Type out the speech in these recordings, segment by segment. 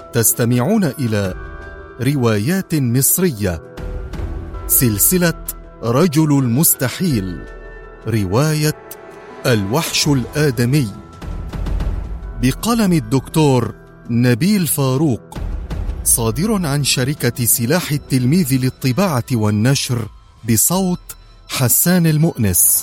تستمعون إلى روايات مصرية، سلسلة رجل المستحيل، رواية الوحش الآدمي، بقلم الدكتور نبيل فاروق، صادر عن شركة سلاح التلميذ للطباعة والنشر، بصوت حسان المؤنس.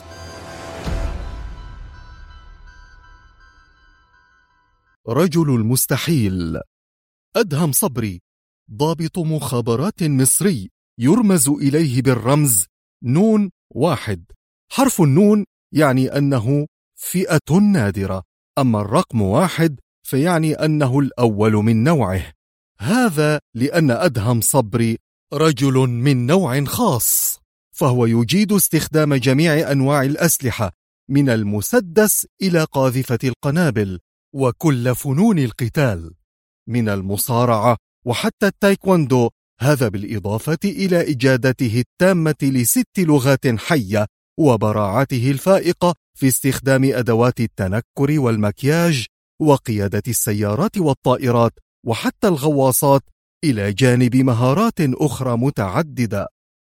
رجل المستحيل. أدهم صبري، ضابط مخابرات مصري، يرمز إليه بالرمز نون 1. حرف النون يعني أنه فئة نادرة، أما الرقم 1 فيعني أنه الأول من نوعه. هذا لأن أدهم صبري رجل من نوع خاص، فهو يجيد استخدام جميع أنواع الأسلحة من المسدس إلى قاذفة القنابل، وكل فنون القتال من المصارعة وحتى التايكوندو، هذا بالإضافة إلى إجادته التامة ل6 لغات حية وبراعته الفائقة في استخدام أدوات التنكر والمكياج وقيادة السيارات والطائرات وحتى الغواصات، إلى جانب مهارات أخرى متعددة.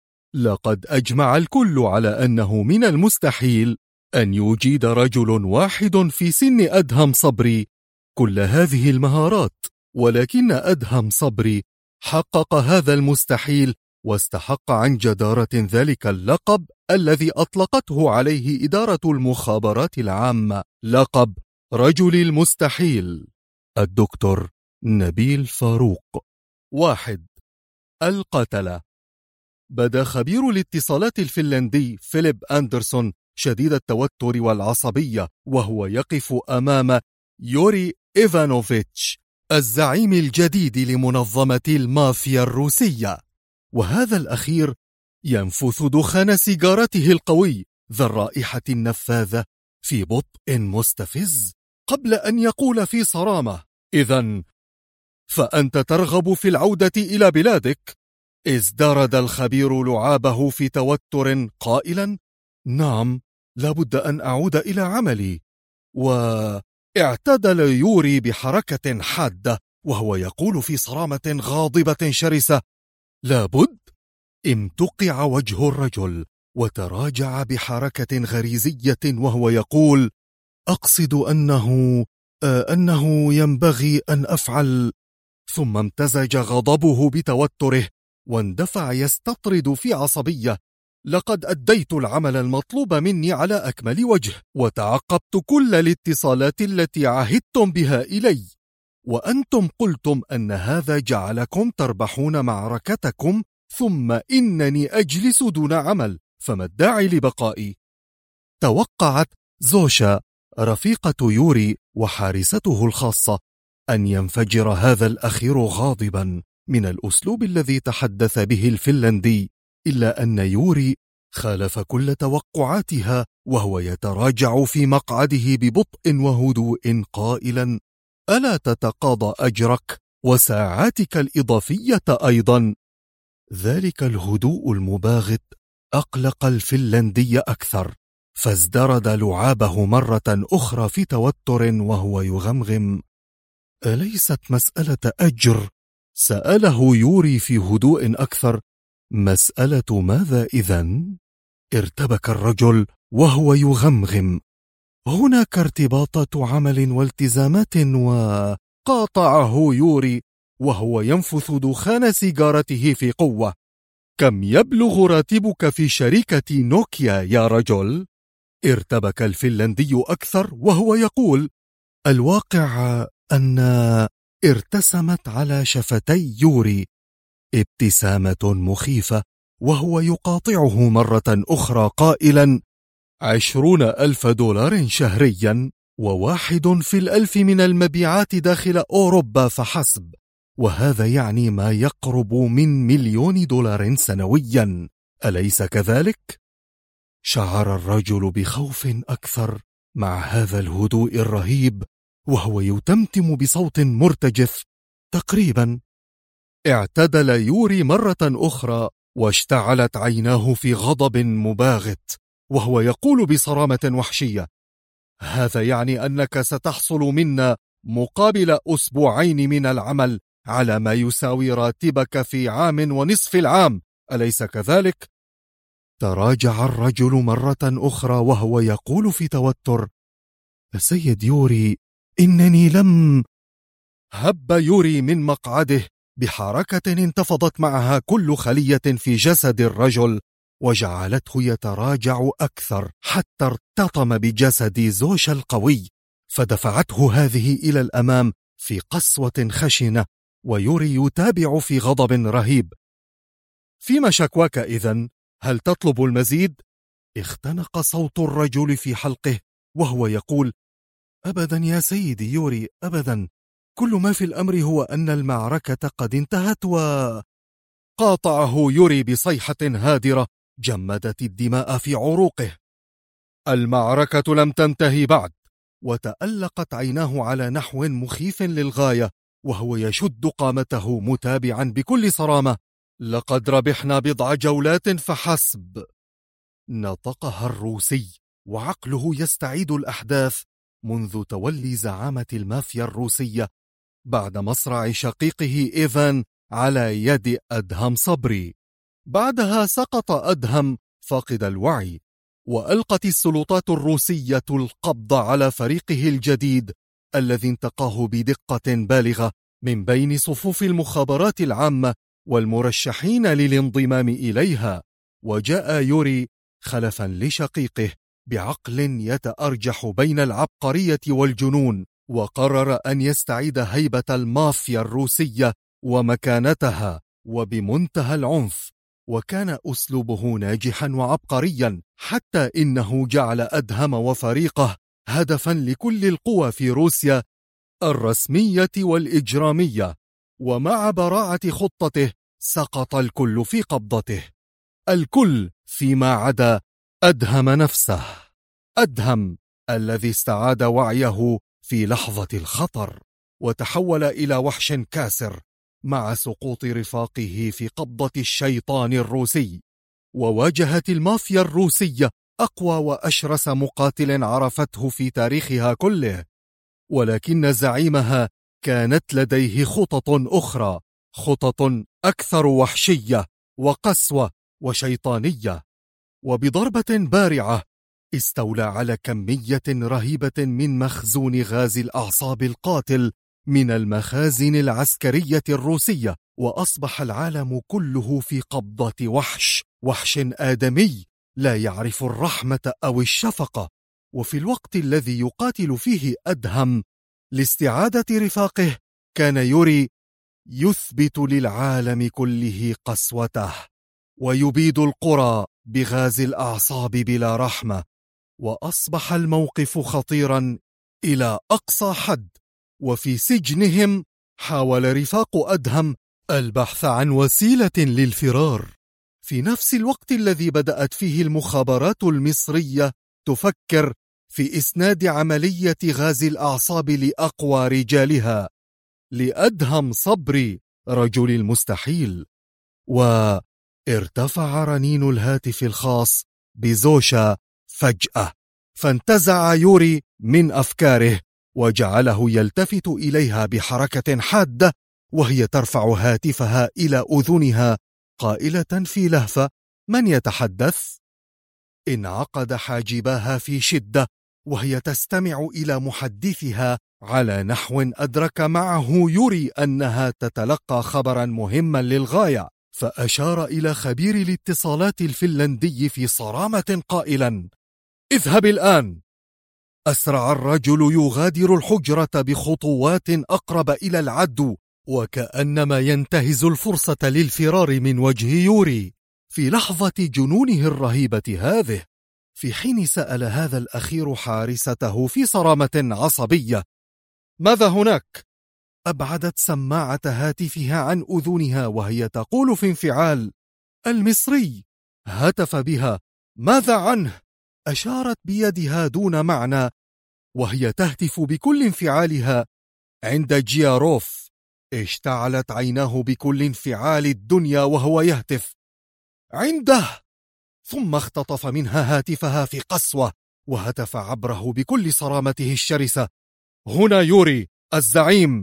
لقد أجمع الكل على أنه من المستحيل أن يجيد رجل واحد في سن أدهم صبري كل هذه المهارات، ولكن أدهم صبري حقق هذا المستحيل واستحق عن جدارة ذلك اللقب الذي أطلقته عليه إدارة المخابرات العامة، لقب رجل المستحيل. الدكتور نبيل فاروق. 1. القتلة. بدا خبير الاتصالات الفنلندي فيليب أندرسون شديد التوتر والعصبية وهو يقف أمام يوري إيفانوفيتش، الزعيم الجديد لمنظمة المافيا الروسية، وهذا الأخير ينفث دخان سيجارته القوي ذا الرائحة النفاذة في بطء مستفز قبل أن يقول في صرامة: إذن فأنت ترغب في العودة إلى بلادك؟ ازدرد الخبير لعابه في توتر قائلا: نعم، لابد أن أعود إلى عملي. واعتدل يوري بحركة حادة وهو يقول في صرامة غاضبة شرسة: لابد. امتقع وجه الرجل وتراجع بحركة غريزية وهو يقول: أقصد أنه ينبغي أن أفعل. ثم امتزج غضبه بتوتره واندفع يستطرد في عصبية: لقد أديت العمل المطلوب مني على أكمل وجه، وتعقبت كل الاتصالات التي عهدتم بها إلي، وأنتم قلتم أن هذا جعلكم تربحون معركتكم، ثم إنني أجلس دون عمل، فما الداعي لبقائي؟ توقعت زوشا رفيقة يوري وحارسته الخاصة أن ينفجر هذا الأخير غاضبا من الأسلوب الذي تحدث به الفنلندي، إلا أن يوري خالف كل توقعاتها وهو يتراجع في مقعده ببطء وهدوء قائلا: ألا تتقاضى أجرك وساعاتك الإضافية أيضا؟ ذلك الهدوء المباغت أقلق الفنلندي أكثر، فازدرد لعابه مرة أخرى في توتر وهو يغمغم: أليست مسألة أجر؟ سأله يوري في هدوء أكثر: مسألة ماذا إذن؟ ارتبك الرجل وهو يغمغم: هناك ارتباطات عمل والتزامات. وقاطعه يوري وهو ينفث دخان سيجارته في قوة: كم يبلغ راتبك في شركة نوكيا يا رجل؟ ارتبك الفنلندي أكثر وهو يقول: الواقع أن ارتسمت على شفتي يوري ابتسامة مخيفة وهو يقاطعه مرة أخرى قائلا: 20,000 دولار شهريا، و1 في 1000 من المبيعات داخل أوروبا فحسب، وهذا يعني ما يقرب من $1,000,000 سنويا، أليس كذلك؟ شعر الرجل بخوف أكثر مع هذا الهدوء الرهيب وهو يتمتم بصوت مرتجف: تقريبا. اعتدل يوري مرة أخرى واشتعلت عيناه في غضب مباغت وهو يقول بصرامة وحشية: هذا يعني أنك ستحصل منا مقابل 2 أسبوع من العمل على ما يساوي راتبك في 1.5 عام، أليس كذلك؟ تراجع الرجل مرة أخرى وهو يقول في توتر: السيد يوري، إنني لم... هب يوري من مقعده بحركة انتفضت معها كل خلية في جسد الرجل، وجعلته يتراجع أكثر حتى ارتطم بجسد زوشا القوي، فدفعته هذه إلى الأمام في قسوة خشنة، ويوري يتابع في غضب رهيب. فيما شكواك إذن؟ هل تطلب المزيد؟ اختنق صوت الرجل في حلقه وهو يقول: أبدا يا سيدي يوري، أبدا، كل ما في الأمر هو أن المعركة قد انتهت قاطعه يوري بصيحة هادرة جمدت الدماء في عروقه. المعركة لم تنتهي بعد. وتألقت عيناه على نحو مخيف للغاية وهو يشد قامته متابعا بكل صرامة: لقد ربحنا 10 جولات فحسب. نطقها الروسي وعقله يستعيد الأحداث منذ تولي زعامة المافيا الروسية بعد مصرع شقيقه إيفان على يد أدهم صبري. بعدها سقط أدهم فاقد الوعي، وألقت السلطات الروسية القبض على فريقه الجديد الذي انتقاه بدقة بالغة من بين صفوف المخابرات العامة والمرشحين للانضمام إليها. وجاء يوري خلفا لشقيقه بعقل يتأرجح بين العبقرية والجنون، وقرر أن يستعيد هيبة المافيا الروسية ومكانتها وبمنتهى العنف. وكان أسلوبه ناجحا وعبقريا حتى إنه جعل أدهم وفريقه هدفا لكل القوى في روسيا الرسمية والإجرامية، ومع براعة خطته سقط الكل في قبضته، الكل فيما عدا أدهم نفسه. أدهم الذي استعاد وعيه في لحظة الخطر وتحول إلى وحش كاسر مع سقوط رفاقه في قبضة الشيطان الروسي. وواجهت المافيا الروسية أقوى وأشرس مقاتل عرفته في تاريخها كله، ولكن زعيمها كانت لديه خطط أخرى، خطط أكثر وحشية وقسوة وشيطانية. وبضربة بارعة استولى على كمية رهيبة من مخزون غاز الأعصاب القاتل من المخازن العسكرية الروسية، وأصبح العالم كله في قبضة وحش آدمي لا يعرف الرحمة أو الشفقة. وفي الوقت الذي يقاتل فيه أدهم لاستعادة رفاقه، كان يوري يثبت للعالم كله قسوته ويبيد القرى بغاز الأعصاب بلا رحمة. وأصبح الموقف خطيرا إلى أقصى حد، وفي سجنهم حاول رفاق أدهم البحث عن وسيلة للفرار، في نفس الوقت الذي بدأت فيه المخابرات المصرية تفكر في إسناد عملية غاز الأعصاب لأقوى رجالها لأدهم صبري رجل المستحيل. وارتفع رنين الهاتف الخاص بزوشا فجأة، فانتزع يوري من أفكاره وجعله يلتفت إليها بحركة حادة وهي ترفع هاتفها إلى أذنها قائلة في لهفة: من يتحدث؟ انعقد حاجباها في شدة وهي تستمع إلى محدثها على نحو أدرك معه يوري أنها تتلقى خبرا مهما للغاية، فأشار إلى خبير الاتصالات الفنلندي في صرامة قائلا: اذهب الآن. أسرع الرجل يغادر الحجرة بخطوات أقرب إلى العدو، وكأنما ينتهز الفرصة للفرار من وجه يوري في لحظة جنونه الرهيبة هذه، في حين سأل هذا الأخير حارسته في صرامة عصبية: ماذا هناك؟ أبعدت سماعة هاتفها عن أذنها وهي تقول في انفعال: المصري. هتف بها: ماذا عنه؟ أشارت بيدها دون معنى وهي تهتف بكل انفعالها: عند جياروف. اشتعلت عيناه بكل انفعال الدنيا وهو يهتف: عنده. ثم اختطف منها هاتفها في قسوة وهتف عبره بكل صرامته الشرسة: هنا يوري الزعيم،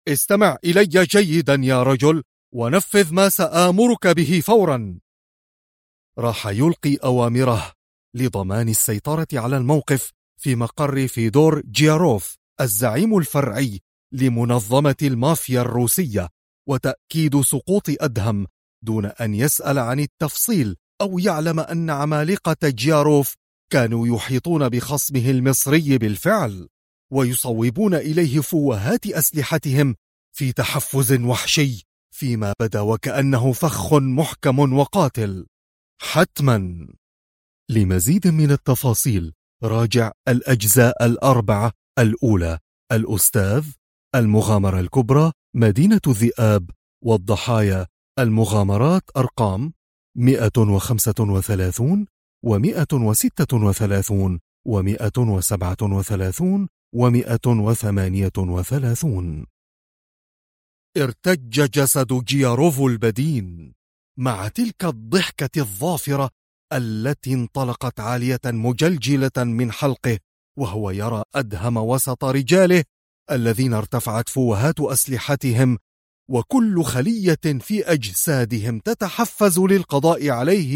استمع إلي جيدا يا رجل، ونفذ ما سآمرك به فورا. راح يلقي أوامره لضمان السيطرة على الموقف في مقر فيدور جياروف، الزعيم الفرعي لمنظمة المافيا الروسية، وتأكيد سقوط أدهم دون أن يسأل عن التفصيل أو يعلم أن عمالقة جياروف كانوا يحيطون بخصمه المصري بالفعل، ويصوبون إليه فوهات أسلحتهم في تحفز وحشي فيما بدا وكأنه فخ محكم وقاتل. حتما. لمزيد من التفاصيل راجع الأجزاء 4 الأولى: الأستاذ، المغامرة الكبرى، مدينة الذئاب، والضحايا، المغامرات، أرقام 135 و136 و137 و138. ارتج جسد جياروف البدين مع تلك الضحكة الظافرة التي انطلقت عالية مجلجلة من حلقه، وهو يرى أدهم وسط رجاله الذين ارتفعت فوهات أسلحتهم وكل خلية في أجسادهم تتحفز للقضاء عليه.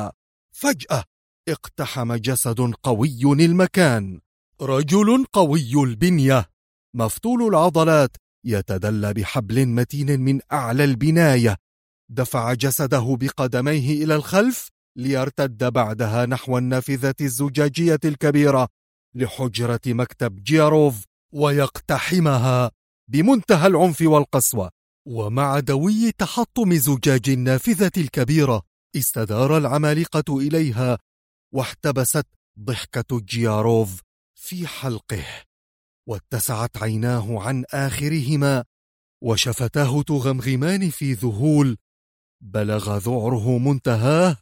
وفجأة اقتحم جسد قوي المكان، رجل قوي البنية مفتول العضلات يتدلى بحبل متين من أعلى البناية، دفع جسده بقدميه إلى الخلف ليرتد بعدها نحو النافذة الزجاجية الكبيرة لحجرة مكتب جياروف ويقتحمها بمنتهى العنف والقسوة. ومع دوي تحطم زجاج النافذة الكبيرة استدار العمالقة إليها، واحتبست ضحكة جياروف في حلقه، واتسعت عيناه عن آخرهما، وشفتاه تغمغمان في ذهول. بلغ ذعره منتهاه.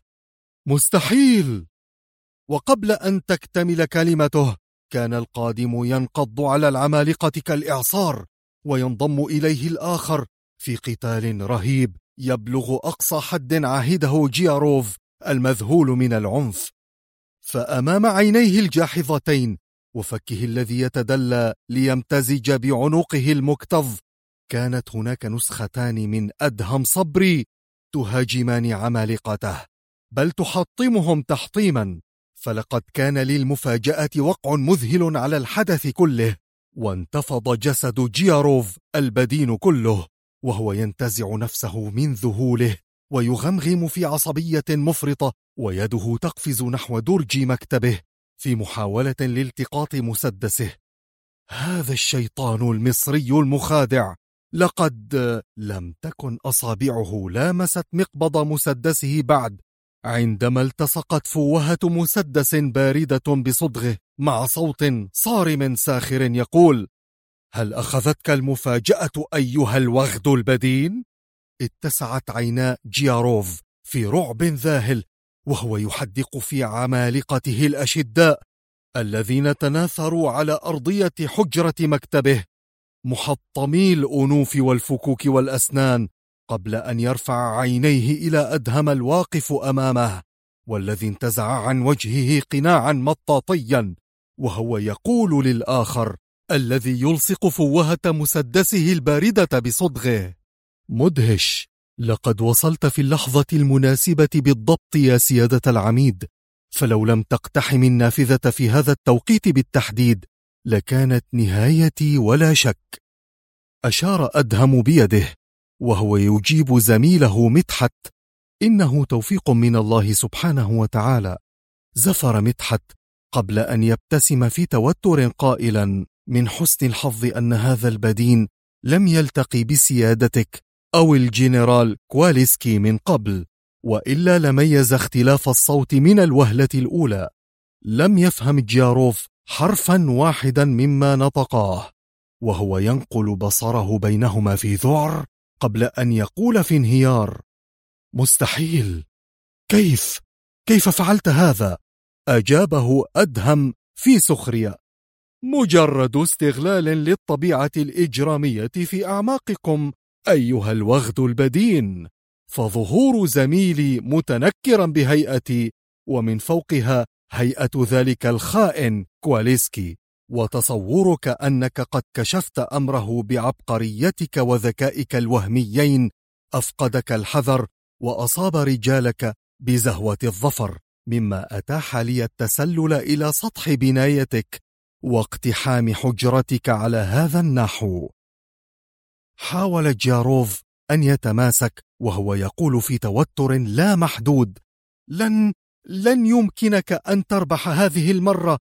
مستحيل! وقبل أن تكتمل كلمته كان القادم ينقض على العمالقة كالإعصار، وينضم إليه الآخر في قتال رهيب يبلغ أقصى حد عهده جياروف المذهول من العنف. فأمام عينيه الجاحظتين وفكه الذي يتدلى ليمتزج بعنقه المكتظ كانت هناك نسختان من أدهم صبري تهاجمان عمالقته، بل تحطمهم تحطيما. فلقد كان للمفاجأة وقع مذهل على الحدث كله، وانتفض جسد جياروف البدين كله وهو ينتزع نفسه من ذهوله ويغمغم في عصبية مفرطة، ويده تقفز نحو درج مكتبه في محاولة لالتقاط مسدسه. هذا الشيطان المصري المخادع لقد لم تكن أصابعه لامست مقبض مسدسه بعد عندما التصقت فوهة مسدس باردة بصدغه مع صوت صارم ساخر يقول: هل أخذتك المفاجأة أيها الوغد البدين؟ اتسعت عينا جياروف في رعب ذاهل وهو يحدق في عمالقته الأشداء الذين تناثروا على أرضية حجرة مكتبه محطمي الأنوف والفكوك والأسنان، قبل أن يرفع عينيه إلى أدهم الواقف أمامه والذي انتزع عن وجهه قناعا مطاطيا، وهو يقول للآخر الذي يلصق فوهة مسدسه الباردة بصدغه: مدهش، لقد وصلت في اللحظة المناسبة بالضبط يا سيادة العميد، فلو لم تقتحم النافذة في هذا التوقيت بالتحديد لكانت نهايتي ولا شك. أشار أدهم بيده وهو يجيب زميله مدحت: إنه توفيق من الله سبحانه وتعالى. زفر مدحت قبل أن يبتسم في توتر قائلا: من حسن الحظ أن هذا البدين لم يلتقي بسيادتك أو الجنرال كواليسكي من قبل، وإلا لميز اختلاف الصوت من الوهلة الأولى. لم يفهم جياروف حرفا واحدا مما نطقاه، وهو ينقل بصره بينهما في ذعر قبل أن يقول في انهيار: مستحيل! كيف فعلت هذا؟ أجابه أدهم في سخرية: مجرد استغلال للطبيعة الإجرامية في أعماقكم أيها الوغد البدين، فظهور زميلي متنكرا بهيئتي ومن فوقها هيئة ذلك الخائن كواليسكي، وتصورك أنك قد كشفت أمره بعبقريتك وذكائك الوهميين أفقدك الحذر وأصاب رجالك بزهوة الظفر، مما أتاح لي التسلل إلى سطح بنايتك واقتحام حجرتك على هذا النحو. حاول جياروف أن يتماسك وهو يقول في توتر لا محدود: لن يمكنك أن تربح هذه المرة.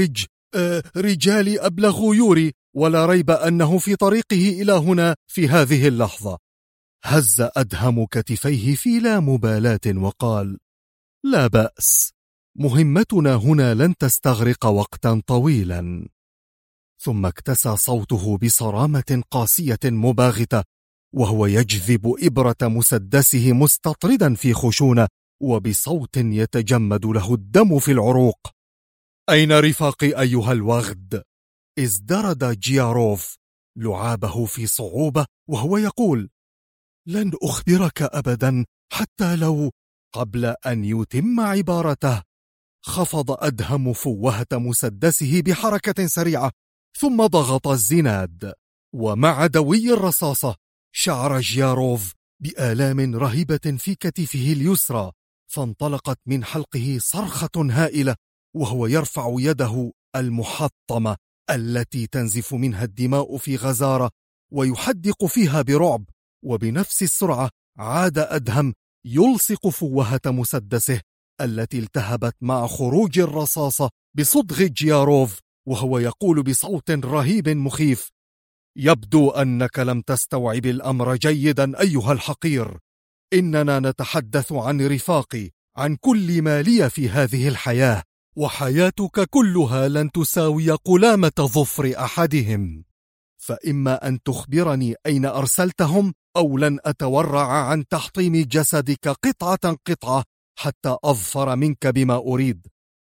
رجالي أبلغوا يوري، ولا ريب أنه في طريقه إلى هنا في هذه اللحظة. هز أدهم كتفيه في لا مبالاة وقال: لا بأس، مهمتنا هنا لن تستغرق وقتا طويلا. ثم اكتسى صوته بصرامة قاسية مباغتة وهو يجذب إبرة مسدسه مستطردا في خشونة وبصوت يتجمد له الدم في العروق: أين رفاقي أيها الوغد؟ ازدرد جياروف لعابه في صعوبة وهو يقول: لن أخبرك أبدا حتى لو. قبل أن يتم عبارته خفض أدهم فوهة مسدسه بحركة سريعة ثم ضغط الزناد، ومع دوي الرصاصة شعر جياروف بآلام رهيبة في كتفه اليسرى، فانطلقت من حلقه صرخة هائلة وهو يرفع يده المحطمة التي تنزف منها الدماء في غزارة ويحدق فيها برعب. وبنفس السرعة عاد أدهم يلصق فوهة مسدسه التي التهبت مع خروج الرصاصة بصدغ جياروف وهو يقول بصوت رهيب مخيف: يبدو أنك لم تستوعب الأمر جيدا أيها الحقير. إننا نتحدث عن رفاقي، عن كل ما لي في هذه الحياة، وحياتك كلها لن تساوي قلامة ظفر أحدهم. فإما أن تخبرني أين أرسلتهم، أو لن أتورع عن تحطيم جسدك قطعة قطعة حتى أظفر منك بما أريد.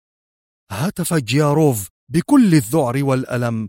هتف جياروف بكل الذعر والألم: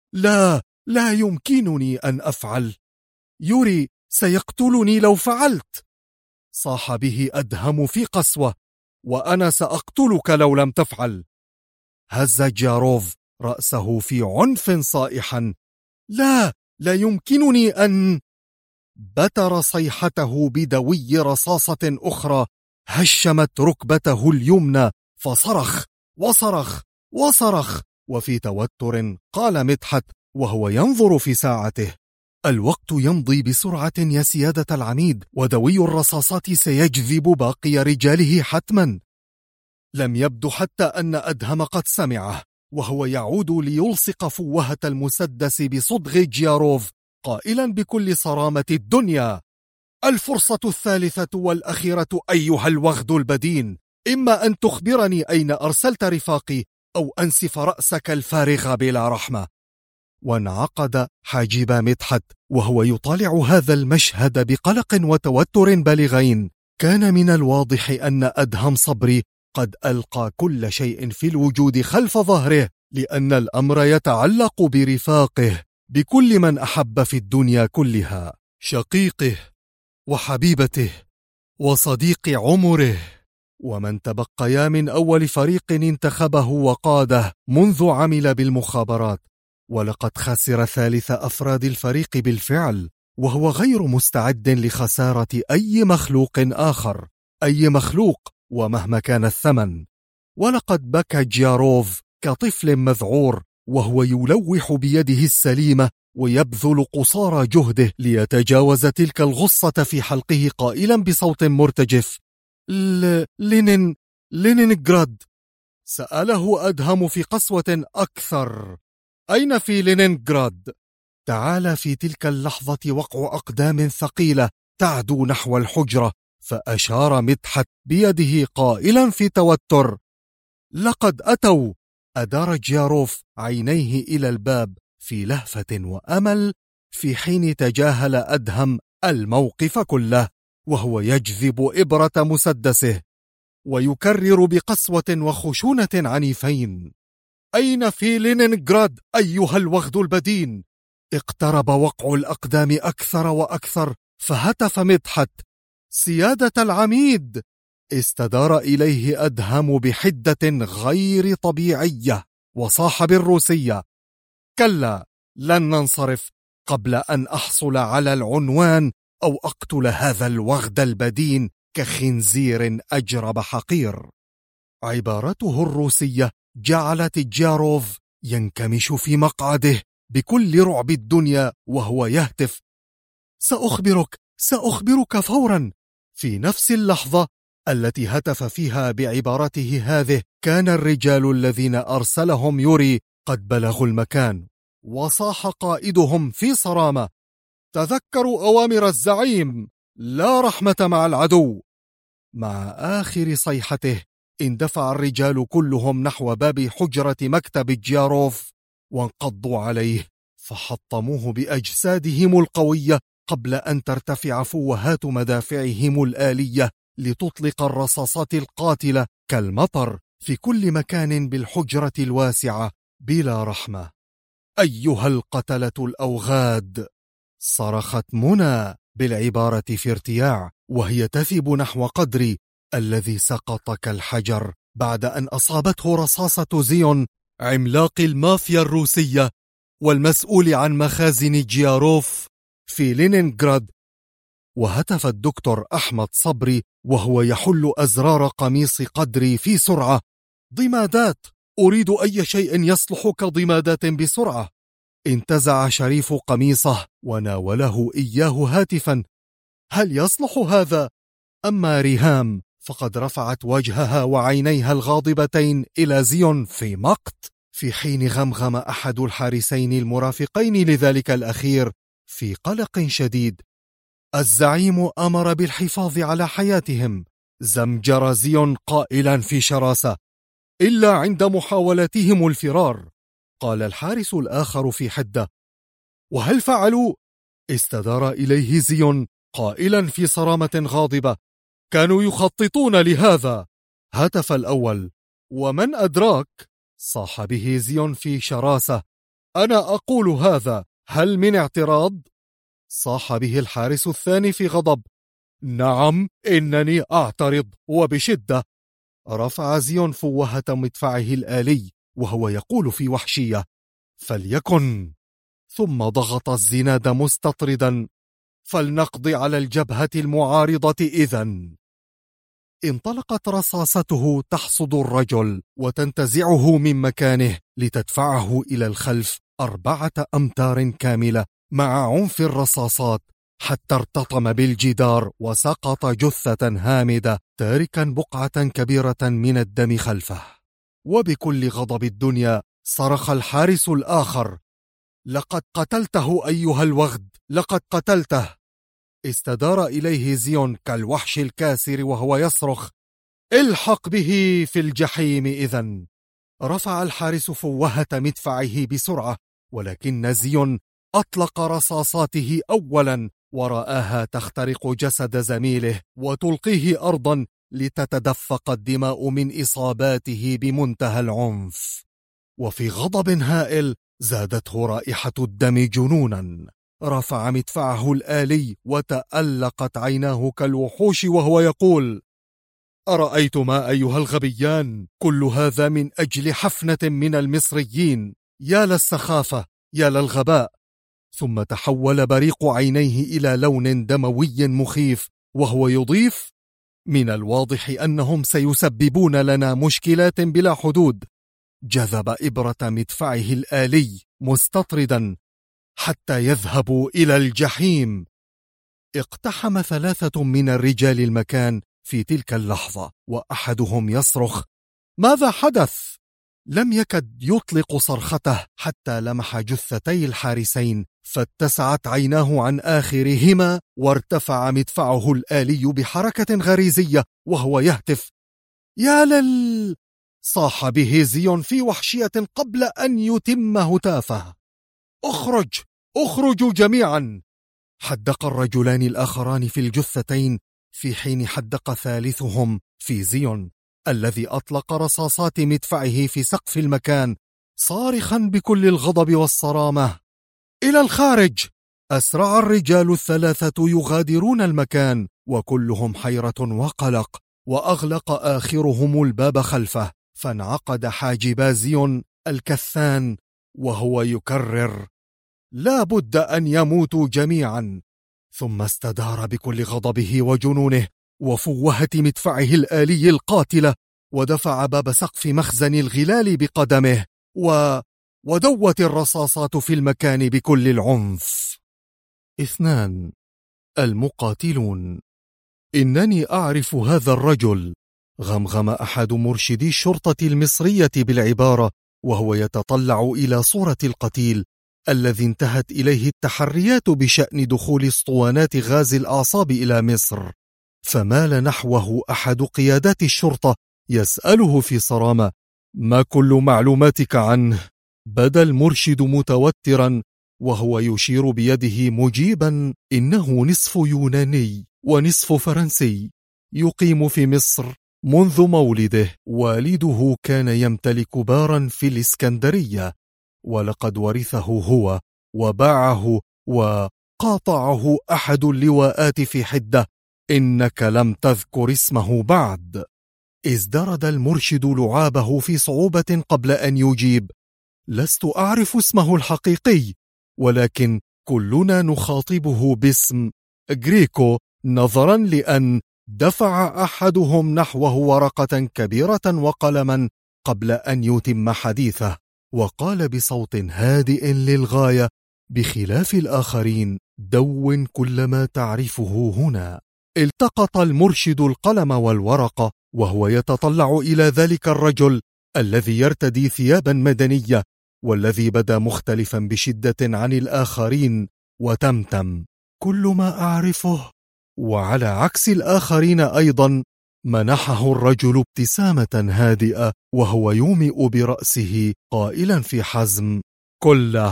لا يمكنني أن أفعل. يوري سيقتلني لو فعلت. صاح به أدهم في قسوة: وأنا سأقتلك لو لم تفعل. هز جياروف رأسه في عنف صائحا: لا يمكنني أن. بتر صيحته بدوي رصاصة أخرى هشمت ركبته اليمنى، فصرخ وصرخ وصرخ. وفي توتر قال مدحت وهو ينظر في ساعته: الوقت يمضي بسرعة يا سيادة العميد، ودوي الرصاصات سيجذب باقي رجاله حتما. لم يبدو حتى أن أدهم قد سمعه وهو يعود ليلصق فوهة المسدس بصدغ جياروف قائلا بكل صرامة الدنيا: الفرصة الثالثة والأخيرة أيها الوغد البدين، إما أن تخبرني أين أرسلت رفاقي أو أنسف رأسك الفارغ بلا رحمة. وانعقد حاجب مدحت وهو يطالع هذا المشهد بقلق وتوتر بالغين. كان من الواضح أن أدهم صبري قد ألقى كل شيء في الوجود خلف ظهره، لأن الأمر يتعلق برفاقه، بكل من أحب في الدنيا كلها، شقيقه وحبيبته وصديق عمره، ومن تبقيا من أول فريق انتخبه وقاده منذ عمل بالمخابرات. ولقد خسر ثالث أفراد الفريق بالفعل، وهو غير مستعد لخسارة أي مخلوق آخر، أي مخلوق ومهما كان الثمن. ولقد بكى جياروف كطفل مذعور وهو يلوح بيده السليمة ويبذل قصارى جهده ليتجاوز تلك الغصة في حلقه قائلا بصوت مرتجف: لينينغراد. سأله أدهم في قسوة أكثر: أين في لينينغراد؟ تعال في تلك اللحظة وقع أقدام ثقيلة تعدو نحو الحجرة، فأشار مدحت بيده قائلا في توتر: لقد أتوا. أدار جياروف عينيه إلى الباب في لهفة وأمل، في حين تجاهل أدهم الموقف كله وهو يجذب إبرة مسدسه ويكرر بقسوة وخشونة عنيفين: أين في لينينغراد أيها الوغد البدين؟ اقترب وقع الأقدام أكثر وأكثر، فهتف مدحت: سيادة العميد. استدار إليه أدهم بحدة غير طبيعية وصاح بالروسية: كلا، لن ننصرف قبل أن أحصل على العنوان أو أقتل هذا الوغد البدين كخنزير أجرب حقير. عبارته الروسية جعلت جياروف ينكمش في مقعده بكل رعب الدنيا وهو يهتف: سأخبرك فورا. في نفس اللحظة التي هتف فيها بعبارته هذه كان الرجال الذين أرسلهم يوري قد بلغوا المكان، وصاح قائدهم في صرامة: تذكروا أوامر الزعيم، لا رحمة مع العدو. مع آخر صيحته اندفع الرجال كلهم نحو باب حجرة مكتب جياروف وانقضوا عليه فحطموه بأجسادهم القوية قبل أن ترتفع فوهات مدافعهم الآلية لتطلق الرصاصات القاتلة كالمطر في كل مكان بالحجرة الواسعة بلا رحمة. أيها القتلة الأوغاد، صرخت منى بالعبارة في ارتياع وهي تثب نحو قدري الذي سقط كالحجر بعد أن أصابته رصاصة زيون عملاق المافيا الروسية والمسؤول عن مخازن جياروف في لينينغراد. وهتف الدكتور أحمد صبري وهو يحل أزرار قميص قدري في سرعة: ضمادات، أريد أي شيء يصلح كضمادات بسرعة. انتزع شريف قميصه وناوله إياه هاتفا: هل يصلح هذا؟ أما ريهام فقد رفعت وجهها وعينيها الغاضبتين إلى زيون في مقت، في حين غمغم أحد الحارسين المرافقين لذلك الأخير في قلق شديد: الزعيم أمر بالحفاظ على حياتهم. زمجر زيون قائلا في شراسة: إلا عند محاولتهم الفرار. قال الحارس الآخر في حدة: وهل فعلوا؟ استدار إليه زيون قائلا في صرامة غاضبة: كانوا يخططون لهذا. هتف الأول: ومن أدراك؟ صاح به زيون في شراسة: أنا أقول هذا، هل من اعتراض؟ صاح به الحارس الثاني في غضب: نعم، إنني أعترض وبشدة. رفع زيون فوهة مدفعه الآلي وهو يقول في وحشية: فليكن. ثم ضغط الزناد مستطردا: فلنقضي على الجبهة المعارضة إذن. انطلقت رصاصته تحصد الرجل وتنتزعه من مكانه لتدفعه إلى الخلف 4 أمتار كاملة مع عنف الرصاصات حتى ارتطم بالجدار وسقط جثة هامدة تاركا بقعة كبيرة من الدم خلفه. وبكل غضب الدنيا صرخ الحارس الآخر: لقد قتلته أيها الوغد، لقد قتلته. استدار إليه زيون كالوحش الكاسر وهو يصرخ: الحق به في الجحيم إذن. رفع الحارس فوهة مدفعه بسرعة، ولكن زيون أطلق رصاصاته أولا ورآها تخترق جسد زميله وتلقيه أرضا لتتدفق الدماء من إصاباته بمنتهى العنف. وفي غضب هائل زادته رائحة الدم جنونا. رفع مدفعه الآلي وتألقت عيناه كالوحوش وهو يقول: أرأيتما أيها الغبيان؟ كل هذا من أجل حفنة من المصريين. يا للسخافة، يا للغباء. ثم تحول بريق عينيه إلى لون دموي مخيف وهو يضيف: من الواضح أنهم سيسببون لنا مشكلات بلا حدود. جذب إبرة مدفعه الآلي مستطردا: حتى يذهبوا إلى الجحيم. اقتحم 3 من الرجال المكان في تلك اللحظة، وأحدهم يصرخ: ماذا حدث؟ لم يكد يطلق صرخته حتى لمح جثتي الحارسين فاتسعت عيناه عن آخرهما، وارتفع مدفعه الآلي بحركة غريزية وهو يهتف: يا لل. صاح به زيون في وحشية قبل أن يتم هتافه: اخرج، اخرجوا جميعا. حدق الرجلان الآخران في الجثتين في حين حدق ثالثهم في زيون الذي أطلق رصاصات مدفعه في سقف المكان صارخا بكل الغضب والصرامة: إلى الخارج. أسرع الرجال 3 يغادرون المكان وكلهم حيرة وقلق، وأغلق آخرهم الباب خلفه، فانعقد حاجب زيون الكثان وهو يكرر: لا بد أن يموتوا جميعا. ثم استدار بكل غضبه وجنونه وفوهة مدفعه الآلي القاتلة، ودفع باب سقف مخزن الغلال بقدمه، ودوت الرصاصات في المكان بكل العنف. 2. المقاتلون. إنني أعرف هذا الرجل، غمغم أحد مرشدي الشرطة المصرية بالعبارة وهو يتطلع إلى صورة القتيل الذي انتهت إليه التحريات بشأن دخول اسطوانات غاز الأعصاب إلى مصر. فمال نحوه أحد قيادات الشرطة يسأله في صرامة: ما كل معلوماتك عنه؟ بدا المرشد متوترا وهو يشير بيده مجيبا: إنه نصف يوناني ونصف فرنسي، يقيم في مصر منذ مولده. والده كان يمتلك بارا في الإسكندرية، ولقد ورثه هو وباعه وقاطعه أحد اللواءات في حدة. إنك لم تذكر اسمه بعد. ازدرد المرشد لعابه في صعوبة قبل أن يجيب: لست أعرف اسمه الحقيقي، ولكن كلنا نخاطبه باسم غريكو، نظرا لأن دفع أحدهم نحوه ورقة كبيرة وقلما قبل أن يتم حديثه، وقال بصوت هادئ للغاية بخلاف الآخرين: دون كل ما تعرفه هنا. التقط المرشد القلم والورقة وهو يتطلع إلى ذلك الرجل الذي يرتدي ثيابا مدنية والذي بدا مختلفا بشدة عن الآخرين، وتمتم: كل ما أعرفه. وعلى عكس الآخرين أيضا منحه الرجل ابتسامة هادئة وهو يومئ برأسه قائلا في حزم: كله.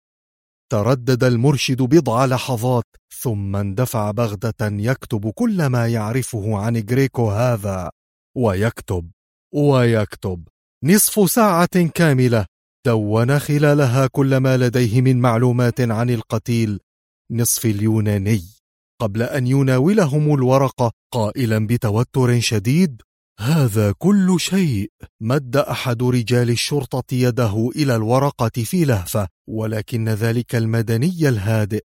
تردد المرشد بضع لحظات ثم اندفع بغتة يكتب كل ما يعرفه عن غريكو هذا، ويكتب. نصف ساعة كاملة دون خلالها كل ما لديه من معلومات عن القتيل نصف اليوناني، قبل أن يناولهم الورقة قائلا بتوتر شديد: هذا كل شيء. مد أحد رجال الشرطة يده إلى الورقة في لهفة، ولكن ذلك المدني الهادئ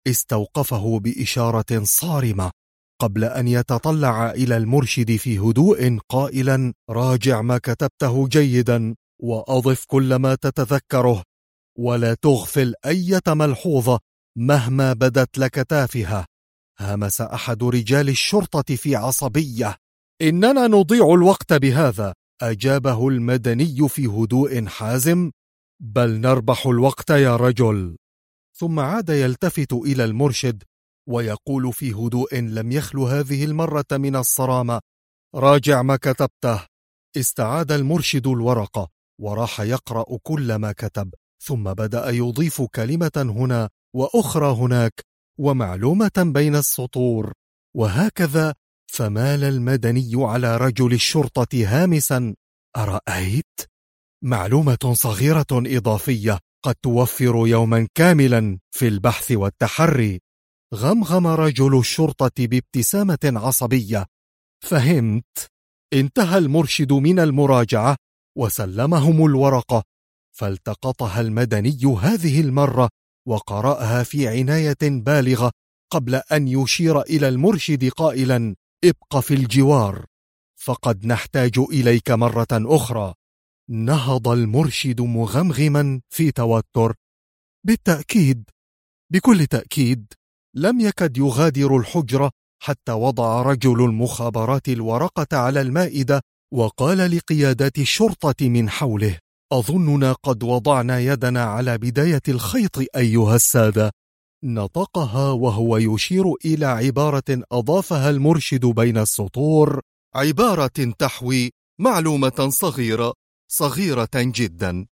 استوقفه بإشارة صارمة قبل أن يتطلع إلى المرشد في هدوء قائلا: راجع ما كتبته جيدا وأضف كل ما تتذكره، ولا تغفل أي ملحوظة مهما بدت لك تافهة. همس أحد رجال الشرطة في عصبية: إننا نضيع الوقت بهذا. أجابه المدني في هدوء حازم: بل نربح الوقت يا رجل. ثم عاد يلتفت إلى المرشد ويقول في هدوء لم يخلو هذه المرة من الصرامة: راجع ما كتبته. استعاد المرشد الورقة وراح يقرأ كل ما كتب، ثم بدأ يضيف كلمة هنا وأخرى هناك ومعلومة بين السطور، وهكذا. فمال المدني على رجل الشرطة هامسا: أرأيت؟ معلومة صغيرة إضافية قد توفر يوما كاملا في البحث والتحري. غمغم رجل الشرطة بابتسامة عصبية: فهمت. انتهى المرشد من المراجعة وسلمهم الورقة، فالتقطها المدني هذه المرة وقرأها في عناية بالغة قبل أن يشير إلى المرشد قائلا: ابق في الجوار، فقد نحتاج إليك مرة أخرى. نهض المرشد مغمغما في توتر: بالتأكيد، بكل تأكيد. لم يكد يغادر الحجرة حتى وضع رجل المخابرات الورقة على المائدة وقال لقيادات الشرطة من حوله: أظننا قد وضعنا يدنا على بداية الخيط أيها السادة. نطقها وهو يشير إلى عبارة أضافها المرشد بين السطور: عبارة تحوي معلومة صغيرة جدا.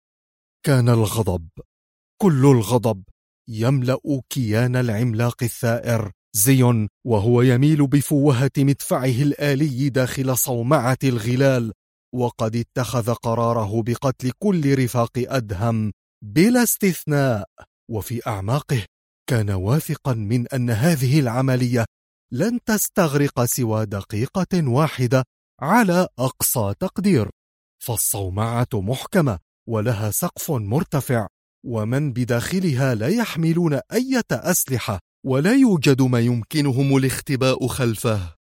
كان الغضب، كل الغضب، يملأ كيان العملاق الثائر زيون وهو يميل بفوهة مدفعه الآلي داخل صومعة الغلال، وقد اتخذ قراره بقتل كل رفاق أدهم بلا استثناء. وفي أعماقه كان واثقا من أن هذه العملية لن تستغرق سوى دقيقة واحدة على أقصى تقدير، فالصومعة محكمة ولها سقف مرتفع، ومن بداخلها لا يحملون أي أسلحة، ولا يوجد ما يمكنهم الاختباء خلفه.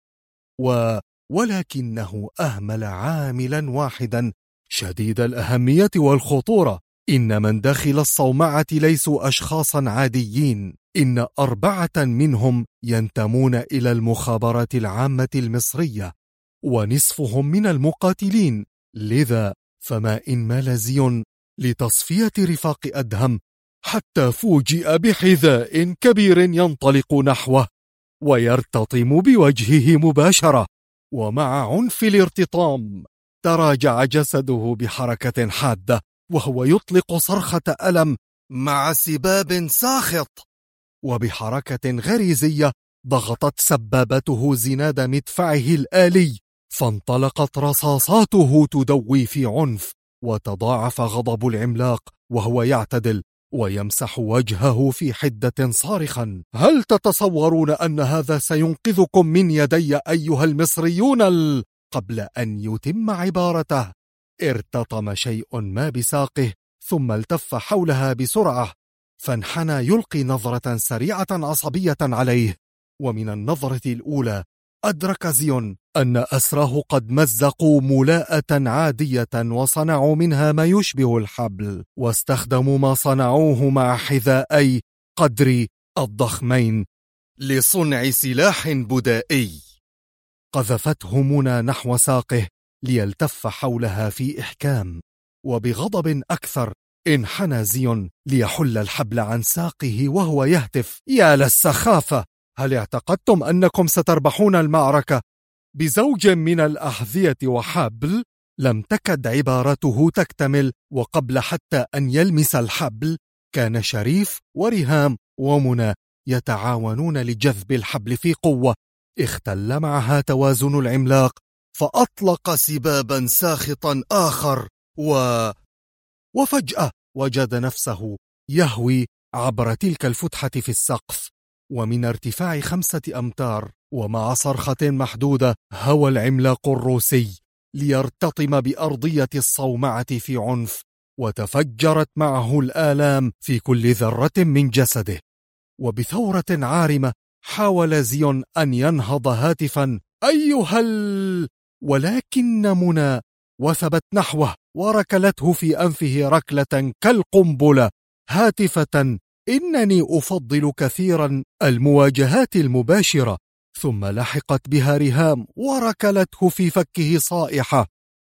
ولكنه أهمل عاملا واحدا شديد الأهمية والخطورة. إن من داخل الصومعة ليسوا أشخاصا عاديين، إن 4 منهم ينتمون إلى المخابرات العامة المصرية، ونصفهم من المقاتلين. لذا فما إن مال زيون لتصفية رفاق أدهم حتى فوجئ بحذاء كبير ينطلق نحوه ويرتطم بوجهه مباشرة، ومع عنف الارتطام تراجع جسده بحركة حادة، وهو يطلق صرخة ألم مع سباب ساخط. وبحركة غريزية ضغطت سبابته زناد مدفعه الآلي، فانطلقت رصاصاته تدوي في عنف، وتضاعف غضب العملاق وهو يعتدل ويمسح وجهه في حدة صارخا: هل تتصورون أن هذا سينقذكم من يدي أيها المصريون؟ قبل أن يتم عبارته ارتطم شيء ما بساقه، ثم التف حولها بسرعة، فانحنى يلقي نظرة سريعة عصبية عليه. ومن النظرة الأولى أدرك زيون أن أسراه قد مزقوا ملاءة عادية وصنعوا منها ما يشبه الحبل، واستخدموا ما صنعوه مع حذائي قدري الضخمين لصنع سلاح بدائي. قذفته منى نحو ساقه ليلتف حولها في إحكام، وبغضب أكثر انحنى زيون ليحل الحبل عن ساقه وهو يهتف: يا للسخافة! هل اعتقدتم أنكم ستربحون المعركة بزوج من الأحذية وحبل؟ لم تكد عبارته تكتمل، وقبل حتى أن يلمس الحبل كان شريف وريهام ومنى يتعاونون لجذب الحبل في قوة. اختل معها توازن العملاق، فأطلق سبابا ساخطا آخر وفجأة وجد نفسه يهوي عبر تلك الفتحة في السقف، ومن ارتفاع 5 أمتار ومع صرخة محدودة هوى العملاق الروسي ليرتطم بأرضية الصومعة في عنف، وتفجرت معه الآلام في كل ذرة من جسده. وبثورة عارمة حاول زيون أن ينهض هاتفا: أيها ولكن منى وثبت نحوه وركلته في أنفه ركلة كالقنبلة هاتفة: إنني أفضل كثيرا المواجهات المباشرة. ثم لحقت بها ريهام وركلته في فكه صائحة: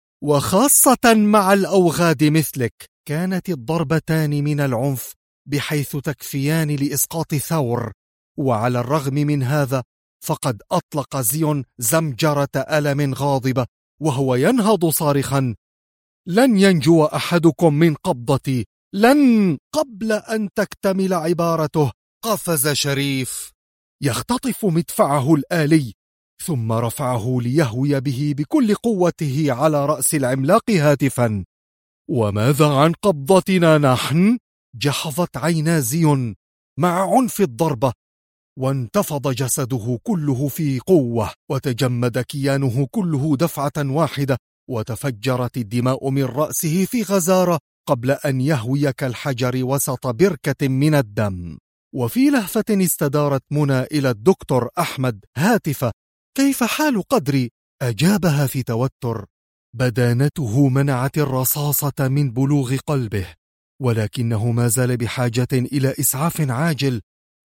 وخاصة مع الأوغاد مثلك. كانت الضربتان من العنف بحيث تكفيان لإسقاط ثور، وعلى الرغم من هذا فقد أطلق زيون زمجرة ألم غاضبة وهو ينهض صارخا: لن ينجو أحدكم من قبضتي، لن. قبل أن تكتمل عبارته قفز شريف يختطف مدفعه الآلي، ثم رفعه ليهوي به بكل قوته على رأس العملاق هاتفا: وماذا عن قبضتنا نحن؟ جحظت عينا زيون مع عنف الضربة، وانتفض جسده كله في قوة، وتجمد كيانه كله دفعة واحدة، وتفجرت الدماء من رأسه في غزارة قبل أن يهوي كالحجر وسط بركة من الدم. وفي لهفة استدارت منى إلى الدكتور أحمد هاتفة: كيف حال قدري؟ أجابها في توتر: بدانته منعت الرصاصة من بلوغ قلبه، ولكنه ما زال بحاجة إلى إسعاف عاجل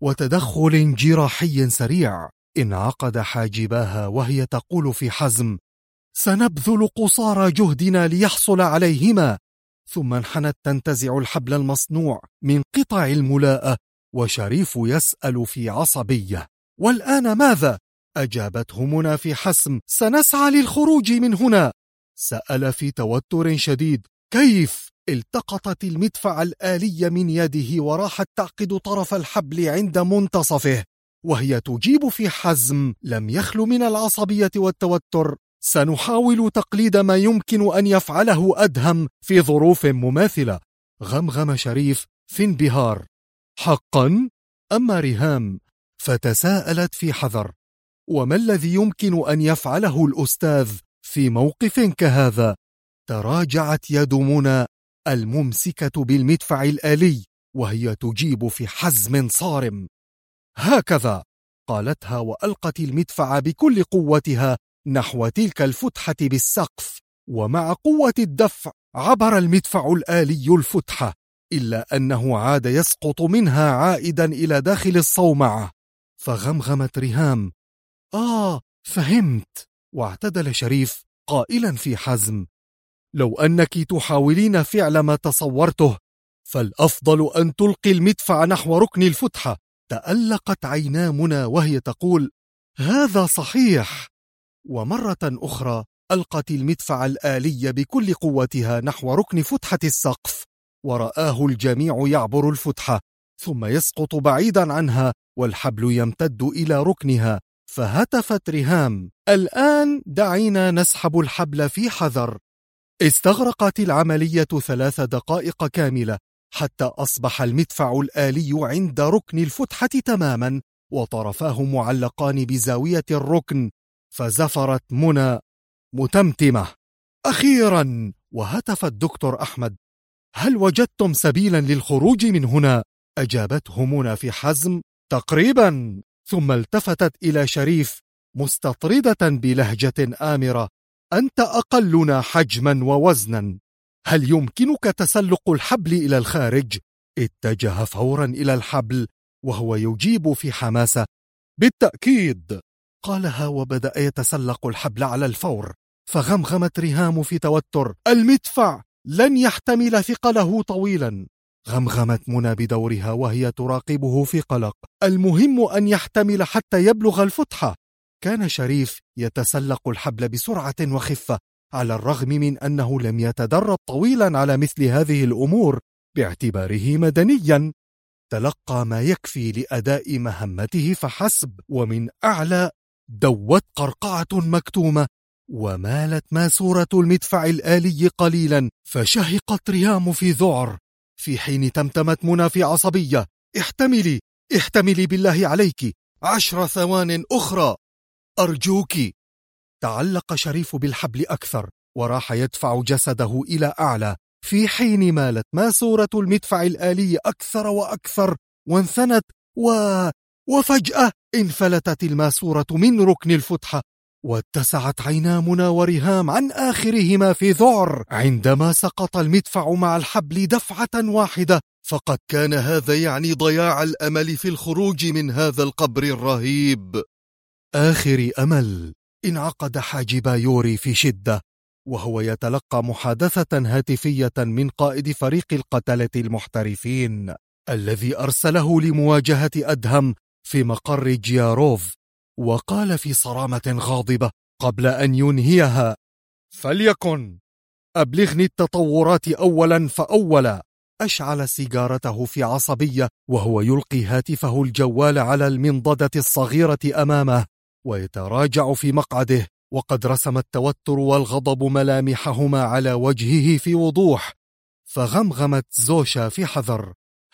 وتدخل جراحي سريع. انعقد حاجباها وهي تقول في حزم: سنبذل قصارى جهدنا ليحصل عليهما. ثم انحنت تنتزع الحبل المصنوع من قطع الملاءة، وشريف يسأل في عصبية: والآن ماذا؟ أجابته منى في حسم: سنسعى للخروج من هنا. سأل في توتر شديد: كيف؟ التقطت المدفع الآلي من يده وراحت تعقد طرف الحبل عند منتصفه، وهي تجيب في حزم لم يخل من العصبية والتوتر: سنحاول تقليد ما يمكن أن يفعله أدهم في ظروف مماثلة. غمغم شريف في انبهار: حقا؟ أما ريهام فتساءلت في حذر: وما الذي يمكن أن يفعله الأستاذ في موقف كهذا؟ تراجعت يد منى الممسكة بالمدفع الآلي وهي تجيب في حزم صارم. هكذا، قالتها وألقت المدفع بكل قوتها نحو تلك الفتحة بالسقف، ومع قوة الدفع عبر المدفع الآلي الفتحة، إلا أنه عاد يسقط منها عائدا إلى داخل الصومعة. فغمغمت ريهام: فهمت. واعتدل شريف قائلا في حزم: لو أنك تحاولين فعل ما تصورته فالأفضل أن تلقي المدفع نحو ركن الفتحة. تألقت عينا منى وهي تقول: هذا صحيح. ومرة أخرى ألقت المدفع الآلي بكل قوتها نحو ركن فتحة السقف، ورآه الجميع يعبر الفتحة ثم يسقط بعيدا عنها والحبل يمتد إلى ركنها. فهتفت ريهام: الآن دعينا نسحب الحبل في حذر. استغرقت العملية 3 دقائق كاملة حتى أصبح المدفع الآلي عند ركن الفتحة تماما وطرفاه معلقان بزاوية الركن. فزفرت منى متمتمة: أخيرا! وهتف الدكتور أحمد: هل وجدتم سبيلا للخروج من هنا؟ أجابته منى في حزم: تقريبا. ثم التفتت إلى شريف مستطردة بلهجة آمرة: أنت أقلنا حجما ووزنا، هل يمكنك تسلق الحبل إلى الخارج؟ اتجه فورا إلى الحبل وهو يجيب في حماسة: بالتأكيد، قالها وبدأ يتسلق الحبل على الفور. فغمغمت ريهام في توتر: المدفع لن يحتمل ثقله طويلا. غمغمت منى بدورها وهي تراقبه في قلق: المهم أن يحتمل حتى يبلغ الفتحة. كان شريف يتسلق الحبل بسرعة وخفة، على الرغم من أنه لم يتدرب طويلا على مثل هذه الأمور باعتباره مدنيا. تلقى ما يكفي لأداء مهمته فحسب، ومن أعلى دوت قرقعة مكتومة ومالت ماسورة المدفع الآلي قليلا، فشهقت ريهام في ذعر، في حين تمتمت منى في عصبية: احتملي، احتملي بالله عليك 10 ثوان أخرى أرجوك. تعلق شريف بالحبل أكثر وراح يدفع جسده إلى أعلى، في حين مالت ماسورة المدفع الآلي أكثر وأكثر وانثنت وفجأة انفلتت الماسورة من ركن الفتحة، واتسعت عينا منى وريهام عن آخرهما في ذعر عندما سقط المدفع مع الحبل دفعة واحدة. فقد كان هذا يعني ضياع الأمل في الخروج من هذا القبر الرهيب. آخر أمل. انعقد حاجب يوري في شدة وهو يتلقى محادثة هاتفية من قائد فريق القتلة المحترفين الذي أرسله لمواجهة أدهم في مقر جياروف، وقال في صرامة غاضبة قبل أن ينهيها: فليكن، أبلغني التطورات أولا فأولا. أشعل سيجارته في عصبية وهو يلقي هاتفه الجوال على المنضدة الصغيرة أمامه ويتراجع في مقعده، وقد رسم التوتر والغضب ملامحهما على وجهه في وضوح. فغمغمت زوشا في حذر: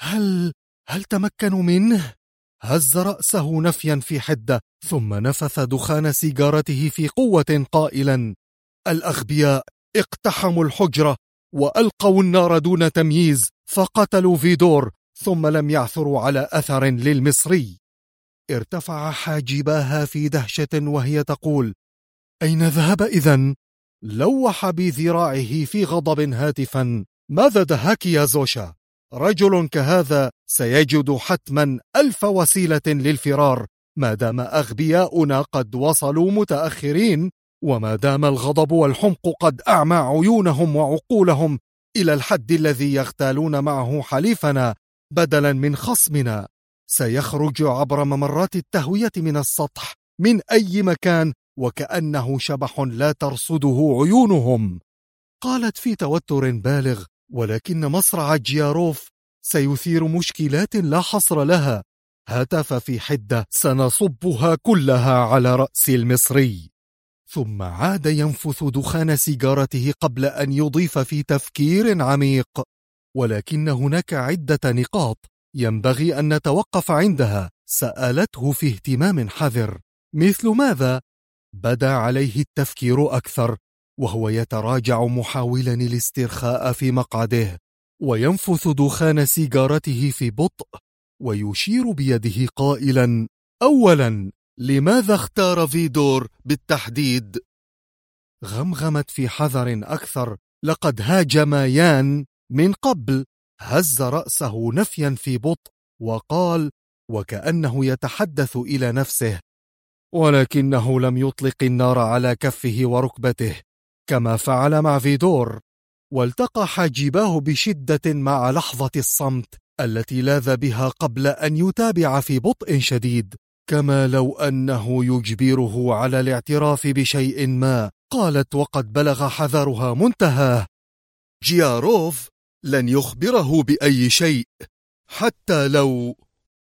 هل تمكنوا منه؟ هز رأسه نفيا في حدة ثم نفث دخان سيجارته في قوة قائلا: الأغبياء اقتحموا الحجرة وألقوا النار دون تمييز فقتلوا فيدور ثم لم يعثروا على أثر للمصري. ارتفع حاجباها في دهشة وهي تقول: أين ذهب إذن؟ لوح بذراعه في غضب هاتفا: ماذا دهاك يا زوشا؟ رجل كهذا سيجد حتما 1000 وسيلة للفرار ما دام أغبياؤنا قد وصلوا متأخرين، وما دام الغضب والحمق قد أعمى عيونهم وعقولهم إلى الحد الذي يغتالون معه حليفنا بدلا من خصمنا. سيخرج عبر ممرات التهوية من السطح من أي مكان وكأنه شبح لا ترصده عيونهم. قالت في توتر بالغ: ولكن مصرع جياروف سيثير مشكلات لا حصر لها. هتف في حدة: سنصبها كلها على رأس المصري. ثم عاد ينفث دخان سيجارته قبل أن يضيف في تفكير عميق: ولكن هناك عدة نقاط ينبغي أن نتوقف عندها. سألته في اهتمام حذر: مثل ماذا؟ بدا عليه التفكير أكثر، وهو يتراجع محاولا الاسترخاء في مقعده، وينفث دخان سيجارته في بطء ويشير بيده قائلا: أولا، لماذا اختار فيدور بالتحديد؟ غمغمت في حذر أكثر: لقد هاجم يان من قبل. هز رأسه نفيا في بطء وقال وكأنه يتحدث إلى نفسه: ولكنه لم يطلق النار على كفه وركبته كما فعل مع فيدور. والتقى حاجباه بشدة مع لحظة الصمت التي لاذ بها قبل أن يتابع في بطء شديد، كما لو أنه يجبره على الاعتراف بشيء ما. قالت وقد بلغ حذرها منتهاه: جياروف لن يخبره بأي شيء، حتى لو...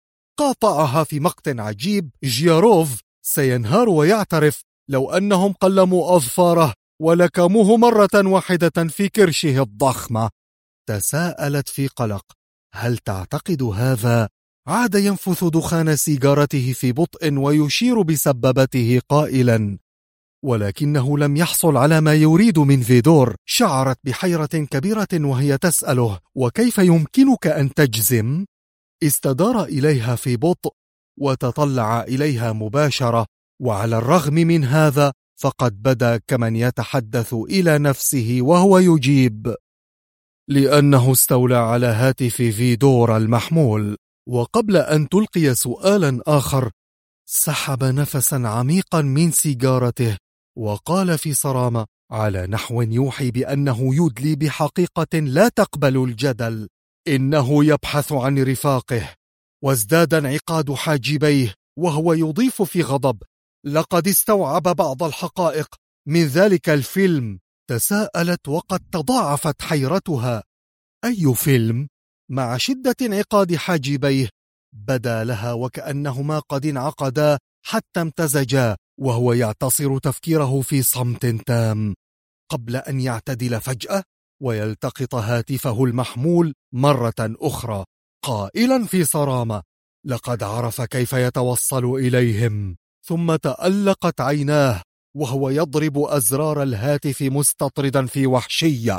قاطعها في مقت عجيب: جياروف سينهار ويعترف لو أنهم قلموا أظفاره ولكموه مرة واحدة في كرشه الضخمة. تساءلت في قلق: هل تعتقد هذا؟ عاد ينفث دخان سيجارته في بطء ويشير بسبابته قائلا: ولكنه لم يحصل على ما يريد من فيدور. شعرت بحيرة كبيرة وهي تسأله: وكيف يمكنك أن تجزم؟ استدار إليها في بطء وتطلع إليها مباشرة، وعلى الرغم من هذا فقد بدا كمن يتحدث إلى نفسه وهو يجيب: لأنه استولى على هاتف فيدور المحمول. وقبل أن تلقي سؤالا آخر سحب نفسا عميقا من سيجارته وقال في صرامة على نحو يوحي بأنه يدلي بحقيقة لا تقبل الجدل: إنه يبحث عن رفاقه. وازداد انعقاد حاجبيه وهو يضيف في غضب: لقد استوعب بعض الحقائق من ذلك الفيلم. تساءلت وقد تضاعفت حيرتها: أي فيلم؟ مع شدة انعقاد حاجبيه بدا لها وكأنهما قد انعقدا حتى امتزجا، وهو يعتصر تفكيره في صمت تام قبل أن يعتدل فجأة ويلتقط هاتفه المحمول مرة أخرى قائلا في صرامة: لقد عرف كيف يتوصل إليهم. ثم تألقت عيناه وهو يضرب أزرار الهاتف مستطردا في وحشية: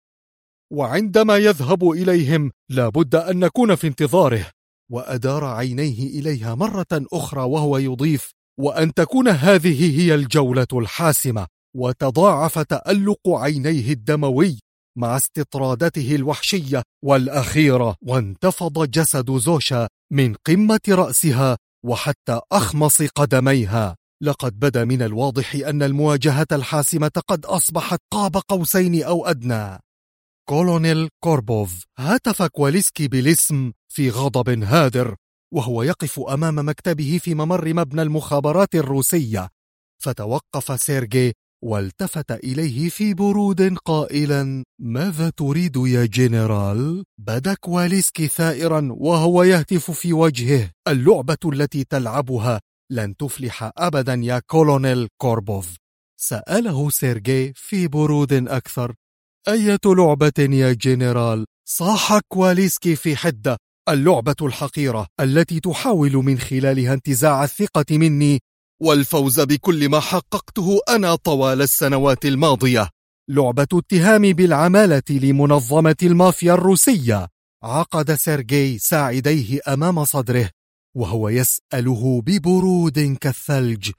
وعندما يذهب إليهم لابد أن نكون في انتظاره. وأدار عينيه إليها مرة أخرى وهو يضيف: وأن تكون هذه هي الجولة الحاسمة. وتضاعف تألق عينيه الدموي مع استطرادته الوحشية والأخيرة، وانتفض جسد زوشا من قمة رأسها وحتى أخمص قدميها. لقد بدا من الواضح أن المواجهة الحاسمة قد أصبحت قاب قوسين أو أدنى. كولونيل كوربوف هتف كواليسكي بالاسم في غضب هادر وهو يقف أمام مكتبه في ممر مبنى المخابرات الروسية. فتوقف سيرجي والتفت إليه في برود قائلا: ماذا تريد يا جنرال؟ بدا كواليسكي ثائرا وهو يهتف في وجهه: اللعبة التي تلعبها لن تفلح أبدا يا كولونيل كوربوف. سأله سيرجي في برود أكثر: أية لعبة يا جنرال؟ صاح كواليسكي في حدة: اللعبة الحقيرة التي تحاول من خلالها انتزاع الثقة مني والفوز بكل ما حققته أنا طوال السنوات الماضية. لعبة اتهام بالعمالة لمنظمة المافيا الروسية. عقد سيرجي ساعديه أمام صدره وهو يسأله ببرود كالثلج: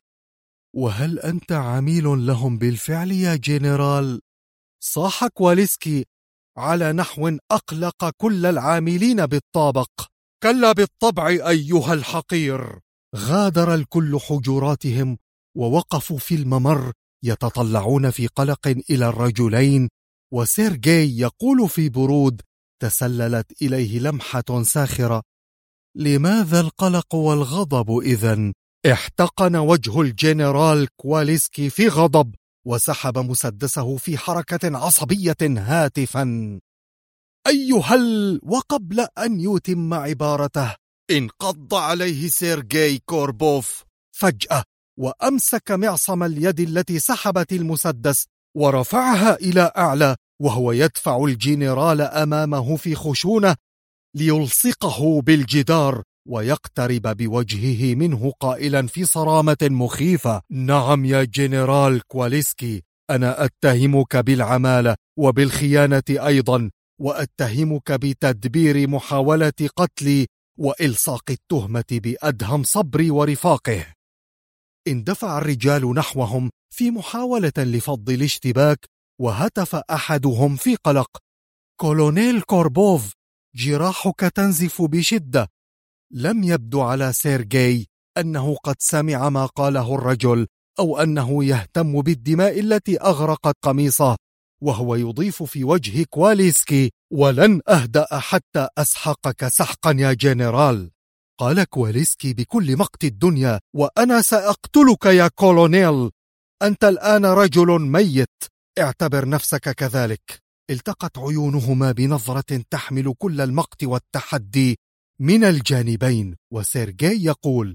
وهل أنت عميل لهم بالفعل يا جنرال؟ صاح كواليسكي على نحو أقلق كل العاملين بالطابق: كلا بالطبع أيها الحقير. غادر الكل حجراتهم ووقفوا في الممر يتطلعون في قلق إلى الرجلين، وسيرجي يقول في برود تسللت إليه لمحة ساخرة: لماذا القلق والغضب إذن؟ احتقن وجه الجنرال كواليسكي في غضب وسحب مسدسه في حركة عصبية هاتفا: وقبل أن يتم عبارته انقض عليه سيرجي كوربوف فجأة وأمسك معصم اليد التي سحبت المسدس ورفعها إلى أعلى وهو يدفع الجنرال أمامه في خشونة ليلصقه بالجدار ويقترب بوجهه منه قائلا في صرامة مخيفة: نعم يا جنرال كواليسكي، أنا أتهمك بالعمالة وبالخيانة أيضا، وأتهمك بتدبير محاولة قتلي وإلصاق التهمة بأدهم صبري ورفاقه. اندفع الرجال نحوهم في محاولة لفض الاشتباك، وهتف أحدهم في قلق: كولونيل كوربوف، جراحك تنزف بشدة. لم يبدو على سيرجي أنه قد سمع ما قاله الرجل، أو أنه يهتم بالدماء التي أغرقت قميصه، وهو يضيف في وجه كواليسكي: ولن أهدأ حتى أسحقك سحقا يا جنرال. قال كواليسكي بكل مقت الدنيا: وأنا سأقتلك يا كولونيل، أنت الآن رجل ميت، اعتبر نفسك كذلك. التقت عيونهما بنظرة تحمل كل المقت والتحدي من الجانبين، وسيرجي يقول: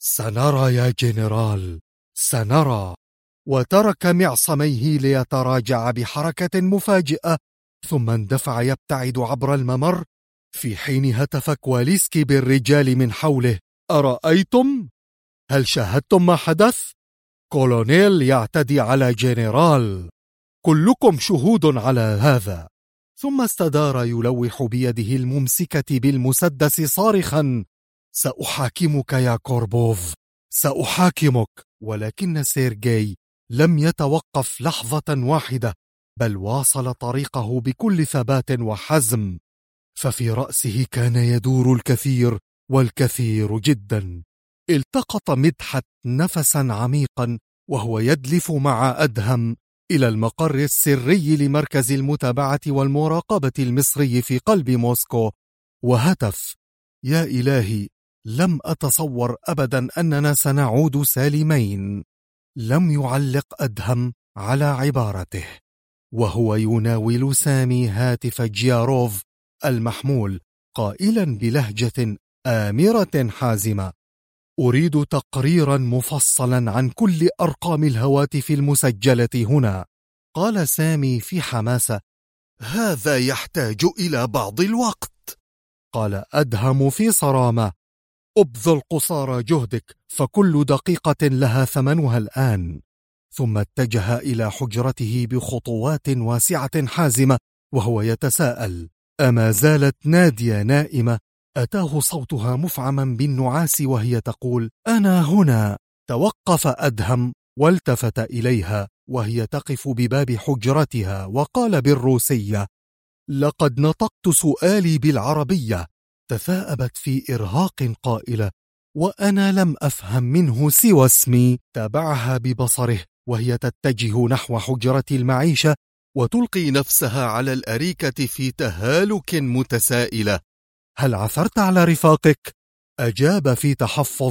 سنرى يا جنرال، سنرى. وترك معصميه ليتراجع بحركة مفاجئة، ثم اندفع يبتعد عبر الممر، في حين هتف كواليسكي بالرجال من حوله: أرأيتم؟ هل شاهدتم ما حدث؟ كولونيل يعتدي على جنرال، كلكم شهود على هذا. ثم استدار يلوح بيده الممسكة بالمسدس صارخا: سأحاكمك يا كوربوف، سأحاكمك. ولكن سيرجي لم يتوقف لحظة واحدة، بل واصل طريقه بكل ثبات وحزم، ففي رأسه كان يدور الكثير والكثير جدا. التقط مدحت نفسا عميقا وهو يدلف مع أدهم إلى المقر السري لمركز المتابعة والمراقبة المصري في قلب موسكو، وهتف: يا إلهي، لم أتصور أبدا أننا سنعود سالمين. لم يعلق أدهم على عبارته، وهو يناول سامي هاتف جياروف المحمول، قائلا بلهجة آمرة حازمة: أريد تقريرا مفصلا عن كل أرقام الهواتف المسجلة هنا. قال سامي في حماسة: هذا يحتاج إلى بعض الوقت. قال أدهم في صرامة: أبذل قصارى جهدك، فكل دقيقة لها ثمنها الآن. ثم اتجه إلى حجرته بخطوات واسعة حازمة، وهو يتساءل: أما زالت نادية نائمة؟ أتاه صوتها مفعما بالنعاس وهي تقول: أنا هنا. توقف أدهم والتفت إليها وهي تقف بباب حجرتها، وقال بالروسية: لقد نطقت سؤالي بالعربية. تثاءبت في إرهاق قائلة: وأنا لم أفهم منه سوى اسمي. تابعها ببصره وهي تتجه نحو حجرة المعيشة، وتلقي نفسها على الأريكة في تهالك متسائلة: هل عثرت على رفاقك؟ أجاب في تحفظ: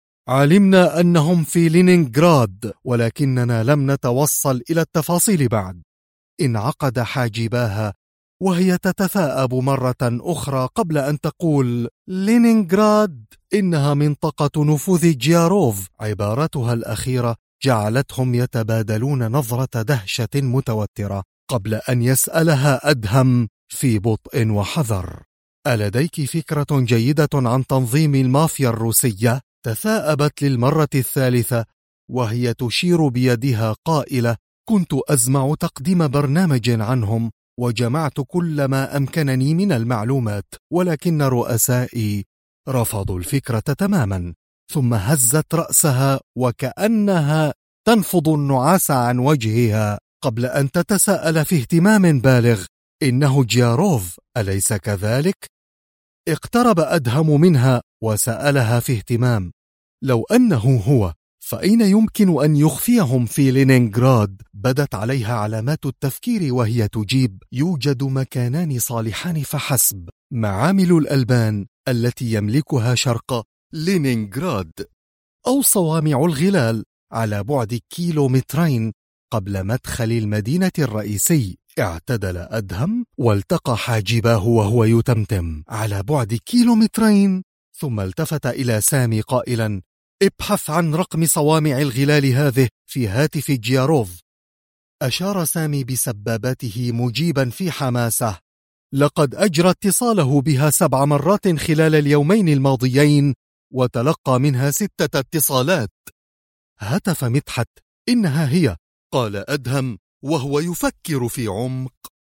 علمنا أنهم في لينينغراد، ولكننا لم نتوصل إلى التفاصيل بعد. انعقد حاجباها وهي تتثاءب مرة أخرى قبل أن تقول: لينينغراد إنها منطقة نفوذ جياروف. عبارتها الأخيرة جعلتهم يتبادلون نظرة دهشة متوترة قبل أن يسألها أدهم في بطء وحذر: ألديك فكرة جيدة عن تنظيم المافيا الروسية؟ تثاءبت للمرة الثالثة وهي تشير بيدها قائلة: كنت أزمع تقديم برنامج عنهم، وجمعت كل ما أمكنني من المعلومات، ولكن رؤسائي رفضوا الفكرة تماما. ثم هزت رأسها وكأنها تنفض النعاس عن وجهها قبل أن تتساءل في اهتمام بالغ: إنه جياروف، أليس كذلك؟ اقترب أدهم منها وسألها في اهتمام: لو أنه هو، فأين يمكن أن يخفيهم في لينينغراد؟ بدت عليها علامات التفكير وهي تجيب: يوجد مكانان صالحان فحسب، معامل الألبان التي يملكها شرق لينينغراد، أو صوامع الغلال على بعد كيلومترين قبل مدخل المدينة الرئيسي. اعتدل أدهم والتقى حاجباه وهو يتمتم: على بعد كيلومترين. ثم التفت إلى سامي قائلا: ابحث عن رقم صوامع الغلال هذه في هاتف جياروف. أشار سامي بسبابته مجيبا في حماسة: لقد أجرى اتصاله بها 7 مرات خلال اليومين الماضيين، وتلقى منها 6 اتصالات. هتف مدحت: إنها هي. قال أدهم: وهو يفكر في عمق.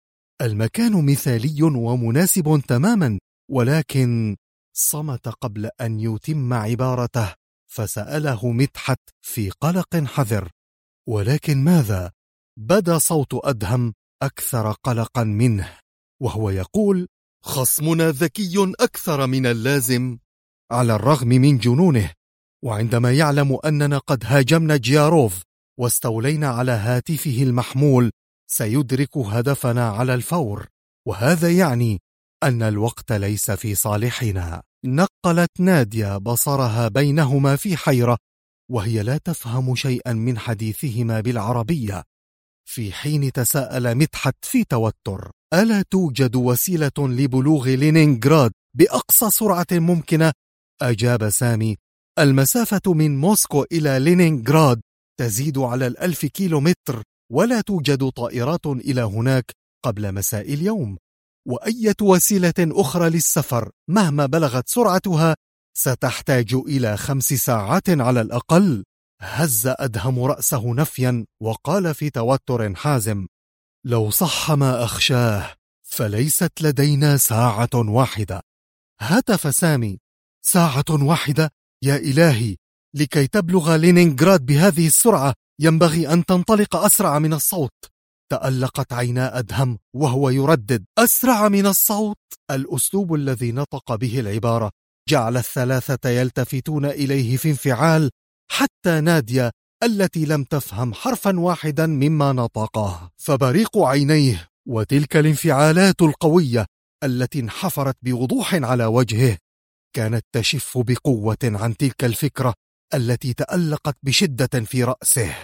المكان مثالي ومناسب تماما، ولكن صمت قبل أن يتم عبارته، فسأله مدحت في قلق حذر: ولكن ماذا؟ بدا صوت أدهم أكثر قلقا منه وهو يقول: خصمنا ذكي أكثر من اللازم. على الرغم من جنونه، وعندما يعلم أننا قد هاجمنا جياروف واستولينا على هاتفه المحمول، سيدرك هدفنا على الفور، وهذا يعني أن الوقت ليس في صالحنا. نقلت نادية بصرها بينهما في حيرة، وهي لا تفهم شيئا من حديثهما بالعربية، في حين تساءل مدحت في توتر: ألا توجد وسيلة لبلوغ لينينغراد بأقصى سرعة ممكنة؟ أجاب سامي: المسافة من موسكو إلى لينينغراد تزيد على 1000 كيلومتر، ولا توجد طائرات إلى هناك قبل مساء اليوم، وأية وسيلة أخرى للسفر مهما بلغت سرعتها ستحتاج إلى 5 ساعات على الأقل. هز أدهم رأسه نفيا وقال في توتر حازم: لو صح ما أخشاه فليست لدينا ساعة واحدة. هتف سامي: ساعة واحدة؟ يا إلهي، لكي تبلغ لينينغراد بهذه السرعة ينبغي أن تنطلق أسرع من الصوت. تألقت عينا أدهم وهو يردد: أسرع من الصوت. الأسلوب الذي نطق به العبارة جعل الثلاثة يلتفتون إليه في انفعال، حتى نادية التي لم تفهم حرفا واحدا مما نطقه، فبريق عينيه وتلك الانفعالات القوية التي انحفرت بوضوح على وجهه كانت تشف بقوة عن تلك الفكرة التي تألقت بشدة في رأسه،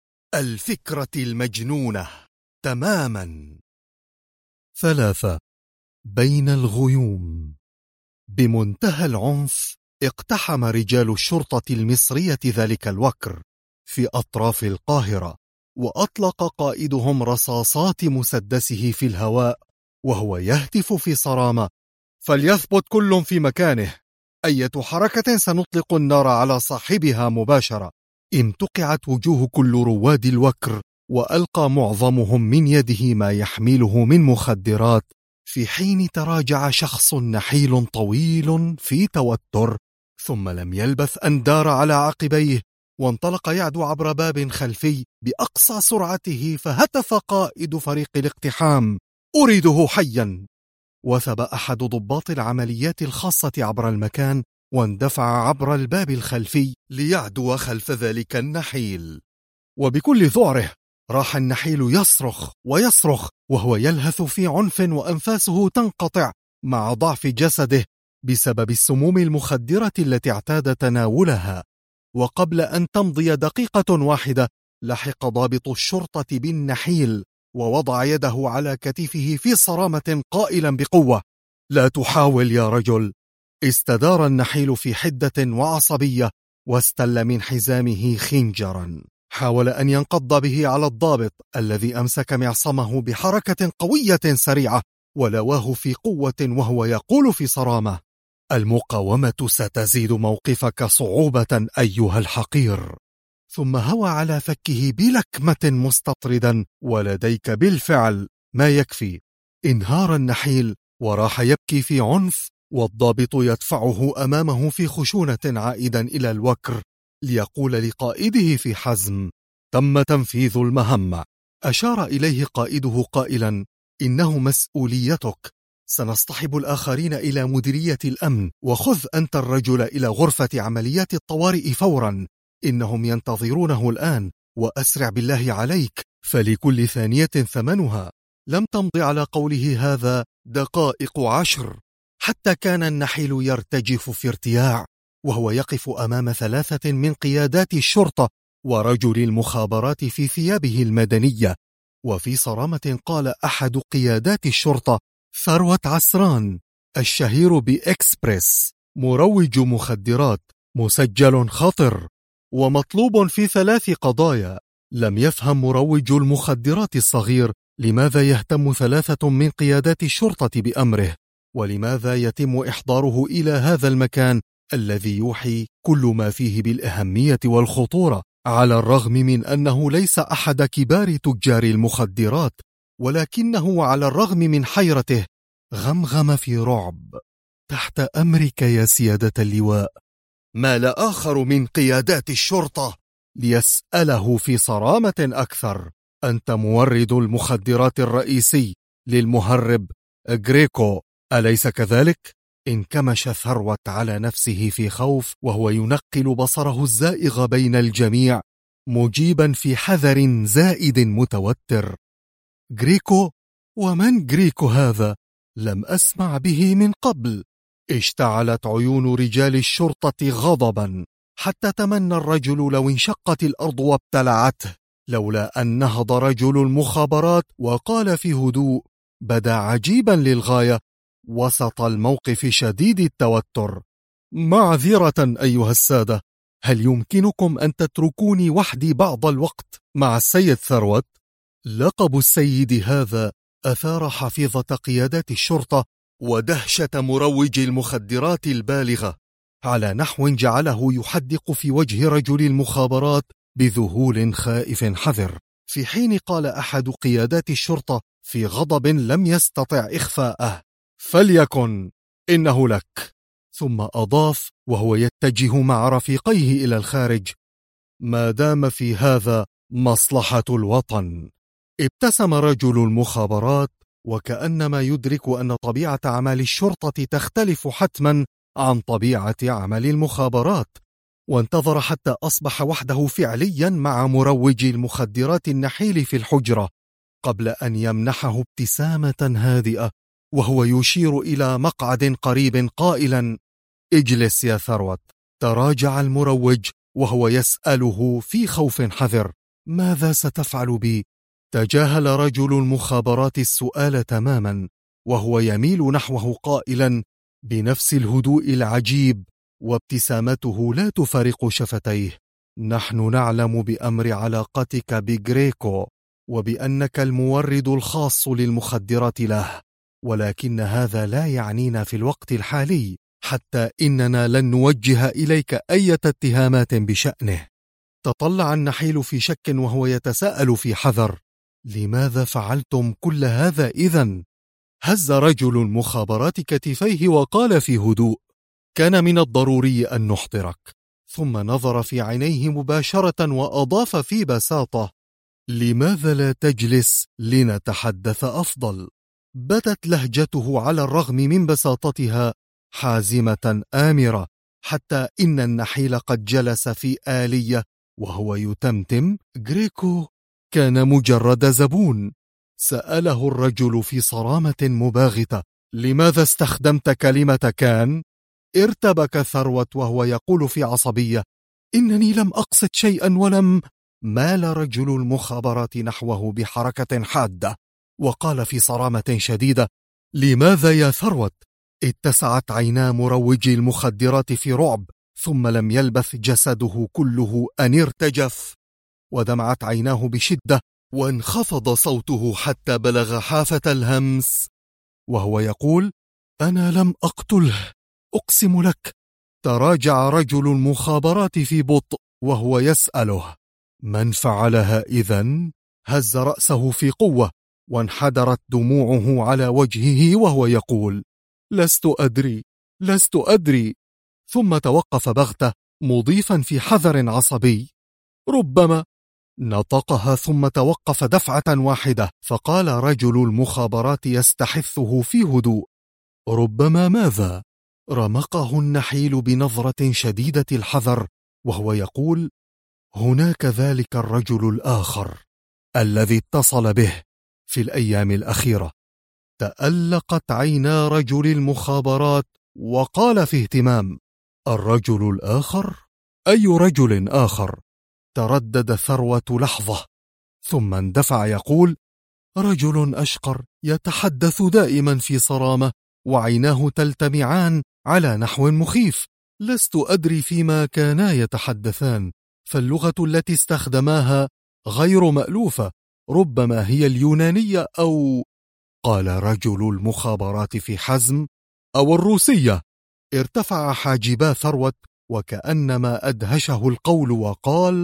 الفكرة المجنونة تماما. 3. بين الغيوم. بمنتهى العنف اقتحم رجال الشرطة المصرية ذلك الوكر في أطراف القاهرة، وأطلق قائدهم رصاصات مسدسه في الهواء وهو يهتف في صرامة: فليثبت كل في مكانه، أية حركة سنطلق النار على صاحبها مباشرة. امتقعت وجوه كل رواد الوكر، وألقى معظمهم من يده ما يحمله من مخدرات، في حين تراجع شخص نحيل طويل في توتر، ثم لم يلبث أن دار على عقبيه وانطلق يعدو عبر باب خلفي بأقصى سرعته، فهتف قائد فريق الاقتحام: أريده حيا. وثب أحد ضباط العمليات الخاصة عبر المكان واندفع عبر الباب الخلفي ليعدو خلف ذلك النحيل، وبكل ذعره راح النحيل يصرخ ويصرخ وهو يلهث في عنف، وأنفاسه تنقطع مع ضعف جسده بسبب السموم المخدرة التي اعتاد تناولها. وقبل أن تمضي دقيقة واحدة لحق ضابط الشرطة بالنحيل ووضع يده على كتفه في صرامة قائلا بقوة: لا تحاول يا رجل. استدار النحيل في حدة وعصبية واستل من حزامه خنجرا، حاول أن ينقض به على الضابط الذي أمسك معصمه بحركة قوية سريعة ولواه في قوة وهو يقول في صرامة: المقاومة ستزيد موقفك صعوبة أيها الحقير. ثم هوى على فكه بلكمة مستطردا: ولديك بالفعل ما يكفي. انهار النحيل وراح يبكي في عنف، والضابط يدفعه أمامه في خشونة عائدا إلى الوكر ليقول لقائده في حزم: تم تنفيذ المهمة. أشار إليه قائده قائلا: إنه مسؤوليتك، سنصطحب الآخرين إلى مديرية الأمن، وخذ أنت الرجل إلى غرفة عمليات الطوارئ فورا، إنهم ينتظرونه الآن، وأسرع بالله عليك فلكل ثانية ثمنها. لم تمض على قوله هذا دقائق 10 حتى كان النحيل يرتجف في ارتياع وهو يقف أمام 3 من قيادات الشرطة ورجل المخابرات في ثيابه المدنية. وفي صرامة قال أحد قيادات الشرطة: ثروة عسران الشهير بإكسبريس، مروج مخدرات، مسجل خطر ومطلوب في 3 قضايا. لم يفهم مروج المخدرات الصغير لماذا يهتم 3 من قيادات الشرطة بأمره، ولماذا يتم إحضاره إلى هذا المكان الذي يوحي كل ما فيه بالأهمية والخطورة. على الرغم من أنه ليس أحد كبار تجار المخدرات، ولكنه على الرغم من حيرته غمغم في رعب: تحت أمرك يا سيادة اللواء. مال آخر من قيادات الشرطة ليسأله في صرامة أكثر: أنت مورد المخدرات الرئيسي للمهرب غريكو، أليس كذلك؟ انكمش ثروت على نفسه في خوف وهو ينقل بصره الزائغ بين الجميع، مجيبا في حذر زائد متوتر: غريكو؟ ومن غريكو هذا؟ لم أسمع به من قبل. اشتعلت عيون رجال الشرطة غضبا، حتى تمنى الرجل لو انشقت الأرض وابتلعته، لولا أن نهض رجل المخابرات وقال في هدوء بدا عجيبا للغاية وسط الموقف شديد التوتر: معذرة أيها السادة، هل يمكنكم أن تتركوني وحدي بعض الوقت مع السيد ثروت؟ لقب السيد هذا أثار حفيظة قيادات الشرطة ودهشة مروج المخدرات البالغة، على نحو جعله يحدق في وجه رجل المخابرات بذهول خائف حذر، في حين قال أحد قيادات الشرطة في غضب لم يستطع إخفاءه: فليكن، إنه لك. ثم أضاف وهو يتجه مع رفيقيه إلى الخارج: ما دام في هذا مصلحة الوطن. ابتسم رجل المخابرات وكأنما يدرك أن طبيعة أعمال الشرطة تختلف حتما عن طبيعة عمل المخابرات، وانتظر حتى أصبح وحده فعليا مع مروج المخدرات النحيل في الحجرة قبل أن يمنحه ابتسامة هادئة وهو يشير إلى مقعد قريب قائلا: اجلس يا ثروت. تراجع المروج وهو يسأله في خوف حذر: ماذا ستفعل بي؟ تجاهل رجل المخابرات السؤال تماما وهو يميل نحوه قائلا بنفس الهدوء العجيب وابتسامته لا تفارق شفتيه: نحن نعلم بأمر علاقتك بغريكو وبأنك المورد الخاص للمخدرات له، ولكن هذا لا يعنينا في الوقت الحالي، حتى إننا لن نوجه إليك أي اتهامات بشأنه. تطلع النحيل في شك وهو يتساءل في حذر: لماذا فعلتم كل هذا إذن؟ هز رجل المخابرات كتفيه وقال في هدوء: كان من الضروري أن نحضرك. ثم نظر في عينيه مباشرة وأضاف في بساطة: لماذا لا تجلس لنتحدث أفضل؟ بدت لهجته على الرغم من بساطتها حازمة آمرة، حتى إن النحيل قد جلس في آلية وهو يتمتم: غريكو كان مجرد زبون. سأله الرجل في صرامة مباغتة: لماذا استخدمت كلمة كان؟ ارتبك ثروت وهو يقول في عصبية: إنني لم أقصد شيئا ولم. مال رجل المخابرات نحوه بحركة حادة وقال في صرامة شديدة: لماذا يا ثروت؟ اتسعت عينا مروج المخدرات في رعب، ثم لم يلبث جسده كله أن ارتجف، ودمعت عيناه بشدة، وانخفض صوته حتى بلغ حافة الهمس وهو يقول: أنا لم أقتله، أقسم لك. تراجع رجل المخابرات في بطء وهو يسأله: من فعلها إذن؟ هز رأسه في قوة وانحدرت دموعه على وجهه وهو يقول: لست أدري. ثم توقف بغتة مضيفا في حذر عصبي: ربما. نطقها ثم توقف دفعة واحدة، فقال رجل المخابرات يستحثه في هدوء: ربما ماذا؟ رمقه النحيل بنظرة شديدة الحذر وهو يقول: هناك ذلك الرجل الآخر الذي اتصل به في الأيام الأخيرة. تألقت عينا رجل المخابرات وقال في اهتمام: الرجل الآخر؟ أي رجل آخر؟ تردد ثروة لحظة ثم اندفع يقول: رجل أشقر يتحدث دائما في صرامة وعيناه تلتمعان على نحو مخيف. لست أدري فيما كانا يتحدثان، فاللغة التي استخدماها غير مألوفة، ربما هي اليونانية أو... قال رجل المخابرات في حزم: أو الروسية. ارتفع حاجبا ثروت وكأنما أدهشه القول وقال: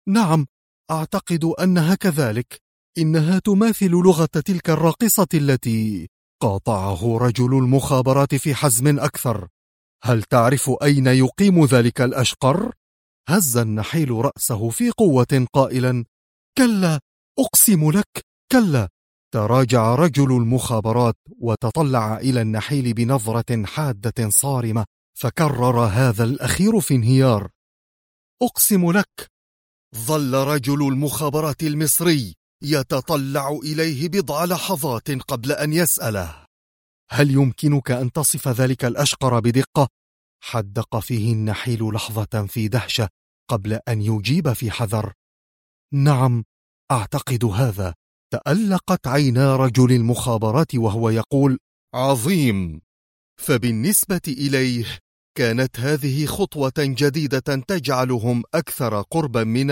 نعم، أعتقد أنها كذلك. إنها تماثل لغة تلك الراقصة التي قاطعه رجل المخابرات في حزم أكثر. هل تعرف أين يقيم ذلك الأشقر؟ هز النحيل رأسه في قوة قائلا: كلا، أقسم لك كلا. تراجع رجل المخابرات وتطلع إلى النحيل بنظرة حادة صارمة، فكرر هذا الأخير في انهيار: أقسم لك. ظل رجل المخابرات المصري يتطلع إليه بضع لحظات قبل أن يسأله: هل يمكنك أن تصف ذلك الأشقر بدقة؟ حدق فيه النحيل لحظة في دهشة قبل أن يجيب في حذر: نعم، أعتقد هذا. تألقت عينا رجل المخابرات وهو يقول: عظيم. فبالنسبة إليه كانت هذه خطوة جديدة تجعلهم أكثر قربا من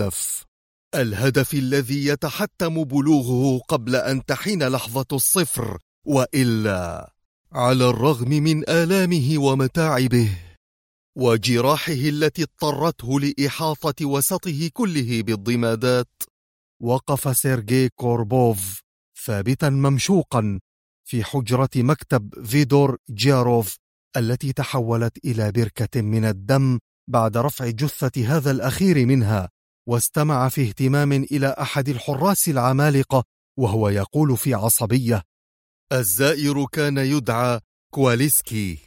الهدف الذي يتحتم بلوغه قبل أن تحين لحظة الصفر، وإلا على الرغم من آلامه ومتاعبه وجراحه التي اضطرته لإحاطة وسطه كله بالضمادات، وقف سيرجي كوربوف ثابتا ممشوقا في حجرة مكتب فيدور جياروف التي تحولت إلى بركة من الدم بعد رفع جثة هذا الأخير منها، واستمع في اهتمام إلى أحد الحراس العمالقة وهو يقول في عصبية: الزائر كان يدعى كواليسكي،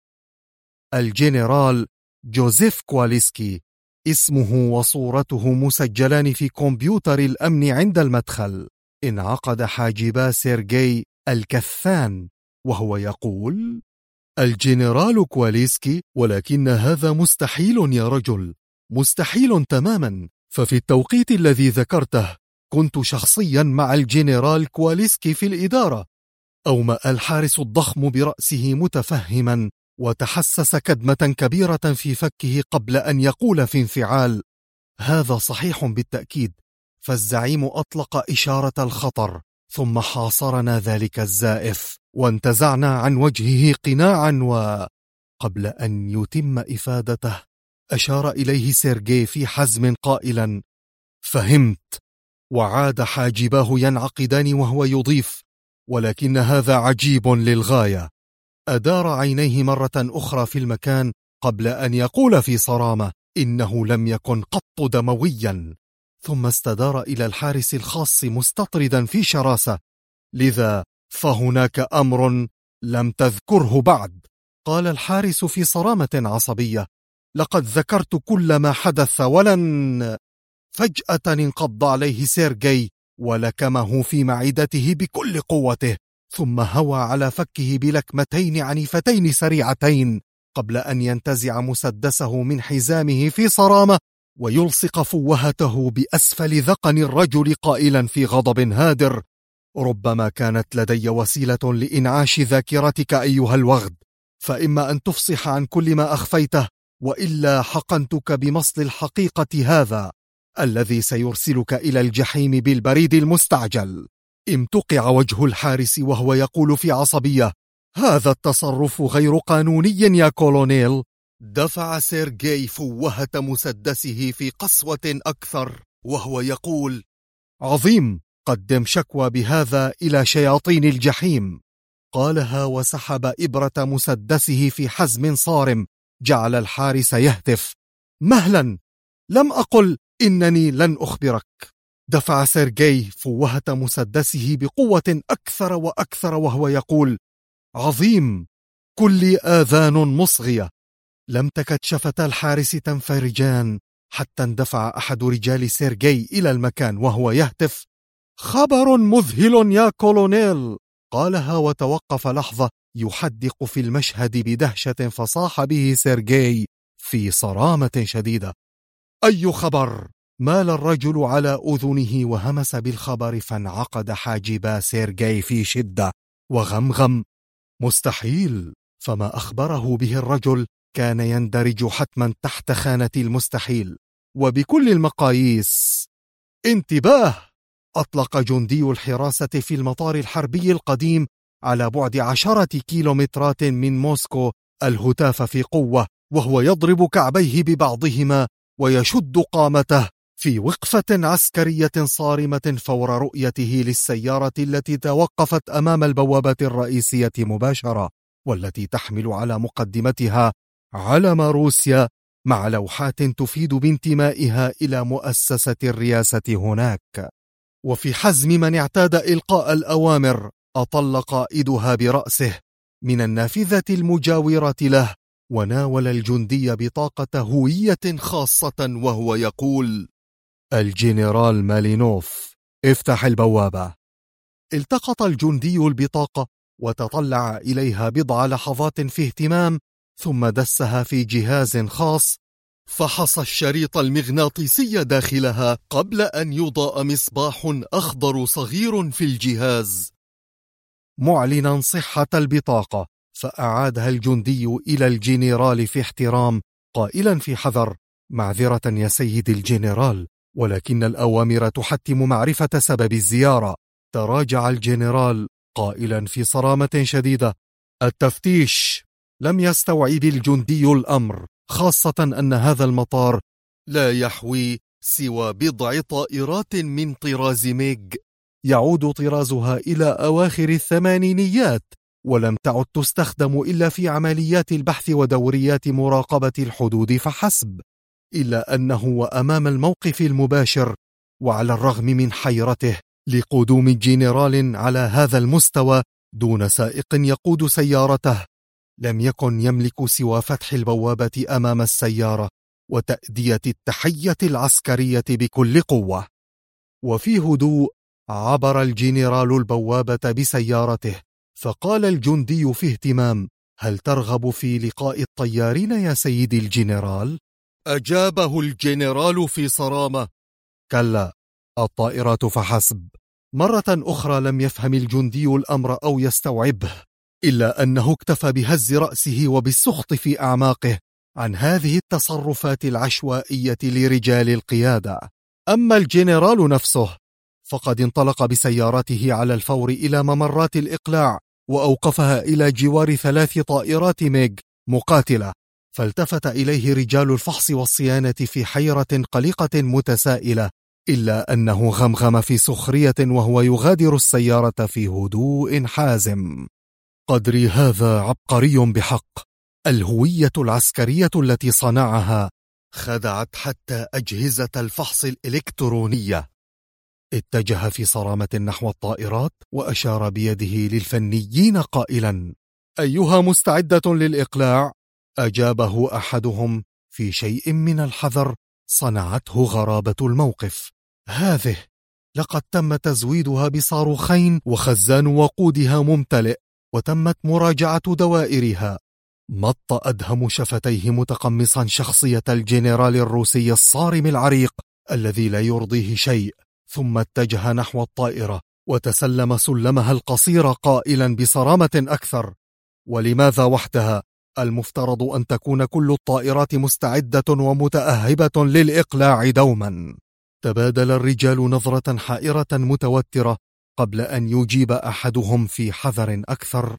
الجنرال جوزيف كواليسكي. اسمه وصورته مسجلان في كمبيوتر الأمن عند المدخل. انعقد حاجبا سيرجي الكثان وهو يقول: الجنرال كواليسكي، ولكن هذا مستحيل يا رجل، مستحيل تماما. ففي التوقيت الذي ذكرته كنت شخصيا مع الجنرال كواليسكي في الإدارة. أومأ الحارس الضخم برأسه متفهما، وتحسس كدمة كبيرة في فكه قبل أن يقول في انفعال: هذا صحيح بالتأكيد. فالزعيم أطلق إشارة الخطر، ثم حاصرنا ذلك الزائف وانتزعنا عن وجهه قناعا، وقبل أن يتم إفادته أشار إليه سيرجي في حزم قائلا: فهمت. وعاد حاجباه ينعقدان وهو يضيف: ولكن هذا عجيب للغاية. أدار عينيه مرة أخرى في المكان قبل أن يقول في صرامة: إنه لم يكن قط دمويا. ثم استدار إلى الحارس الخاص مستطردا في شراسة: لذا فهناك أمر لم تذكره بعد. قال الحارس في صرامة عصبية: لقد ذكرت كل ما حدث ولن. فجأة انقض عليه سيرجي ولكمه في معدته بكل قوته، ثم هوى على فكه بلكمتين عنيفتين سريعتين قبل أن ينتزع مسدسه من حزامه في صرامة ويلصق فوهته بأسفل ذقن الرجل قائلا في غضب هادر: ربما كانت لدي وسيلة لإنعاش ذاكرتك أيها الوغد، فإما أن تفصح عن كل ما أخفيته، وإلا حقنتك بمصل الحقيقة هذا الذي سيرسلك إلى الجحيم بالبريد المستعجل. امتقع وجه الحارس وهو يقول في عصبية: هذا التصرف غير قانوني يا كولونيل. دفع سيرجي فوهة مسدسه في قسوة أكثر وهو يقول: عظيم، قدم شكوى بهذا إلى شياطين الجحيم. قالها وسحب إبرة مسدسه في حزم صارم جعل الحارس يهتف: مهلا، لم أقل إنني لن أخبرك. دفع سيرجي فوهة مسدسه بقوة أكثر وأكثر وهو يقول: عظيم، كل آذان مصغية. لم تكد شفتا الحارس تنفرجان حتى اندفع أحد رجال سيرجي إلى المكان وهو يهتف: خبر مذهل يا كولونيل. قالها وتوقف لحظة يحدق في المشهد بدهشة، فصاح به سيرجي في صرامة شديدة: أي خبر؟ مال الرجل على أذنه وهمس بالخبر، فانعقد حاجبا سيرجي في شدة وغمغم: مستحيل. فما أخبره به الرجل كان يندرج حتما تحت خانة المستحيل وبكل المقاييس. انتباه! أطلق جندي الحراسة في المطار الحربي القديم على بعد 10 كيلومترات من موسكو الهتاف في قوة، وهو يضرب كعبيه ببعضهما ويشد قامته، في وقفة عسكرية صارمة فور رؤيته للسيارة التي توقفت أمام البوابة الرئيسية مباشرة، والتي تحمل على مقدمتها علم روسيا مع لوحات تفيد بانتمائها إلى مؤسسة الرئاسة هناك. وفي حزم من اعتاد إلقاء الأوامر، أطل قائدها برأسه من النافذة المجاورة له، وناول الجندي بطاقة هوية خاصة وهو يقول: الجنرال مالينوف، افتح البوابة. التقط الجندي البطاقة وتطلع إليها بضع لحظات في اهتمام، ثم دسها في جهاز خاص، فحص الشريط المغناطيسي داخلها قبل أن يضاء مصباح أخضر صغير في الجهاز معلنا صحة البطاقة. فأعادها الجندي إلى الجنرال في احترام، قائلا في حذر: معذرة يا سيد الجنرال، ولكن الأوامر تحتم معرفة سبب الزيارة. تراجع الجنرال قائلا في صرامة شديدة: التفتيش. لم يستوعب الجندي الأمر، خاصة أن هذا المطار لا يحوي سوى بضع طائرات من طراز ميج، يعود طرازها إلى أواخر الثمانينيات، ولم تعد تستخدم إلا في عمليات البحث ودوريات مراقبة الحدود فحسب. إلا أنه وأمام الموقف المباشر، وعلى الرغم من حيرته لقدوم الجنرال على هذا المستوى دون سائق يقود سيارته، لم يكن يملك سوى فتح البوابة أمام السيارة وتأدية التحية العسكرية بكل قوة. وفي هدوء عبر الجنرال البوابة بسيارته، فقال الجندي في اهتمام: هل ترغب في لقاء الطيارين يا سيدي الجنرال؟ أجابه الجنرال في صرامة: كلا، الطائرات فحسب. مرة أخرى لم يفهم الجندي الأمر أو يستوعبه، إلا أنه اكتفى بهز رأسه وبالسخط في أعماقه عن هذه التصرفات العشوائية لرجال القيادة. أما الجنرال نفسه فقد انطلق بسيارته على الفور إلى ممرات الإقلاع، وأوقفها إلى جوار 3 طائرات ميج مقاتلة، فالتفت إليه رجال الفحص والصيانة في حيرة قلقة متسائلة، إلا أنه غمغم في سخرية وهو يغادر السيارة في هدوء حازم: قدري هذا عبقري بحق. الهوية العسكرية التي صنعها خدعت حتى أجهزة الفحص الإلكترونية. اتجه في صرامة نحو الطائرات وأشار بيده للفنيين قائلا: أيها مستعدة للإقلاع؟ أجابه أحدهم في شيء من الحذر صنعته غرابة الموقف: هذه لقد تم تزويدها بصاروخين وخزان وقودها ممتلئ، وتمت مراجعة دوائرها. مط أدهم شفتيه متقمصا شخصية الجنرال الروسي الصارم العريق الذي لا يرضيه شيء، ثم اتجه نحو الطائرة وتسلم سلمها القصير قائلا بصرامة أكثر: ولماذا وحدها؟ المفترض أن تكون كل الطائرات مستعدة ومتأهبة للإقلاع دوما. تبادل الرجال نظرة حائرة متوترة قبل أن يجيب أحدهم في حذر أكثر: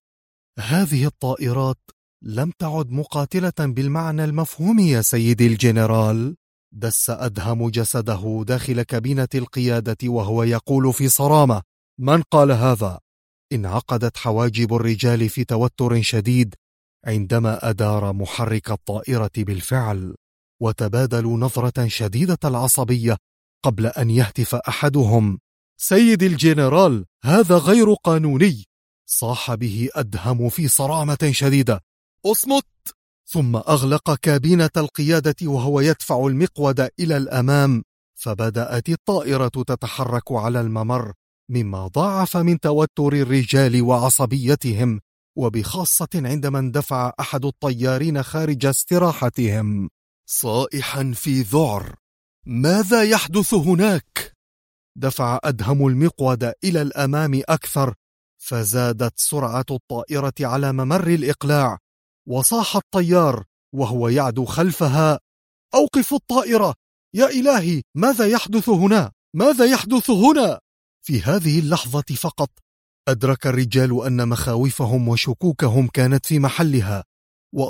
هذه الطائرات لم تعد مقاتلة بالمعنى المفهوم يا سيدي الجنرال. دس أدهم جسده داخل كابينة القيادة وهو يقول في صرامة: من قال هذا؟ انعقدت حواجب الرجال في توتر شديد عندما أدار محرك الطائرة بالفعل، وتبادلوا نظرة شديدة العصبية قبل أن يهتف أحدهم: سيد الجنرال، هذا غير قانوني! صاح به أدهم في صرامة شديدة: اصمت! ثم أغلق كابينة القيادة وهو يدفع المقود إلى الأمام، فبدأت الطائرة تتحرك على الممر، مما ضاعف من توتر الرجال وعصبيتهم، وبخاصة عندما اندفع أحد الطيارين خارج استراحتهم صائحا في ذعر: ماذا يحدث هناك؟ دفع أدهم المقود إلى الأمام أكثر، فزادت سرعة الطائرة على ممر الإقلاع، وصاح الطيار وهو يعدو خلفها: أوقفوا الطائرة! يا إلهي، ماذا يحدث هنا؟ ماذا يحدث هنا؟ في هذه اللحظة فقط أدرك الرجال أن مخاوفهم وشكوكهم كانت في محلها،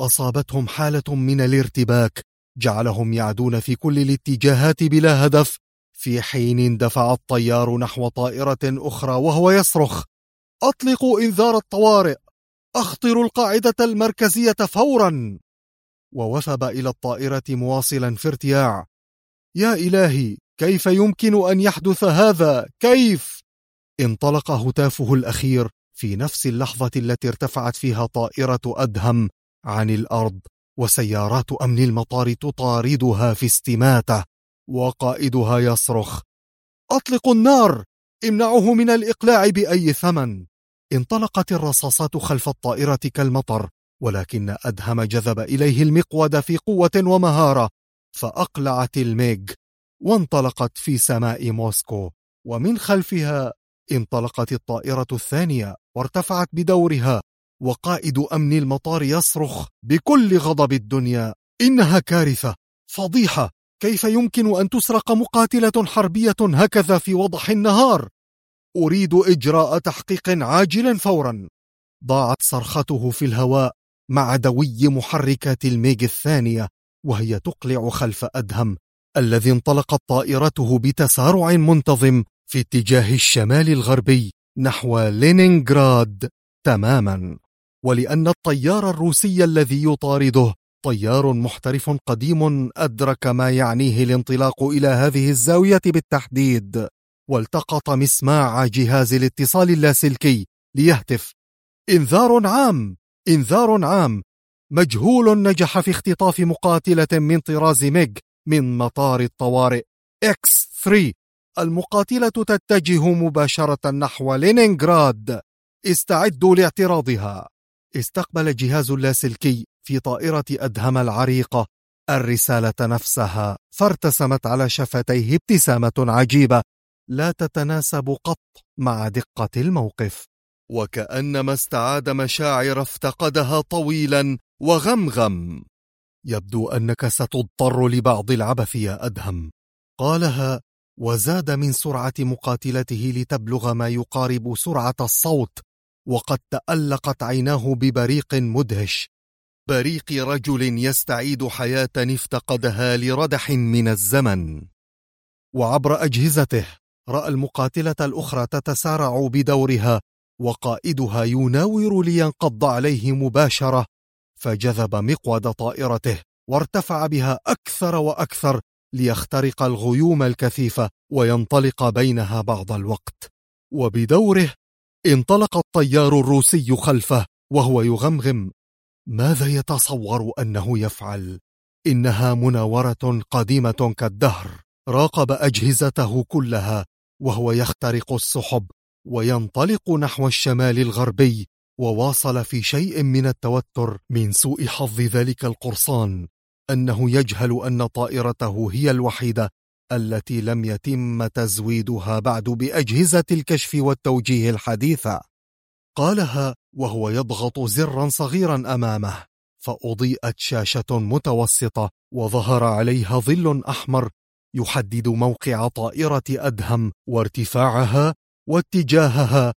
وأصابتهم حالة من الارتباك جعلهم يعدون في كل الاتجاهات بلا هدف في حين اندفع الطيار نحو طائرة أخرى وهو يصرخ: أطلقوا إنذار الطوارئ، أخطروا القاعدة المركزية فورا. ووثب إلى الطائرة مواصلا في ارتياع: يا إلهي، كيف يمكن أن يحدث هذا؟ كيف؟ انطلق هتافه الأخير في نفس اللحظة التي ارتفعت فيها طائرة أدهم عن الأرض، وسيارات أمن المطار تطاردها في استماتة، وقائدها يصرخ: أطلقوا النار، امنعوه من الإقلاع بأي ثمن. انطلقت الرصاصات خلف الطائرة كالمطر، ولكن أدهم جذب إليه المقود في قوة ومهارة، فأقلعت الميج وانطلقت في سماء موسكو. ومن خلفها انطلقت الطائرة الثانية وارتفعت بدورها، وقائد أمن المطار يصرخ بكل غضب الدنيا: إنها كارثة، فضيحة، كيف يمكن أن تسرق مقاتلة حربية هكذا في وضح النهار؟ أريد إجراء تحقيق عاجل فورا. ضاعت صرخته في الهواء مع دوي محركات الميج الثانية وهي تقلع خلف أدهم، الذي انطلقت طائرته بتسارع منتظم في اتجاه الشمال الغربي نحو لينينغراد تماما. ولأن الطيار الروسي الذي يطارده طيار محترف قديم، أدرك ما يعنيه الانطلاق إلى هذه الزاوية بالتحديد، والتقط مسماع جهاز الاتصال اللاسلكي ليهتف: إنذار عام، إنذار عام، مجهول نجح في اختطاف مقاتلة من طراز ميج من مطار الطوارئ X3، المقاتلة تتجه مباشرة نحو لينينغراد، استعدوا لاعتراضها. استقبل جهاز اللاسلكي في طائرة أدهم العريقة الرسالة نفسها، فارتسمت على شفتيه ابتسامة عجيبة لا تتناسب قط مع دقة الموقف، وكأنما استعاد مشاعر افتقدها طويلا وغمغم: يبدو أنك ستضطر لبعض العبث يا أدهم، قالها، وزاد من سرعة مقاتلته لتبلغ ما يقارب سرعة الصوت، وقد تألقت عيناه ببريق مدهش، بريق رجل يستعيد حياة افتقدها لردح من الزمن. وعبر أجهزته رأى المقاتلة الأخرى تتسارع بدورها، وقائدها يناور لينقض عليه مباشرة، فجذب مقود طائرته وارتفع بها أكثر وأكثر ليخترق الغيوم الكثيفة وينطلق بينها بعض الوقت. وبدوره انطلق الطيار الروسي خلفه وهو يغمغم: ماذا يتصور أنه يفعل؟ إنها مناورة قديمة كالدهر. راقب أجهزته كلها وهو يخترق السحب وينطلق نحو الشمال الغربي، وواصل في شيء من التوتر من سوء حظ ذلك القرصان أنه يجهل أن طائرته هي الوحيدة التي لم يتم تزويدها بعد بأجهزة الكشف والتوجيه الحديثة. قالها وهو يضغط زرا صغيرا أمامه، فأضيئت شاشة متوسطة وظهر عليها ظل أحمر يحدد موقع طائرة أدهم وارتفاعها واتجاهها،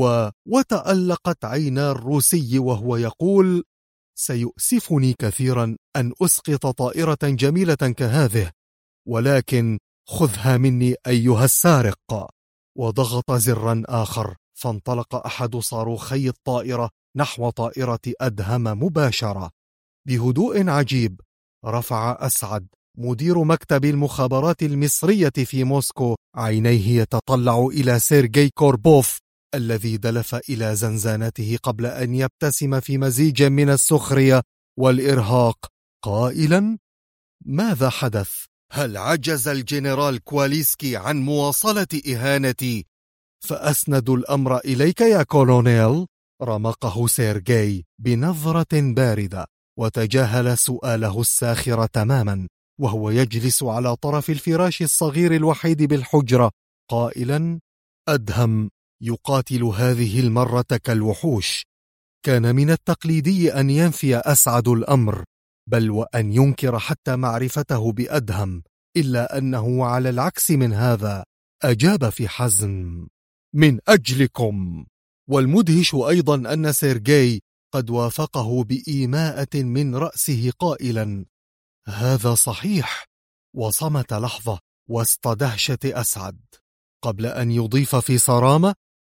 وتألقت عينا الروسي وهو يقول: سيؤسفني كثيرا أن أسقط طائرة جميلة كهذه، ولكن خذها مني أيها السارق. وضغط زرا آخر، فانطلق أحد صاروخي الطائرة نحو طائرة أدهم مباشرة. بهدوء عجيب رفع أسعد مدير مكتب المخابرات المصرية في موسكو عينيه يتطلع إلى سيرجي كوربوف الذي دلف إلى زنزانته قبل أن يبتسم في مزيج من السخرية والإرهاق قائلا: ماذا حدث؟ هل عجز الجنرال كواليسكي عن مواصلة إهانتي؟ فأسند الأمر إليك يا كولونيل. رمقه سيرجي بنظرة باردة وتجاهل سؤاله الساخر تماما وهو يجلس على طرف الفراش الصغير الوحيد بالحجرة قائلا: أدهم يقاتل هذه المرة كالوحوش. كان من التقليدي أن ينفي أسعد الأمر، بل وأن ينكر حتى معرفته بأدهم، إلا أنه على العكس من هذا أجاب في حزم: من أجلكم. والمدهش أيضا أن سيرجي قد وافقه بإيماءة من رأسه قائلا: هذا صحيح. وصمت لحظة وسط دهشة أسعد قبل أن يضيف في صرامة: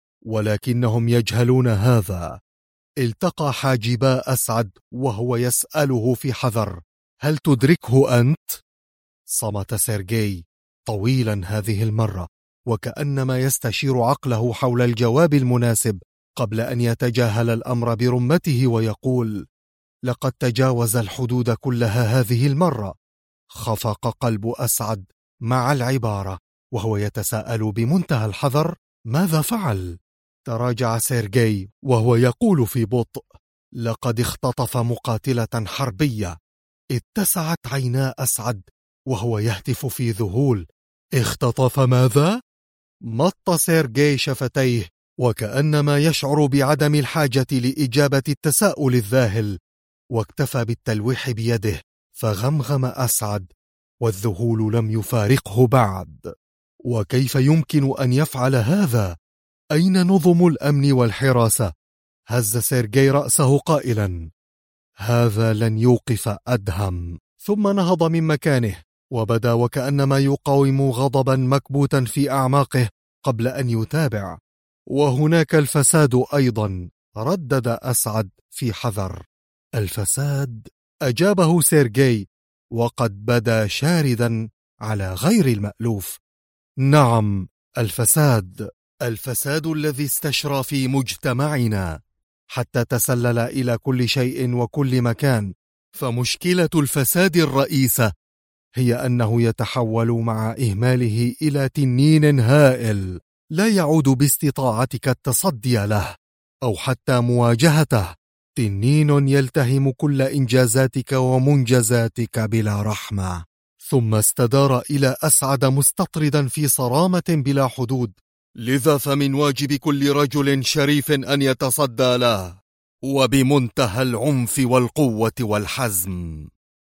ولكنهم يجهلون هذا. التقى حاجبا أسعد وهو يسأله في حذر: هل تدركه أنت؟ صمت سيرجي طويلا هذه المرة، وكأنما يستشير عقله حول الجواب المناسب قبل أن يتجاهل الأمر برمته ويقول: لقد تجاوز الحدود كلها هذه المرة. خفق قلب أسعد مع العبارة وهو يتساءل بمنتهى الحذر: ماذا فعل؟ تراجع سيرجي وهو يقول في بطء: لقد اختطف مقاتلة حربية. اتسعت عينا أسعد وهو يهتف في ذهول: اختطف ماذا؟ مط سيرجي شفتيه وكأنما يشعر بعدم الحاجة لإجابة التساؤل الذاهل، واكتفى بالتلويح بيده، فغمغم أسعد والذهول لم يفارقه بعد. وكيف يمكن أن يفعل هذا؟ أين نظم الأمن والحراسة؟ هز سيرجي رأسه قائلا: هذا لن يوقف أدهم. ثم نهض من مكانه وبدا وكأنما يقاوم غضبا مكبوتا في أعماقه قبل أن يتابع: وهناك الفساد أيضا، ردد أسعد في حذر. الفساد؟ أجابه سيرجي وقد بدا شاردا على غير المألوف: نعم، الفساد. الفساد الذي استشرى في مجتمعنا حتى تسلل إلى كل شيء وكل مكان. فمشكلة الفساد الرئيسة هي أنه يتحول مع إهماله إلى تنين هائل لا يعود باستطاعتك التصدي له أو حتى مواجهته. تنين يلتهم كل إنجازاتك ومنجزاتك بلا رحمة. ثم استدار إلى أسعد مستطردا في صرامة بلا حدود: لذا فمن واجب كل رجل شريف أن يتصدى له، وبمنتهى العنف والقوة والحزم.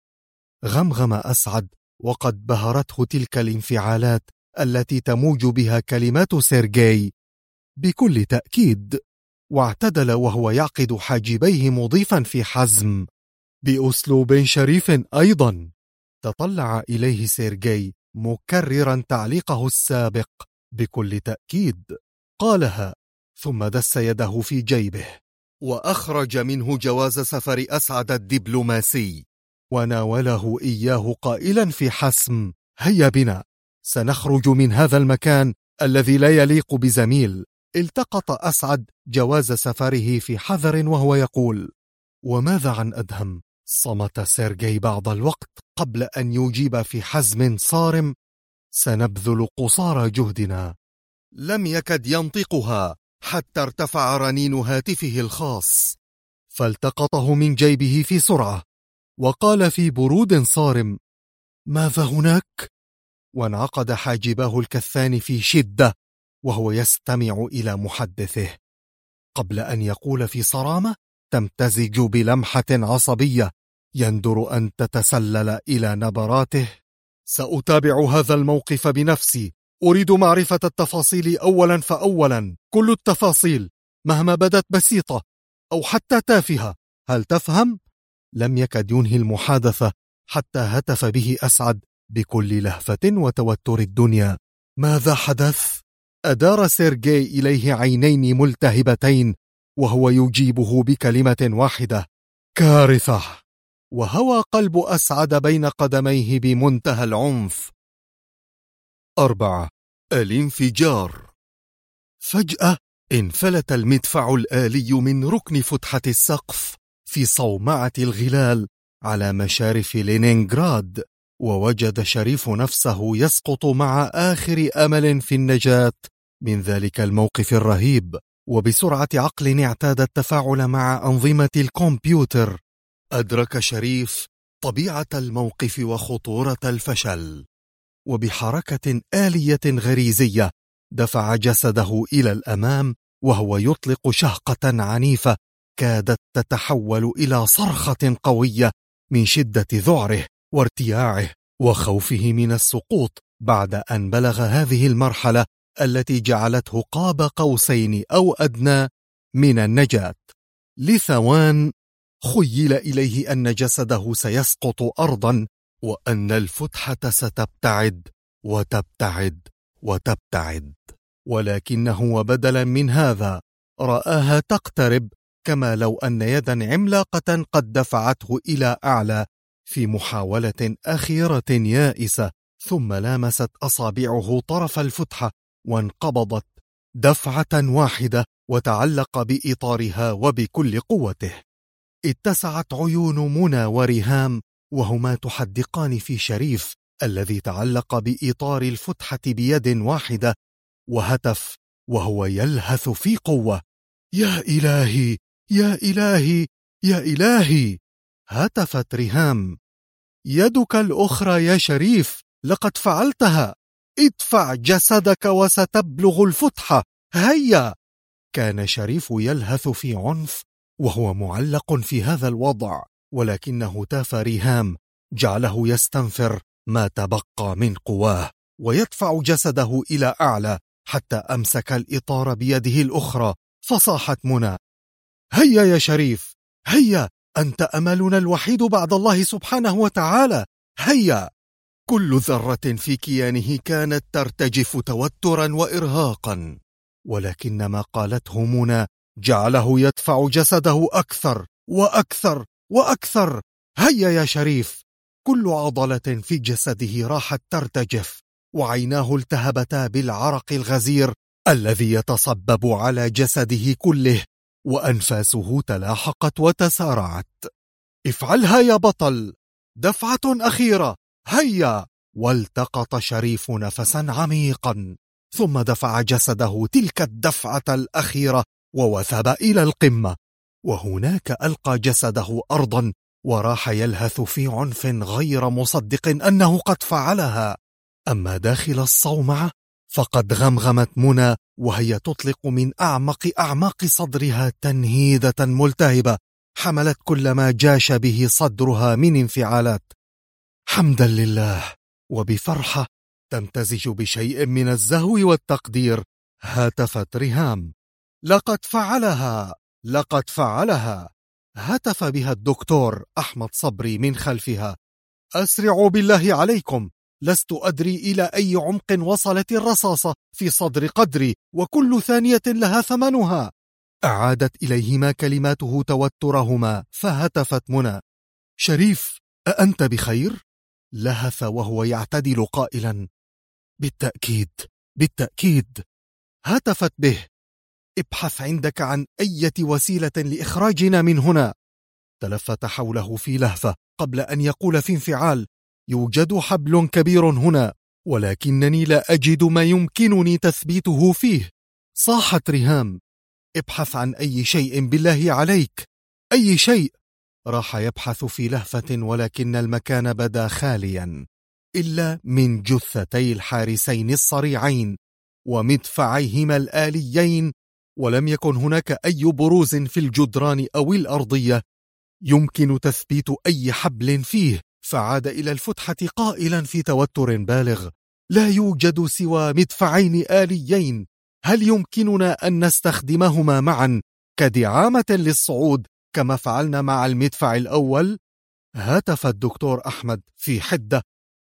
غمغم أسعد وقد بهرته تلك الانفعالات التي تموج بها كلمات سيرجي بكل تأكيد، واعتدل وهو يعقد حاجبيه مضيفا في حزم: بأسلوب شريف أيضا. تطلع إليه سيرجي مكررا تعليقه السابق بكل تأكيد. قالها ثم دس يده في جيبه وأخرج منه جواز سفر أسعد الدبلوماسي وناوله إياه قائلا في حسم: هيا بنا، سنخرج من هذا المكان الذي لا يليق بزميل. التقط أسعد جواز سفره في حذر وهو يقول: وماذا عن أدهم؟ صمت سيرجي بعض الوقت قبل أن يجيب في حزم صارم: سنبذل قصارى جهدنا. لم يكد ينطقها حتى ارتفع رنين هاتفه الخاص، فالتقطه من جيبه في سرعة وقال في برود صارم: ماذا هناك؟ وانعقد حاجباه الكثان في شدة وهو يستمع إلى محدثه، قبل أن يقول في صرامة تمتزج بلمحة عصبية يندر أن تتسلل إلى نبراته: سأتابع هذا الموقف بنفسي، أريد معرفة التفاصيل أولا فأولا، كل التفاصيل مهما بدت بسيطة أو حتى تافهة. هل تفهم؟ لم يكد ينهي المحادثة حتى هتف به أسعد بكل لهفة وتوتر الدنيا: ماذا حدث؟ أدار سيرجي إليه عينين ملتهبتين وهو يجيبه بكلمة واحدة: كارثة. وهوى قلب أسعد بين قدميه بمنتهى العنف. 4. الانفجار. فجأة انفلت المدفع الآلي من ركن فتحة السقف في صومعة الغلال على مشارف لينينغراد، ووجد شريف نفسه يسقط مع آخر أمل في النجاة من ذلك الموقف الرهيب. وبسرعة عقل اعتاد التفاعل مع أنظمة الكمبيوتر، أدرك شريف طبيعة الموقف وخطورة الفشل، وبحركة آلية غريزية دفع جسده إلى الأمام وهو يطلق شهقة عنيفة كادت تتحول إلى صرخة قوية من شدة ذعره وارتياعه وخوفه من السقوط، بعد أن بلغ هذه المرحلة التي جعلته قاب قوسين أو أدنى من النجاة. لثوان خيل إليه أن جسده سيسقط أرضا وأن الفتحة ستبتعد وتبتعد وتبتعد، ولكنه وبدلا من هذا رآها تقترب، كما لو أن يدا عملاقة قد دفعته إلى أعلى في محاولة أخيرة يائسة، ثم لامست أصابعه طرف الفتحة وانقبضت دفعة واحدة وتعلق بإطارها وبكل قوته. اتسعت عيون منى وريهام وهما تحدقان في شريف الذي تعلق بإطار الفتحة بيد واحدة، وهتف وهو يلهث في قوة: يا إلهي يا إلهي يا إلهي! هتفت ريهام: يدك الأخرى يا شريف، لقد فعلتها، ادفع جسدك وستبلغ الفتحة، هيا! كان شريف يلهث في عنف وهو معلق في هذا الوضع، ولكن هتاف ريهام جعله يستنفر ما تبقى من قواه ويدفع جسده إلى أعلى حتى أمسك الإطار بيده الأخرى، فصاحت منى: هيا يا شريف، هيا، أنت أملنا الوحيد بعد الله سبحانه وتعالى، هيا! كل ذرة في كيانه كانت ترتجف توترا وإرهاقا، ولكن ما قالته منى جعله يدفع جسده أكثر وأكثر وأكثر. هيا يا شريف! كل عضلة في جسده راحت ترتجف، وعيناه التهبتا بالعرق الغزير الذي يتصبب على جسده كله، وأنفاسه تلاحقت وتسارعت. افعلها يا بطل، دفعة أخيرة، هيا! والتقط شريف نفسا عميقا، ثم دفع جسده تلك الدفعة الأخيرة ووثب إلى القمة، وهناك ألقى جسده أرضا وراح يلهث في عنف غير مصدق أنه قد فعلها. أما داخل الصومعة فقد غمغمت منى وهي تطلق من أعماق صدرها تنهيدة ملتهبة حملت كل ما جاش به صدرها من انفعالات. حمدا لله، وبفرحة تمتزج بشيء من الزهو والتقدير هتفت ريهام: لقد فعلها، لقد فعلها! هتف بها الدكتور أحمد صبري من خلفها: أسرعوا بالله عليكم، لست أدري إلى أي عمق وصلت الرصاصة في صدر قدري، وكل ثانية لها ثمنها. أعادت إليهما كلماته توترهما، فهتفت منى: شريف، أأنت بخير؟ لهث وهو يعتدل قائلا: بالتأكيد بالتأكيد. هتفت به: ابحث عندك عن أي وسيلة لإخراجنا من هنا. تلفت حوله في لهفة قبل أن يقول في انفعال: يوجد حبل كبير هنا، ولكنني لا أجد ما يمكنني تثبيته فيه. صاحت ريهام: ابحث عن أي شيء بالله عليك، أي شيء. راح يبحث في لهفة، ولكن المكان بدا خاليا إلا من جثتي الحارسين الصريعين ومدفعيهما الآليين، ولم يكن هناك أي بروز في الجدران أو الأرضية يمكن تثبيت أي حبل فيه. فعاد إلى الفتحة قائلا في توتر بالغ: لا يوجد سوى مدفعين آليين، هل يمكننا أن نستخدمهما معا كدعامة للصعود كما فعلنا مع المدفع الأول؟ هتف الدكتور أحمد في حدة: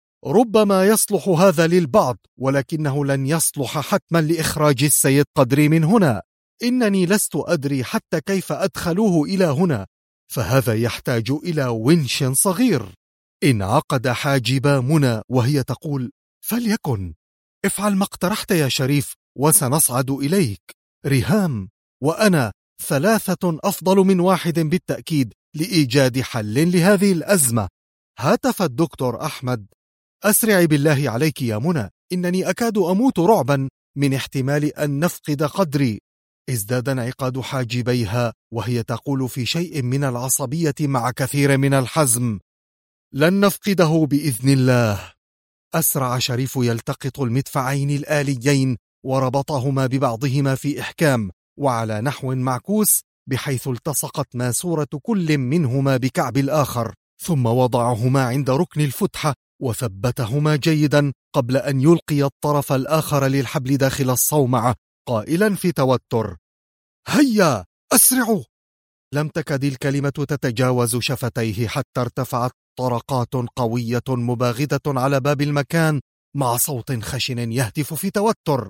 ربما يصلح هذا للبعض، ولكنه لن يصلح حتما لإخراج السيد قدري من هنا. إنني لست أدري حتى كيف أدخلوه إلى هنا، فهذا يحتاج إلى ونش صغير. انعقد حاجب منى وهي تقول: فليكن، افعل ما اقترحت يا شريف وسنصعد إليك. ريهام وأنا 3 أفضل من 1 بالتأكيد لإيجاد حل لهذه الأزمة. هتف الدكتور أحمد: أسرعي بالله عليك يا منى، إنني أكاد أموت رعبا من احتمال أن نفقد قدري. ازداد انعقاد حاجبيها وهي تقول في شيء من العصبية مع كثير من الحزم: لن نفقده بإذن الله. أسرع شريف يلتقط المدفعين الآليين وربطهما ببعضهما في إحكام وعلى نحو معكوس، بحيث التصقت ماسورة كل منهما بكعب الآخر، ثم وضعهما عند ركن الفتحة وثبتهما جيدا قبل أن يلقي الطرف الآخر للحبل داخل الصومعة، قائلا في توتر: هيا أسرعوا. لم تكد الكلمة تتجاوز شفتيه حتى ارتفعت طرقات قوية مباغتة على باب المكان مع صوت خشن يهتف في توتر: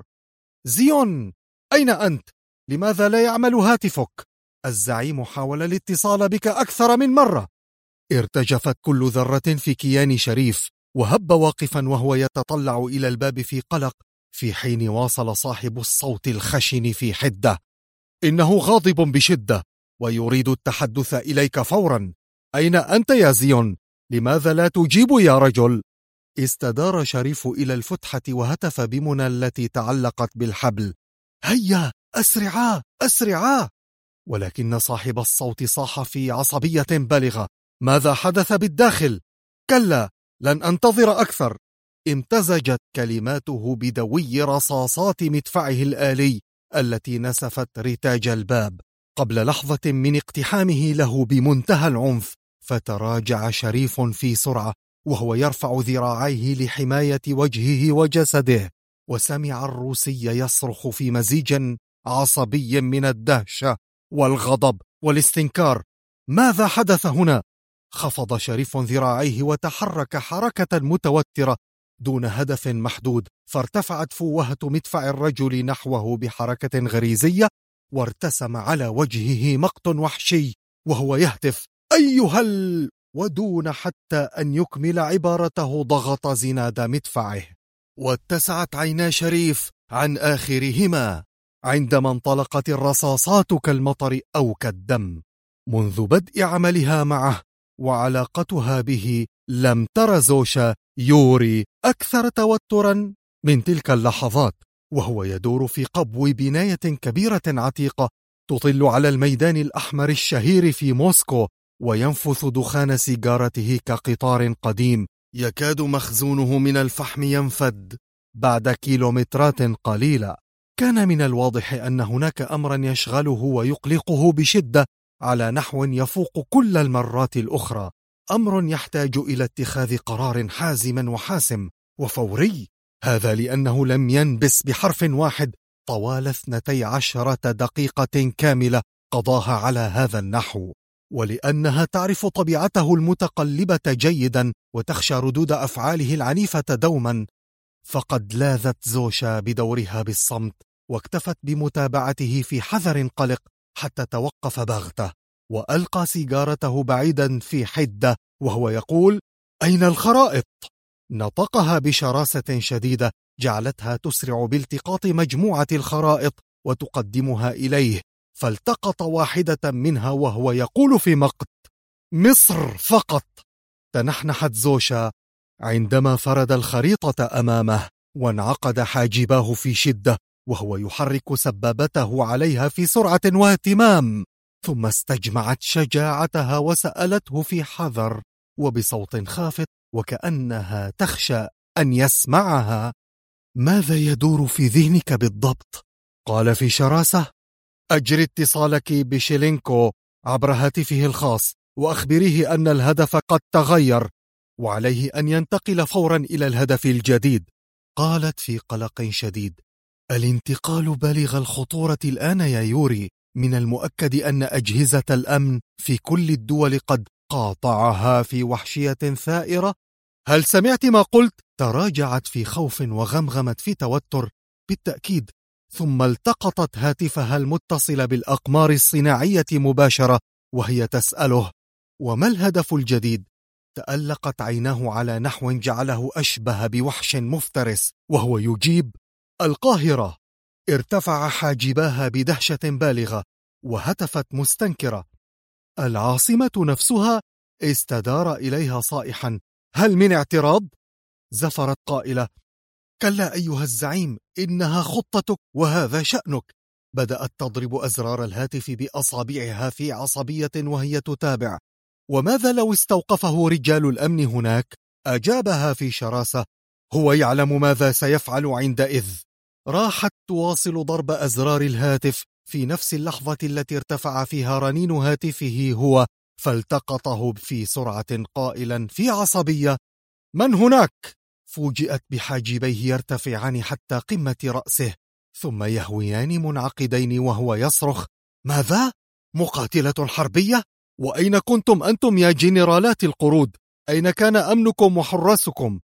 زيون، أين أنت؟ لماذا لا يعمل هاتفك؟ الزعيم حاول الاتصال بك أكثر من مرة. ارتجفت كل ذرة في كيان شريف، وهب واقفا وهو يتطلع إلى الباب في قلق، في حين واصل صاحب الصوت الخشن في حدة: إنه غاضب بشدة ويريد التحدث إليك فورا. أين أنت يا زيون؟ لماذا لا تجيب يا رجل؟ استدار شريف إلى الفتحة وهتف بمنى التي تعلقت بالحبل: هيا أسرعا أسرعا! ولكن صاحب الصوت صاح في عصبية بالغة: ماذا حدث بالداخل؟ كلا، لن أنتظر أكثر. امتزجت كلماته بدوي رصاصات مدفعه الآلي التي نسفت رتاج الباب قبل لحظة من اقتحامه له بمنتهى العنف. فتراجع شريف في سرعة وهو يرفع ذراعيه لحماية وجهه وجسده، وسمع الروسي يصرخ في مزيج عصبي من الدهشة والغضب والاستنكار: ماذا حدث هنا؟ خفض شريف ذراعيه وتحرك حركة متوترة دون هدف محدود، فارتفعت فوهة مدفع الرجل نحوه بحركة غريزية، وارتسم على وجهه مقت وحشي وهو يهتف: أيها ودون حتى أن يكمل عبارته ضغط زناد مدفعه، واتسعت عينا شريف عن آخرهما عندما انطلقت الرصاصات كالمطر أو كالدم. منذ بدء عملها معه وعلاقتها به لم تر زوشا يوري أكثر توترا من تلك اللحظات، وهو يدور في قبو بناية كبيرة عتيقة تطل على الميدان الأحمر الشهير في موسكو، وينفث دخان سيجارته كقطار قديم يكاد مخزونه من الفحم ينفد بعد كيلومترات قليلة. كان من الواضح أن هناك أمرا يشغله ويقلقه بشدة على نحو يفوق كل المرات الأخرى، أمر يحتاج إلى اتخاذ قرار حازم وحاسم وفوري. هذا لأنه لم ينبس بحرف واحد طوال 12 دقيقة كاملة قضاها على هذا النحو، ولأنها تعرف طبيعته المتقلبة جيدا وتخشى ردود أفعاله العنيفة دوما، فقد لاذت زوشا بدورها بالصمت واكتفت بمتابعته في حذر قلق حتى توقف بغتة وألقى سيجارته بعيدا في حدة وهو يقول: أين الخرائط؟ نطقها بشراسة شديدة جعلتها تسرع بالتقاط مجموعة الخرائط وتقدمها إليه، فالتقط واحدة منها وهو يقول في مقت: مصر فقط. تنحنحت زوشا عندما فرد الخريطة أمامه، وانعقد حاجباه في شدة وهو يحرك سبابته عليها في سرعة واهتمام، ثم استجمعت شجاعتها وسألته في حذر وبصوت خافت وكأنها تخشى أن يسمعها: ماذا يدور في ذهنك بالضبط؟ قال في شراسة: أجري اتصالك بشيلينكو عبر هاتفه الخاص وأخبريه أن الهدف قد تغير وعليه أن ينتقل فورا إلى الهدف الجديد. قالت في قلق شديد: الانتقال بالغ الخطورة الآن يا يوري، من المؤكد أن أجهزة الأمن في كل الدول قد قاطعها في وحشية ثائرة. هل سمعت ما قلت؟ تراجعت في خوف وغمغمت في توتر: بالتأكيد. ثم التقطت هاتفها المتصل بالأقمار الصناعية مباشرة وهي تسأله: وما الهدف الجديد؟ تألقت عيناه على نحو جعله أشبه بوحش مفترس وهو يجيب: القاهرة. ارتفع حاجباها بدهشة بالغة وهتفت مستنكرة: العاصمة نفسها؟ استدار إليها صائحا: هل من اعتراض؟ زفرت قائلة: كلا أيها الزعيم، إنها خطتك وهذا شأنك. بدأت تضرب أزرار الهاتف بأصابعها في عصبية وهي تتابع: وماذا لو استوقفه رجال الأمن هناك؟ أجابها في شراسة: هو يعلم ماذا سيفعل عندئذ. راحت تواصل ضرب أزرار الهاتف في نفس اللحظة التي ارتفع فيها رنين هاتفه هو، فالتقطه في سرعة قائلا في عصبية: من هناك؟ فوجئت بحاجبيه يرتفعان حتى قمة رأسه ثم يهويان منعقدين وهو يصرخ: ماذا؟ مقاتلة حربية؟ وأين كنتم أنتم يا جنرالات القرود؟ أين كان أمنكم وحراسكم؟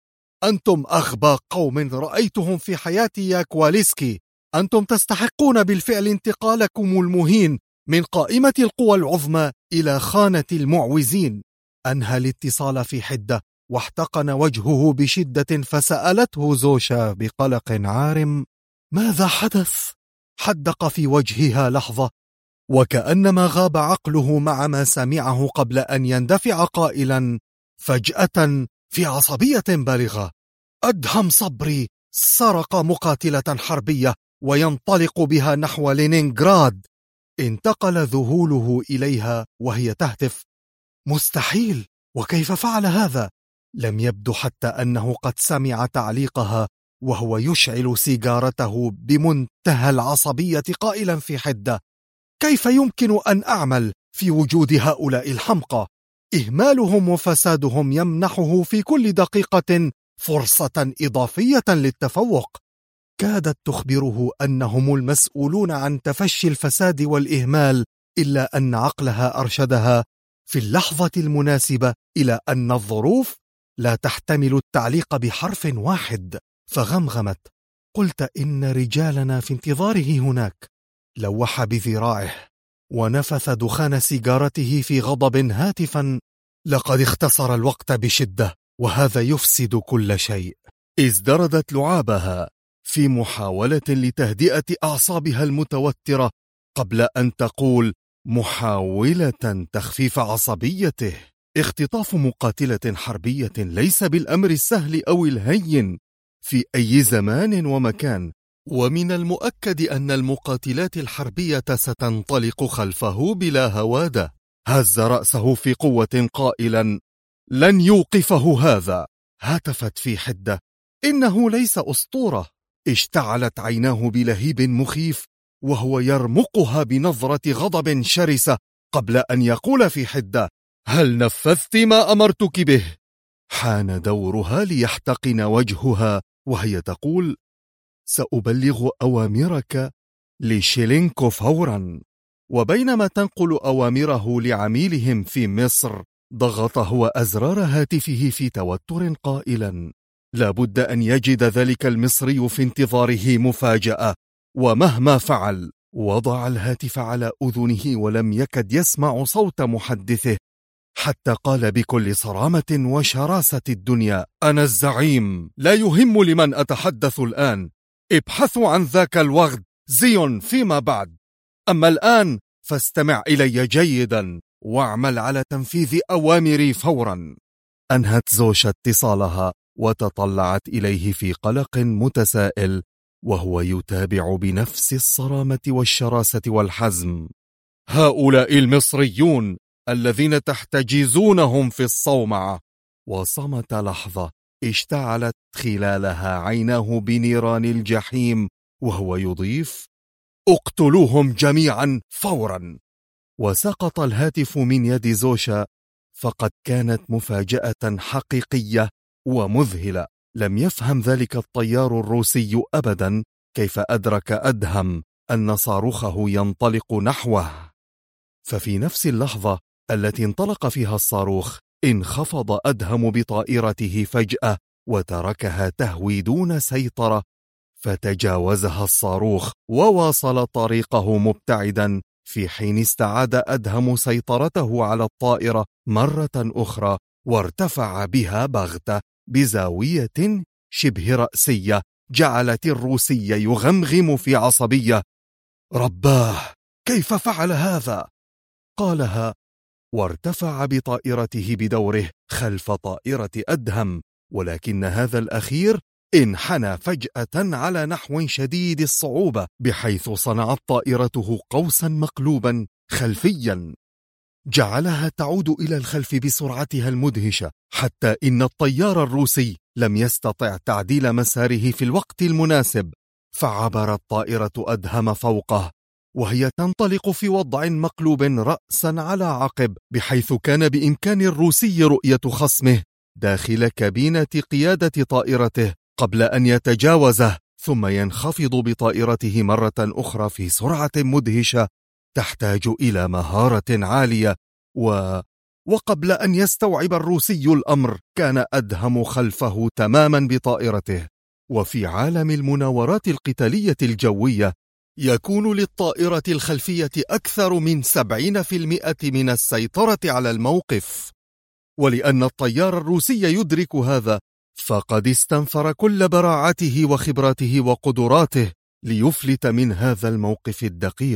أنتم أغبى قوم رأيتهم في حياتي يا كواليسكي. أنتم تستحقون بالفعل انتقالكم المهين من قائمة القوى العظمى إلى خانة المعوزين. أنهى الاتصال في حدة واحتقن وجهه بشدة، فسألته زوشا بقلق عارم: ماذا حدث؟ حدق في وجهها لحظة، وكأنما غاب عقله مع ما سمعه قبل أن يندفع قائلا فجأة في عصبية بالغة: أدهم صبري سرق مقاتلة حربية وينطلق بها نحو لينينغراد. انتقل ذهوله إليها وهي تهتف: مستحيل، وكيف فعل هذا؟ لم يبدو حتى أنه قد سمع تعليقها وهو يشعل سيجارته بمنتهى العصبية قائلا في حدة: كيف يمكن أن أعمل في وجود هؤلاء الحمقى؟ إهمالهم وفسادهم يمنحه في كل دقيقة فرصة إضافية للتفوق. كادت تخبره أنهم المسؤولون عن تفشي الفساد والإهمال، إلا أن عقلها أرشدها في اللحظة المناسبة إلى أن الظروف لا تحتمل التعليق بحرف واحد، فغمغمت: قلت إن رجالنا في انتظاره هناك. لوح بذراعه ونفث دخان سيجارته في غضب هاتفا: لقد اختصر الوقت بشدة، وهذا يفسد كل شيء. ازدردت لعابها في محاولة لتهدئة أعصابها المتوترة قبل أن تقول محاولة تخفيف عصبيته: اختطاف مقاتلة حربية ليس بالأمر السهل أو الهين في أي زمان ومكان، ومن المؤكد أن المقاتلات الحربية ستنطلق خلفه بلا هوادة. هز رأسه في قوة قائلا: لن يوقفه هذا. هتفت في حدة: إنه ليس أسطورة. اشتعلت عيناه بلهيب مخيف وهو يرمقها بنظرة غضب شرسة قبل أن يقول في حدة: هل نفذت ما أمرتك به؟ حان دورها ليحتقن وجهها وهي تقول: سأبلغ أوامرك لشيلينكو فورا. وبينما تنقل أوامره لعميلهم في مصر، ضغط هو أزرار هاتفه في توتر قائلا: لابد أن يجد ذلك المصري في انتظاره مفاجأة. ومهما فعل وضع الهاتف على أذنه ولم يكد يسمع صوت محدثه، حتى قال بكل صرامة وشراسة الدنيا: أنا الزعيم، لا يهم لمن أتحدث الآن. ابحثوا عن ذاك الوغد زيون فيما بعد، أما الآن فاستمع إلي جيدا واعمل على تنفيذ أوامري فورا. أنهت زوشا اتصالها وتطلعت إليه في قلق متسائل، وهو يتابع بنفس الصرامة والشراسة والحزم: هؤلاء المصريون الذين تحتجزونهم في الصومعة. وصمت لحظة اشتعلت خلالها عيناه بنيران الجحيم وهو يضيف: اقتلوهم جميعا فورا. وسقط الهاتف من يد زوشا، فقد كانت مفاجأة حقيقية ومذهلة. لم يفهم ذلك الطيار الروسي أبدا كيف أدرك أدهم أن صاروخه ينطلق نحوه. ففي نفس اللحظة التي انطلق فيها الصاروخ، انخفض أدهم بطائرته فجأة وتركها تهوي دون سيطرة، فتجاوزها الصاروخ وواصل طريقه مبتعدا، في حين استعاد أدهم سيطرته على الطائرة مرة أخرى وارتفع بها بغتة بزاوية شبه رأسية جعلت الروسي يغمغم في عصبية: رباه، كيف فعل هذا؟ قالها وارتفع بطائرته بدوره خلف طائرة أدهم، ولكن هذا الأخير انحنى فجأة على نحو شديد الصعوبة، بحيث صنعت طائرته قوسا مقلوبا خلفيا جعلها تعود إلى الخلف بسرعتها المدهشة، حتى إن الطيار الروسي لم يستطع تعديل مساره في الوقت المناسب، فعبرت طائرة أدهم فوقه وهي تنطلق في وضع مقلوب رأسا على عقب، بحيث كان بإمكان الروسي رؤية خصمه داخل كابينة قيادة طائرته قبل أن يتجاوزه، ثم ينخفض بطائرته مرة أخرى في سرعة مدهشة تحتاج إلى مهارة عالية وقبل أن يستوعب الروسي الأمر كان أدهم خلفه تماما بطائرته. وفي عالم المناورات القتالية الجوية يكون للطائرة الخلفية أكثر من 70% من السيطرة على الموقف، ولأن الطيار الروسي يدرك هذا فقد استنفر كل براعته وخبراته وقدراته ليفلت من هذا الموقف الدقيق.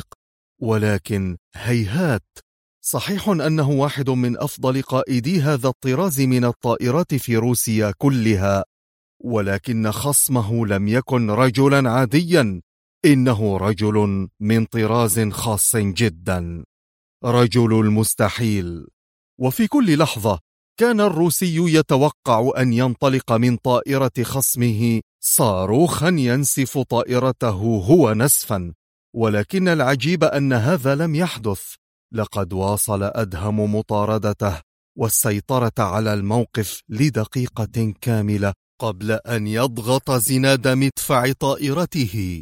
ولكن هيهات، صحيح أنه واحد من أفضل قائدي هذا الطراز من الطائرات في روسيا كلها، ولكن خصمه لم يكن رجلا عاديا، إنه رجل من طراز خاص جدا، رجل المستحيل. وفي كل لحظة كان الروسي يتوقع أن ينطلق من طائرة خصمه صاروخا ينسف طائرته هو نسفا، ولكن العجيب أن هذا لم يحدث. لقد واصل أدهم مطاردته والسيطرة على الموقف لدقيقة كاملة قبل أن يضغط زناد مدفع طائرته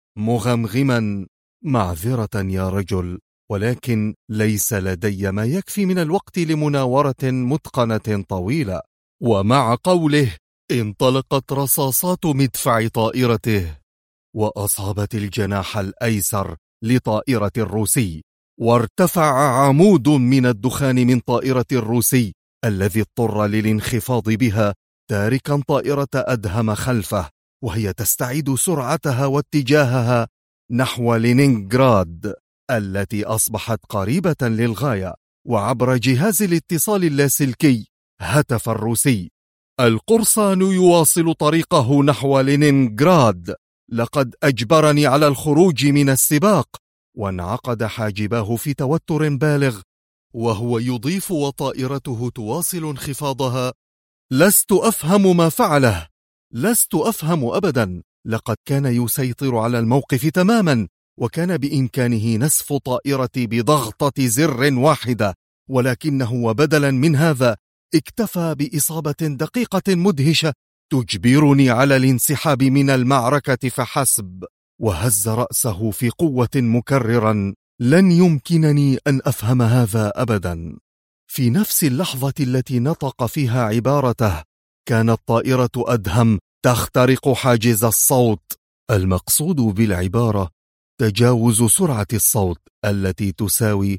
مغمغما: معذرة يا رجل، ولكن ليس لدي ما يكفي من الوقت لمناورة متقنة طويلة. ومع قوله انطلقت رصاصات مدفع طائرته وأصابت الجناح الأيسر لطائرة الروسي، وارتفع عمود من الدخان من طائرة الروسي الذي اضطر للانخفاض بها، تاركا طائرة أدهم خلفه وهي تستعيد سرعتها واتجاهها نحو لينينغراد التي أصبحت قريبة للغاية. وعبر جهاز الاتصال اللاسلكي هتف الروسي: القرصان يواصل طريقه نحو لينينغراد، لقد أجبرني على الخروج من السباق. وانعقد حاجباه في توتر بالغ وهو يضيف وطائرته تواصل انخفاضها: لست أفهم ما فعله، لست أفهم أبدا، لقد كان يسيطر على الموقف تماما، وكان بإمكانه نسف طائرتي بضغطة زر واحدة، ولكنه وبدلا من هذا اكتفى بإصابة دقيقة مدهشة تجبرني على الانسحاب من المعركة فحسب. وهز رأسه في قوة مكررا: لن يمكنني أن أفهم هذا أبدا. في نفس اللحظة التي نطق فيها عبارته كانت طائرة أدهم تخترق حاجز الصوت. المقصود بالعبارة تجاوز سرعة الصوت التي تساوي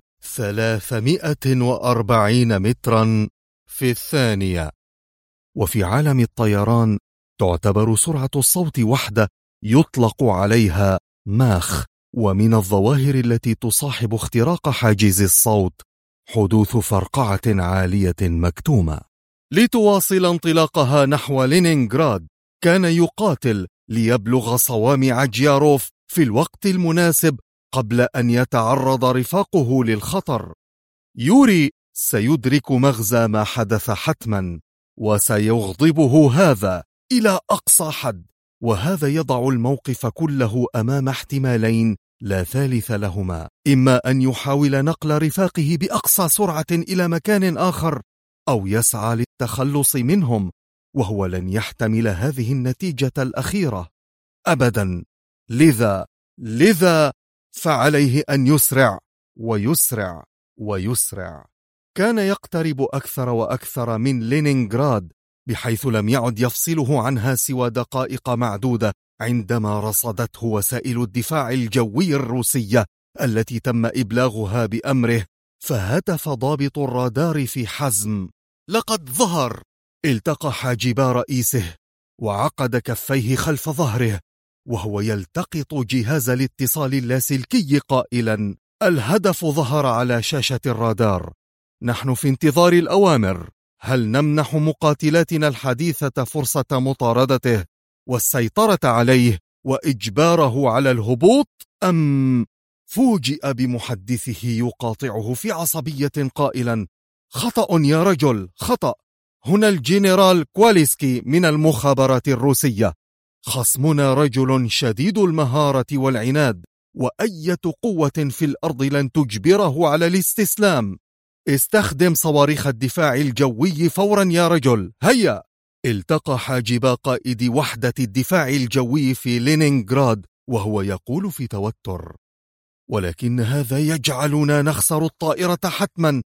340 مترا في الثانية. وفي عالم الطيران تعتبر سرعة الصوت وحدة يطلق عليها ماخ. ومن الظواهر التي تصاحب اختراق حاجز الصوت حدوث فرقعة عالية مكتومة. لتواصل انطلاقها نحو لينينغراد كان يقاتل ليبلغ صوامع جياروف في الوقت المناسب قبل أن يتعرض رفاقه للخطر. يوري سيدرك مغزى ما حدث حتما، وسيغضبه هذا إلى أقصى حد، وهذا يضع الموقف كله أمام احتمالين لا ثالث لهما: إما أن يحاول نقل رفاقه بأقصى سرعة إلى مكان آخر، أو يسعى للتخلص منهم، وهو لن يحتمل هذه النتيجة الأخيرة أبدا. لذا فعليه أن يسرع ويسرع ويسرع. كان يقترب أكثر وأكثر من لينينغراد، بحيث لم يعد يفصله عنها سوى دقائق معدودة عندما رصدته وسائل الدفاع الجوي الروسية التي تم إبلاغها بأمره. فهتف ضابط الرادار في حزم: لقد ظهر! التقى حاجبا رئيسه وعقد كفيه خلف ظهره وهو يلتقط جهاز الاتصال اللاسلكي قائلا: الهدف ظهر على شاشة الرادار، نحن في انتظار الأوامر. هل نمنح مقاتلاتنا الحديثة فرصة مطاردته والسيطرة عليه وإجباره على الهبوط، أم؟ فوجئ بمحدثه يقاطعه في عصبية قائلا: خطأ يا رجل، خطأ. هنا الجنرال كواليسكي من المخابرات الروسية. خصمنا رجل شديد المهارة والعناد، وأية قوة في الأرض لن تجبره على الاستسلام. استخدم صواريخ الدفاع الجوي فورا يا رجل، هيا! التقى حاجب قائد وحدة الدفاع الجوي في لينينغراد وهو يقول في توتر: ولكن هذا يجعلنا نخسر الطائرة حتما،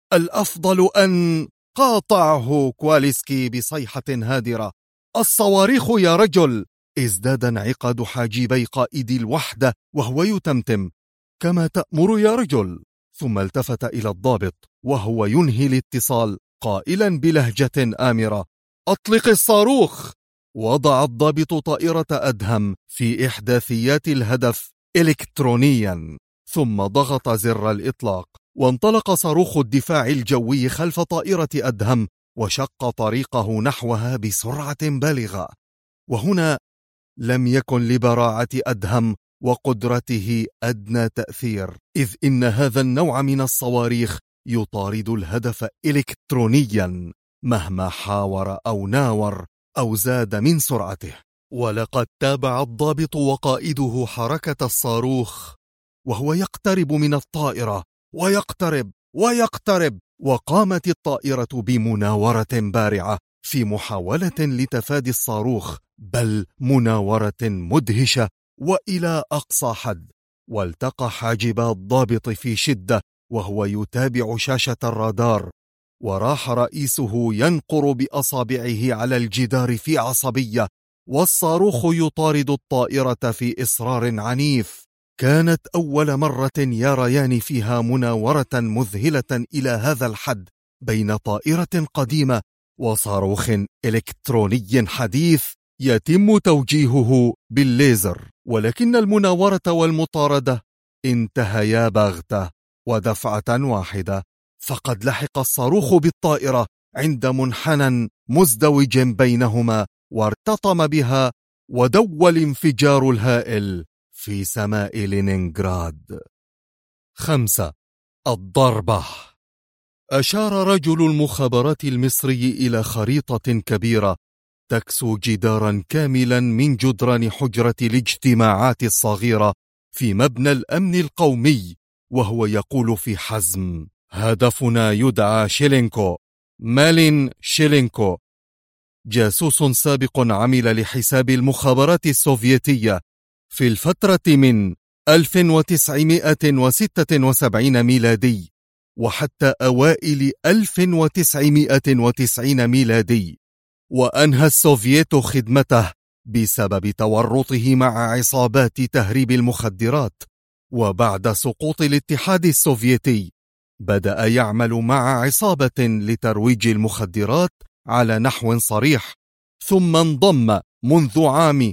الأفضل أن قاطعه كواليسكي بصيحة هادرة. الصواريخ يا رجل. ازداد انعقاد حاجبي قائد الوحدة وهو يتمتم: كما تأمر يا رجل. ثم التفت إلى الضابط وهو ينهي الاتصال قائلا بلهجة آمرة: أطلق الصاروخ. وضع الضابط طائرة أدهم في إحداثيات الهدف إلكترونيا، ثم ضغط زر الإطلاق، وانطلق صاروخ الدفاع الجوي خلف طائرة أدهم وشق طريقه نحوها بسرعة بالغة. وهنا لم يكن لبراعة أدهم وقدرته أدنى تأثير، إذ إن هذا النوع من الصواريخ يطارد الهدف إلكترونيا مهما حاور أو ناور أو زاد من سرعته. ولقد تابع الضابط وقائده حركة الصاروخ وهو يقترب من الطائرة، ويقترب، وقامت الطائرة بمناورة بارعة في محاولة لتفادي الصاروخ، بل مناورة مدهشة وإلى أقصى حد. والتقى حاجبا الضابط في شدة وهو يتابع شاشة الرادار، وراح رئيسه ينقر بأصابعه على الجدار في عصبية، والصاروخ يطارد الطائرة في إصرار عنيف. كانت أول مرة يريان فيها مناورة مذهلة إلى هذا الحد بين طائرة قديمة وصاروخ إلكتروني حديث يتم توجيهه بالليزر. ولكن المناورة والمطاردة انتهيا بغتة ودفعة واحدة، فقد لحق الصاروخ بالطائرة عند منحنى مزدوج بينهما وارتطم بها، ودوى الانفجار الهائل في سماء لينينغراد. 5. الضربة. أشار رجل المخابرات المصري إلى خريطة كبيرة تكسو جدارا كاملا من جدران حجرة الاجتماعات الصغيرة في مبنى الأمن القومي، وهو يقول في حزم: هدفنا يدعى شيلينكو، مالين شيلينكو، جاسوس سابق عمل لحساب المخابرات السوفيتية في الفترة من 1976 ميلادي وحتى أوائل 1990 ميلادي، وأنهى السوفييت خدمته بسبب تورطه مع عصابات تهريب المخدرات. وبعد سقوط الاتحاد السوفيتي بدأ يعمل مع عصابة لترويج المخدرات على نحو صريح، ثم انضم منذ عام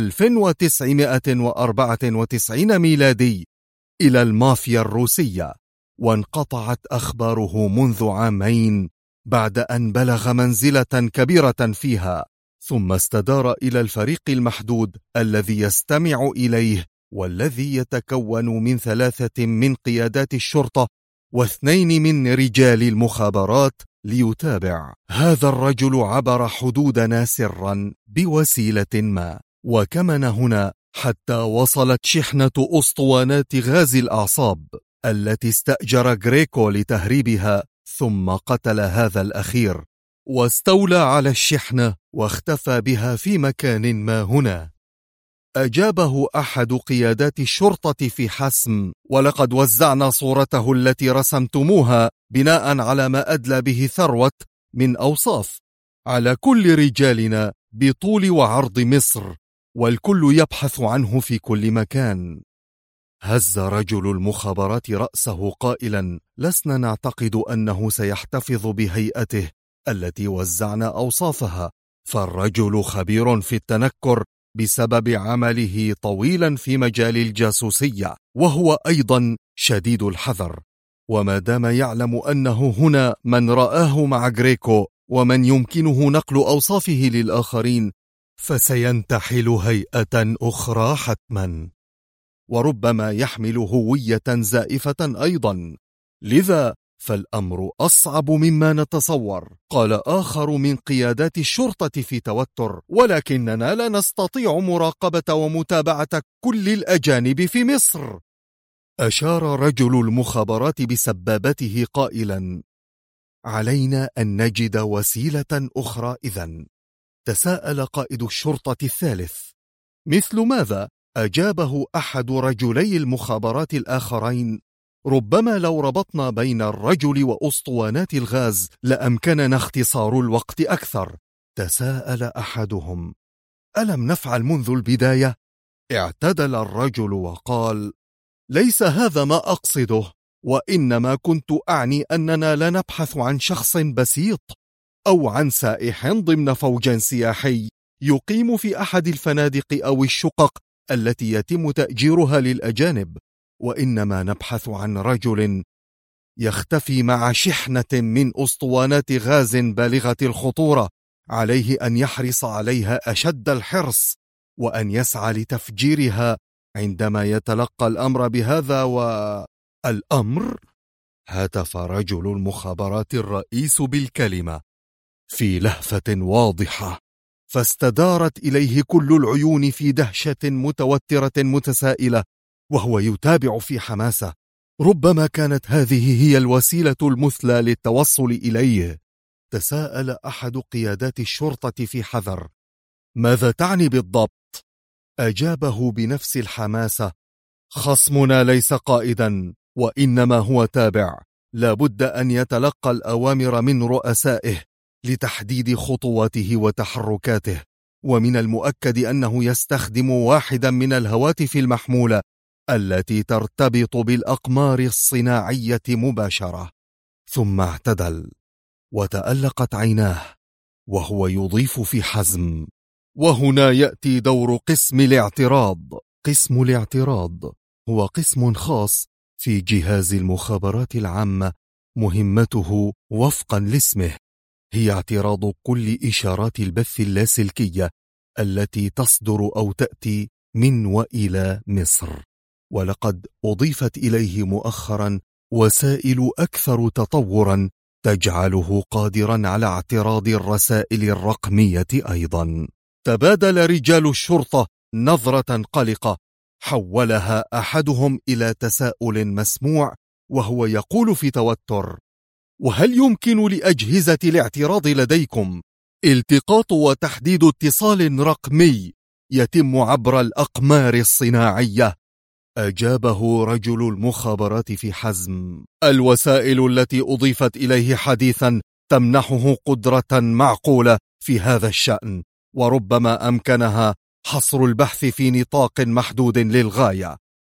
1994 ميلادي إلى المافيا الروسية، وانقطعت أخباره منذ عامين بعد أن بلغ منزلة كبيرة فيها، ثم استدار إلى الفريق المحدود الذي يستمع إليه، والذي يتكون من 3 من قيادات الشرطة و2 من رجال المخابرات، ليتابع هذا الرجل عبر حدودنا سرا بوسيلة ما. وكمن هنا حتى وصلت شحنة أسطوانات غاز الأعصاب التي استأجر غريكو لتهريبها، ثم قتل هذا الأخير واستولى على الشحنة واختفى بها في مكان ما هنا. أجابه أحد قيادات الشرطة في حسم: ولقد وزعنا صورته التي رسمتموها بناء على ما أدلى به ثروت من أوصاف على كل رجالنا بطول وعرض مصر، والكل يبحث عنه في كل مكان. هز رجل المخابرات رأسه قائلا: لسنا نعتقد أنه سيحتفظ بهيئته التي وزعنا أوصافها، فالرجل خبير في التنكر بسبب عمله طويلا في مجال الجاسوسية، وهو أيضا شديد الحذر. وما دام يعلم أنه هنا من رآه مع غريكو ومن يمكنه نقل أوصافه للآخرين، فسينتحل هيئة أخرى حتما، وربما يحمل هوية زائفة أيضا، لذا فالأمر أصعب مما نتصور. قال آخر من قيادات الشرطة في توتر: ولكننا لا نستطيع مراقبة ومتابعة كل الأجانب في مصر. أشار رجل المخابرات بسبابته قائلا: علينا أن نجد وسيلة أخرى إذن. تساءل قائد الشرطة الثالث: مثل ماذا؟ أجابه أحد رجلي المخابرات الآخرين: ربما لو ربطنا بين الرجل وأسطوانات الغاز لأمكننا اختصار الوقت أكثر. تساءل أحدهم: ألم نفعل منذ البداية؟ اعتدل الرجل وقال: ليس هذا ما أقصده، وإنما كنت أعني أننا لا نبحث عن شخص بسيط أو عن سائح ضمن فوج سياحي يقيم في أحد الفنادق أو الشقق التي يتم تأجيرها للأجانب، وإنما نبحث عن رجل يختفي مع شحنة من أسطوانات غاز بالغة الخطورة، عليه أن يحرص عليها أشد الحرص وأن يسعى لتفجيرها عندما يتلقى الأمر بهذا. الأمر؟ هتف رجل المخابرات الرئيس بالكلمة في لهفة واضحة، فاستدارت إليه كل العيون في دهشة متوترة متسائلة، وهو يتابع في حماسة. ربما كانت هذه هي الوسيلة المثلى للتوصل إليه. تساءل أحد قيادات الشرطة في حذر: ماذا تعني بالضبط؟ أجابه بنفس الحماسة: خصمنا ليس قائدا، وإنما هو تابع، لا بد أن يتلقى الأوامر من رؤسائه لتحديد خطواته وتحركاته، ومن المؤكد أنه يستخدم واحدا من الهواتف المحمولة التي ترتبط بالأقمار الصناعية مباشرة. ثم اعتدل وتألقت عيناه وهو يضيف في حزم: وهنا يأتي دور قسم الاعتراض. قسم الاعتراض هو قسم خاص في جهاز المخابرات العامة، مهمته وفقا لاسمه هي اعتراض كل إشارات البث اللاسلكية التي تصدر أو تأتي من وإلى مصر. ولقد أضيفت إليه مؤخرا وسائل أكثر تطورا تجعله قادرا على اعتراض الرسائل الرقمية أيضا. تبادل رجال الشرطة نظرة قلقة، حولها أحدهم إلى تساؤل مسموع وهو يقول في توتر: وهل يمكن لأجهزة الاعتراض لديكم التقاط وتحديد اتصال رقمي يتم عبر الأقمار الصناعية؟ أجابه رجل المخابرات في حزم: الوسائل التي أضيفت إليه حديثا تمنحه قدرة معقولة في هذا الشأن، وربما أمكنها حصر البحث في نطاق محدود للغاية.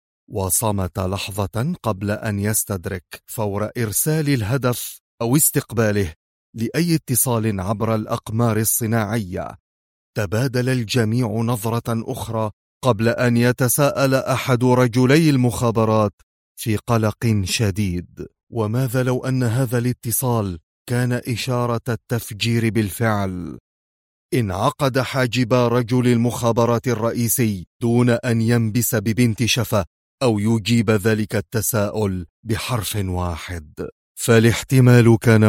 وصمت لحظة قبل أن يستدرك فور إرسال الهدف أو استقباله لأي اتصال عبر الأقمار الصناعية. تبادل الجميع نظرة أخرى قبل أن يتساءل أحد رجلي المخابرات في قلق شديد: وماذا لو أن هذا الاتصال كان إشارة التفجير بالفعل؟ انعقد حاجب رجل المخابرات الرئيسي دون أن ينبس ببنت شفة أو يجيب ذلك التساؤل بحرف واحد، فالاحتمال كان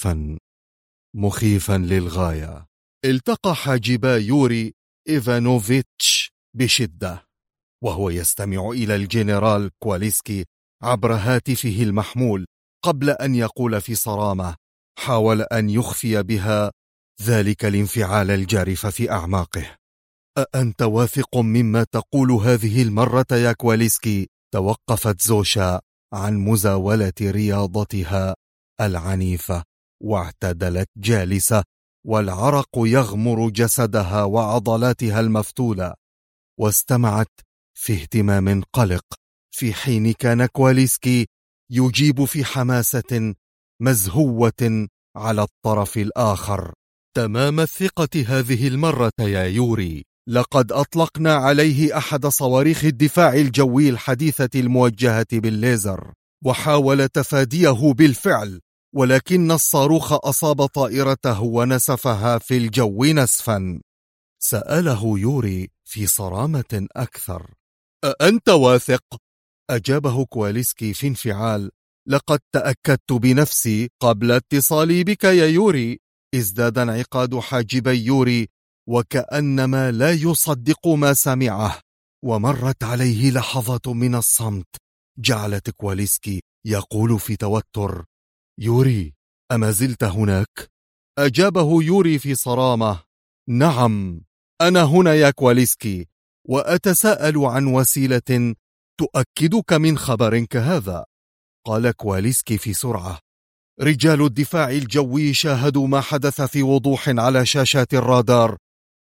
مخيفا للغاية. التقى حاجبا يوري إيفانوفيتش بشدة وهو يستمع إلى الجنرال كواليسكي عبر هاتفه المحمول قبل أن يقول في صرامة: حاول أن يخفي بها ذلك الانفعال الجارف في أعماقه: أأنت واثق مما تقول هذه المرة يا كواليسكي؟ توقفت زوشا عن مزاولة رياضتها العنيفة واعتدلت جالسة، والعرق يغمر جسدها وعضلاتها المفتولة، واستمعت في اهتمام قلق، في حين كان كواليسكي يجيب في حماسة مزهوة على الطرف الآخر: تمام الثقة هذه المرة يا يوري، لقد أطلقنا عليه أحد صواريخ الدفاع الجوي الحديثة الموجهة بالليزر، وحاول تفاديه بالفعل، ولكن الصاروخ أصاب طائرته ونسفها في الجو نسفا. سأله يوري في صرامة أكثر: أأنت واثق؟ أجابه كواليسكي في انفعال: لقد تأكدت بنفسي قبل اتصالي بك يا يوري. ازداد انعقاد حاجبي يوري وكأنما لا يصدق ما سمعه، ومرت عليه لحظة من الصمت جعلت كواليسكي يقول في توتر: يوري، أما زلت هناك؟ أجابه يوري في صرامة: نعم، أنا هنا يا كواليسكي، وأتساءل عن وسيلة تؤكدك من خبر كهذا. قال كواليسكي في سرعة. رجال الدفاع الجوي شاهدوا ما حدث في وضوح على شاشات الرادار،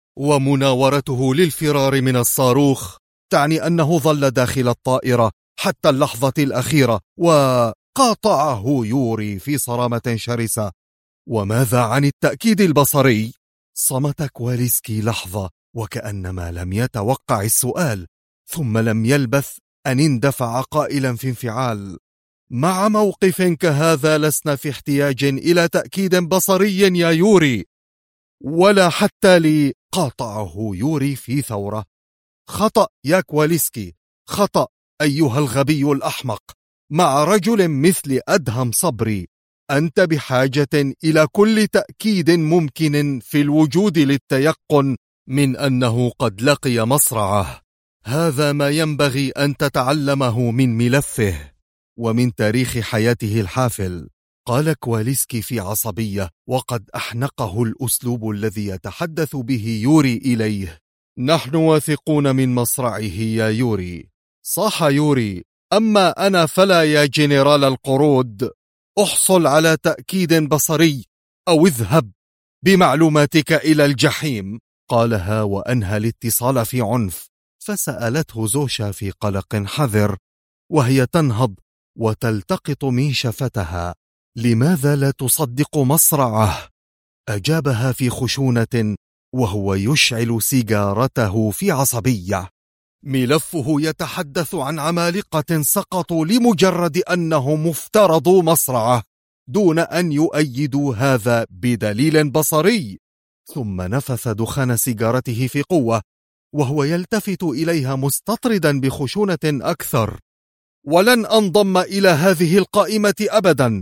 ومناورته للفرار من الصاروخ تعني أنه ظل داخل الطائرة حتى اللحظة الأخيرة، وقاطعه يوري في صرامة شرسة. وماذا عن التأكيد البصري؟ صمت كواليسكي لحظة وكأنما لم يتوقع السؤال، ثم لم يلبث أن اندفع قائلا في انفعال: مع موقف كهذا لسنا في احتياج إلى تأكيد بصري يا يوري، ولا حتى لي. قاطعه يوري في ثورة: خطأ يا كواليسكي، خطأ أيها الغبي الأحمق. مع رجل مثل أدهم صبري أنت بحاجة إلى كل تأكيد ممكن في الوجود للتيقن من أنه قد لقي مصرعه. هذا ما ينبغي أن تتعلمه من ملفه ومن تاريخ حياته الحافل. قال كواليسكي في عصبية، وقد أحنقه الأسلوب الذي يتحدث به يوري إليه: نحن واثقون من مصرعه يا يوري. صح يوري، أما أنا فلا يا جنرال القرود. احصل على تأكيد بصري أو اذهب بمعلوماتك إلى الجحيم. قالها وأنهى الاتصال في عنف. فسألته زوشا في قلق حذر وهي تنهض وتلتقط من شفتها: لماذا لا تصدق مصرعه؟ أجابها في خشونة وهو يشعل سيجارته في عصبية: ملفه يتحدث عن عمالقة سقطوا لمجرد أنهم افترضوا مصرعه دون أن يؤيدوا هذا بدليل بصري. ثم نفث دخان سيجارته في قوة وهو يلتفت إليها مستطردا بخشونة أكثر: ولن أنضم إلى هذه القائمة أبدا.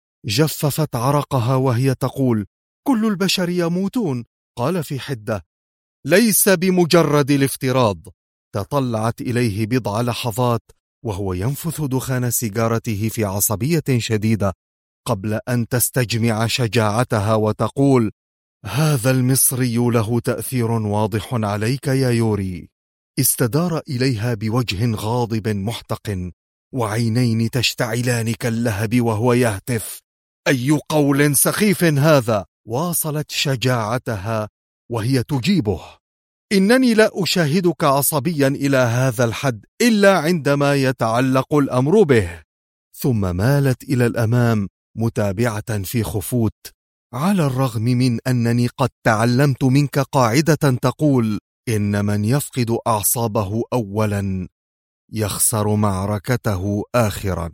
جففت عرقها وهي تقول: كل البشر يموتون. قال في حدة: ليس بمجرد الافتراض. تطلعت إليه بضع لحظات وهو ينفث دخان سيجارته في عصبية شديدة قبل أن تستجمع شجاعتها وتقول: هذا المصري له تأثير واضح عليك يا يوري. استدار إليها بوجه غاضب محتقن وعينين تشتعلان كاللهب وهو يهتف: أي قول سخيف هذا؟ واصلت شجاعتها وهي تجيبه: إنني لا أشاهدك عصبيا إلى هذا الحد إلا عندما يتعلق الأمر به. ثم مالت إلى الأمام متابعة في خفوت: على الرغم من أنني قد تعلمت منك قاعدة تقول إن من يفقد أعصابه أولا يخسر معركته آخرا.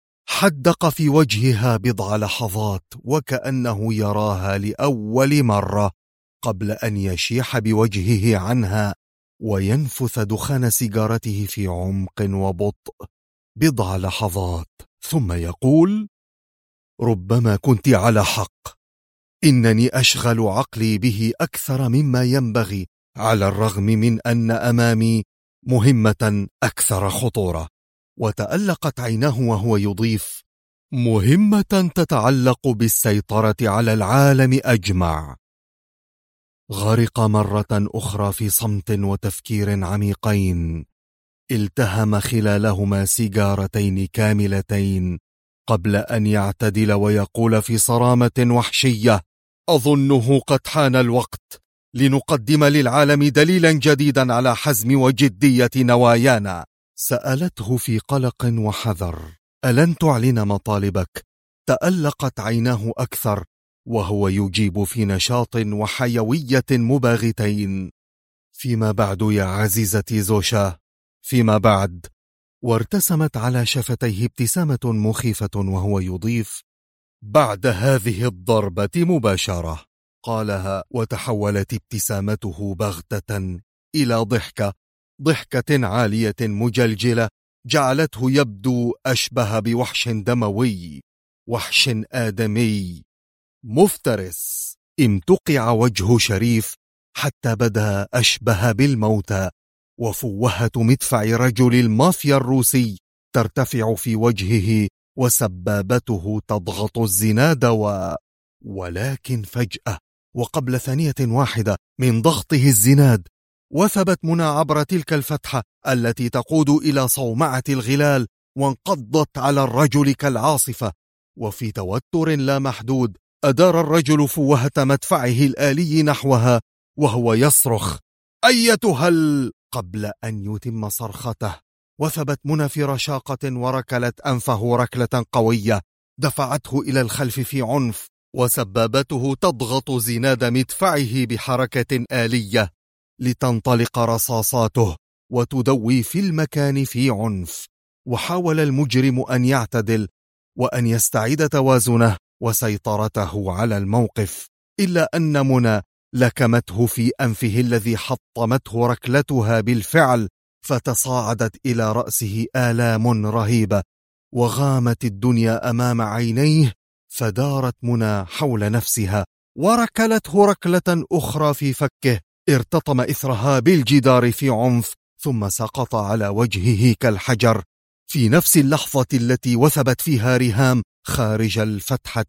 حدق في وجهها بضع لحظات وكأنه يراها لأول مرة قبل أن يشيح بوجهه عنها وينفث دخان سيجارته في عمق وبطء بضع لحظات، ثم يقول: ربما كنت على حق. إنني أشغل عقلي به أكثر مما ينبغي، على الرغم من أن أمامي مهمة أكثر خطورة. وتألقت عيناه وهو يضيف: مهمة تتعلق بالسيطرة على العالم أجمع. غرق مرة أخرى في صمت وتفكير عميقين، التهم خلالهما سيجارتين كاملتين قبل أن يعتدل ويقول في صرامة وحشية: أظنه قد حان الوقت لنقدم للعالم دليلا جديدا على حزم وجدية نوايانا. سألته في قلق وحذر: ألن تعلن مطالبك؟ تألقت عيناه أكثر وهو يجيب في نشاط وحيوية مباغتين: فيما بعد يا عزيزتي زوشا، فيما بعد. وارتسمت على شفتيه ابتسامة مخيفة وهو يضيف: بعد هذه الضربة مباشرة. قالها وتحولت ابتسامته بغتة إلى ضحكة عالية مجلجلة جعلته يبدو أشبه بوحش دموي، وحش آدمي مفترس. امتقع وجه شريف حتى بدا أشبه بالموتى، وفوهة مدفع رجل المافيا الروسي ترتفع في وجهه وسبابته تضغط الزناد ولكن فجأة وقبل ثانية واحدة من ضغطه الزناد وثبت منى عبر تلك الفتحة التي تقود إلى صومعة الغلال وانقضت على الرجل كالعاصفة، وفي توتر لا محدود أدار الرجل فوهة مدفعه الآلي نحوها وهو يصرخ أيتها قبل أن يتم صرخته، وثبت منى في رشاقة وركلت أنفه ركلة قوية دفعته إلى الخلف في عنف، وسبابته تضغط زناد مدفعه بحركة آلية لتنطلق رصاصاته وتدوي في المكان في عنف. وحاول المجرم أن يعتدل وأن يستعيد توازنه وسيطرته على الموقف، إلا أن منى لكمته في أنفه الذي حطمته ركلتها بالفعل، فتصاعدت إلى رأسه آلام رهيبة، وغامت الدنيا أمام عينيه، فدارت منى حول نفسها وركلته ركلة أخرى في فكه ارتطم إثرها بالجدار في عنف، ثم سقط على وجهه كالحجر في نفس اللحظة التي وثبت فيها ريهام خارج الفتحة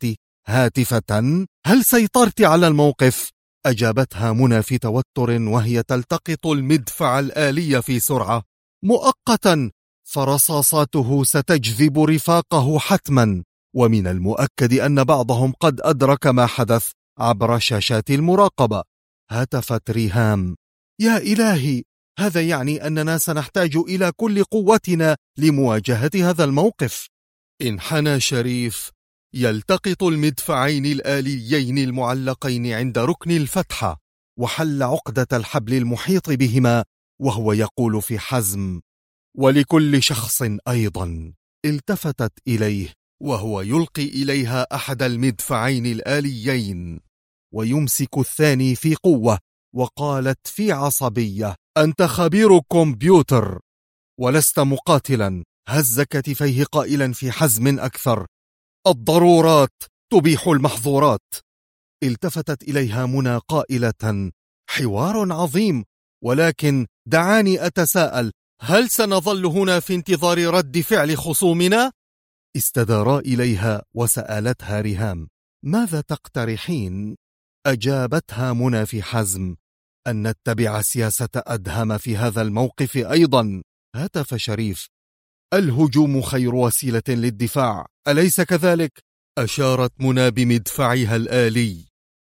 هاتفة: هل سيطرت على الموقف؟ أجابتها منى في توتر وهي تلتقط المدفع الآلي في سرعة: مؤقتا، فرصاصاته ستجذب رفاقه حتما. ومن المؤكد أن بعضهم قد أدرك ما حدث عبر شاشات المراقبة. هتفت ريهام: يا إلهي، هذا يعني أننا سنحتاج إلى كل قوتنا لمواجهة هذا الموقف. انحنى شريف يلتقط المدفعين الآليين المعلقين عند ركن الفتحة، وحل عقدة الحبل المحيط بهما وهو يقول في حزم: ولكل شخص أيضا. التفتت إليه وهو يلقي إليها أحد المدفعين الآليين ويمسك الثاني في قوة، وقالت في عصبية: أنت خبير كمبيوتر ولست مقاتلا. هز كتفيه قائلا في حزم أكثر: الضرورات تبيح المحظورات. التفتت إليها منى قائلة: حوار عظيم، ولكن دعاني أتساءل، هل سنظل هنا في انتظار رد فعل خصومنا؟ استدارا إليها وسألتها ريهام: ماذا تقترحين؟ أجابتها منى في حزم: أن نتبع سياسة أدهم في هذا الموقف أيضا. هتف شريف: الهجوم خير وسيلة للدفاع، أليس كذلك؟ أشارت منى بمدفعها الآلي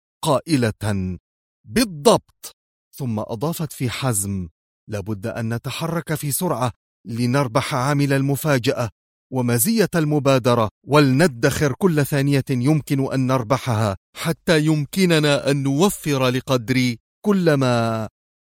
قائلة: بالضبط. ثم أضافت في حزم: لابد أن نتحرك في سرعة لنربح عامل المفاجأة ومزية المبادرة، ولندخر كل ثانية يمكن أن نربحها حتى يمكننا أن نوفر لقدر كل ما.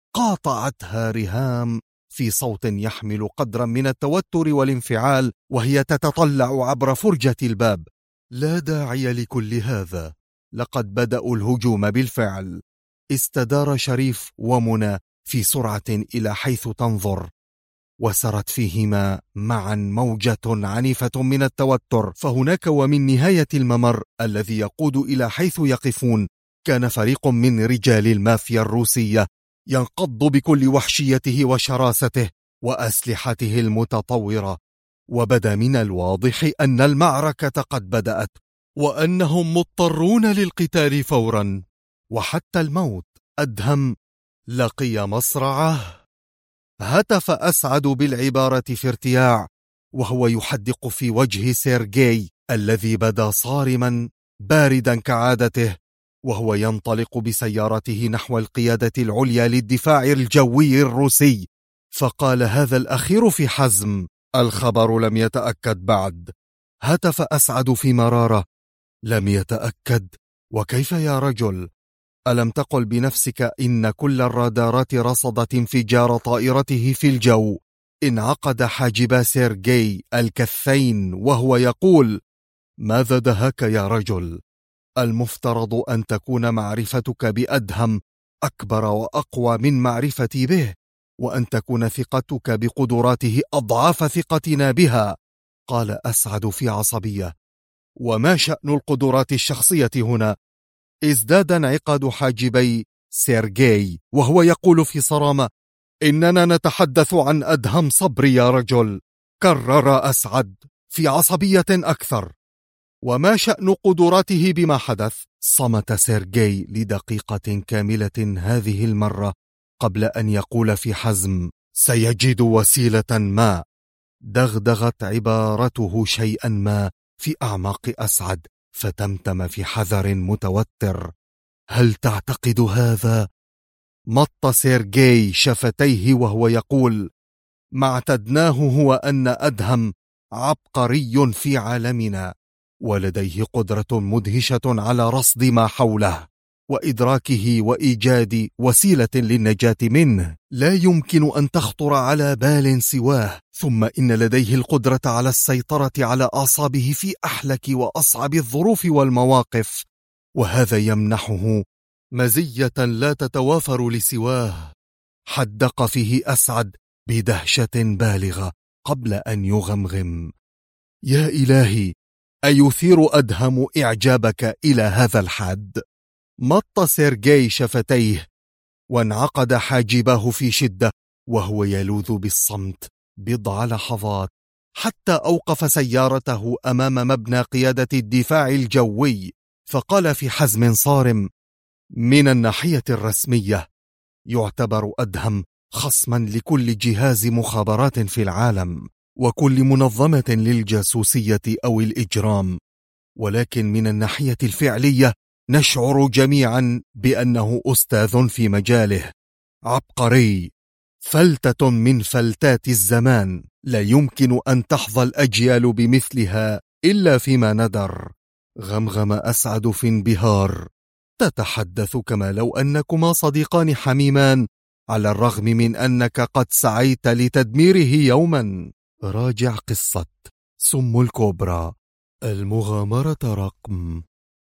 قاطعتها ريهام في صوت يحمل قدرا من التوتر والانفعال وهي تتطلع عبر فرجة الباب: لا داعي لكل هذا، لقد بدأوا الهجوم بالفعل. استدار شريف ومنى في سرعة إلى حيث تنظر، وسرت فيهما معا موجة عنيفة من التوتر. فهناك ومن نهاية الممر الذي يقود إلى حيث يقفون كان فريق من رجال المافيا الروسية ينقض بكل وحشيته وشراسته وأسلحته المتطورة، وبدا من الواضح أن المعركة قد بدأت وأنهم مضطرون للقتال فورا، وحتى الموت أدهم لقي مصرعه. هتف أسعد بالعبارة في ارتياع وهو يحدق في وجه سيرجي الذي بدا صارما باردا كعادته، وهو ينطلق بسيارته نحو القيادة العليا للدفاع الجوي الروسي. فقال هذا الأخير في حزم: الخبر لم يتأكد بعد. هتف أسعد في مرارة: لم يتأكد؟ وكيف يا رجل؟ ألم تقل بنفسك إن كل الرادارات رصدت انفجار طائرته في الجو؟ انعقد حاجب سيرجي الكثين وهو يقول: ماذا دهاك يا رجل؟ المفترض أن تكون معرفتك بأدهم أكبر وأقوى من معرفتي به، وأن تكون ثقتك بقدراته أضعاف ثقتنا بها. قال أسعد في عصبية: وما شأن القدرات الشخصية هنا؟ ازداد انعقاد حاجبي سيرجي وهو يقول في صرامة: إننا نتحدث عن أدهم صبري يا رجل. كرر أسعد في عصبية أكثر: وما شأن قدراته بما حدث؟ صمت سيرجي لدقيقة كاملة هذه المرة قبل أن يقول في حزم: سيجد وسيلة ما. دغدغت عبارته شيئا ما في أعماق أسعد، فتمتم في حذر متوتر: هل تعتقد هذا؟ مط سيرجي شفتيه وهو يقول: ما اعتدناه هو أن أدهم عبقري في عالمنا، ولديه قدرة مدهشة على رصد ما حوله وإدراكه وإيجاد وسيلة للنجاة منه لا يمكن أن تخطر على بال سواه، ثم إن لديه القدرة على السيطرة على أعصابه في أحلك وأصعب الظروف والمواقف، وهذا يمنحه مزية لا تتوافر لسواه. حدق فيه أسعد بدهشة بالغة قبل أن يغمغم: يا إلهي، أيثير أدهم إعجابك إلى هذا الحد؟ مط سيرجي شفتيه وانعقد حاجباه في شدة، وهو يلوذ بالصمت بضع لحظات، حتى أوقف سيارته أمام مبنى قيادة الدفاع الجوي، فقال في حزم صارم: من الناحية الرسمية يعتبر أدهم خصما لكل جهاز مخابرات في العالم وكل منظمة للجاسوسية أو الإجرام، ولكن من الناحية الفعلية نشعر جميعا بأنه أستاذ في مجاله، عبقري، فلتة من فلتات الزمان لا يمكن أن تحظى الأجيال بمثلها إلا فيما ندر. غمغم أسعد في انبهار: تتحدث كما لو أنكما صديقان حميمان، على الرغم من أنك قد سعيت لتدميره يوما. راجع قصة سم الكوبرا، المغامرة رقم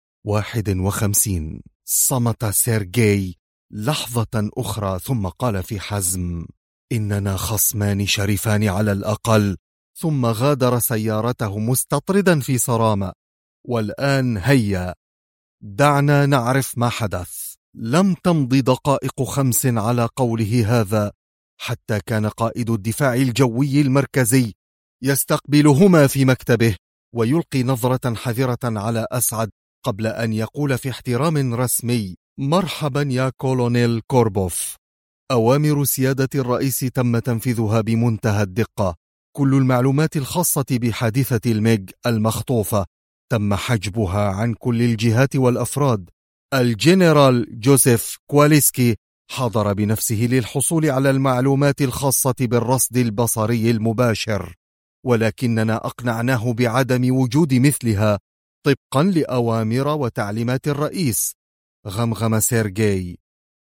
51. صمت سيرجي لحظة أخرى ثم قال في حزم: إننا خصمان شريفان على الأقل. ثم غادر سيارته مستطردا في صرامة. والآن هيا دعنا نعرف ما حدث. لم تمض دقائق 5 على قوله هذا حتى كان قائد الدفاع الجوي المركزي يستقبلهما في مكتبه ويلقي نظرة حذرة على أسعد قبل أن يقول في احترام رسمي: مرحبا يا كولونيل كوربوف، أوامر سيادة الرئيس تم تنفيذها بمنتهى الدقة. كل المعلومات الخاصة بحادثة الميج المخطوفة تم حجبها عن كل الجهات والأفراد. الجنرال جوزيف كواليسكي حضر بنفسه للحصول على المعلومات الخاصة بالرصد البصري المباشر، ولكننا أقنعناه بعدم وجود مثلها طبقا لأوامر وتعليمات الرئيس. غمغم سيرجي: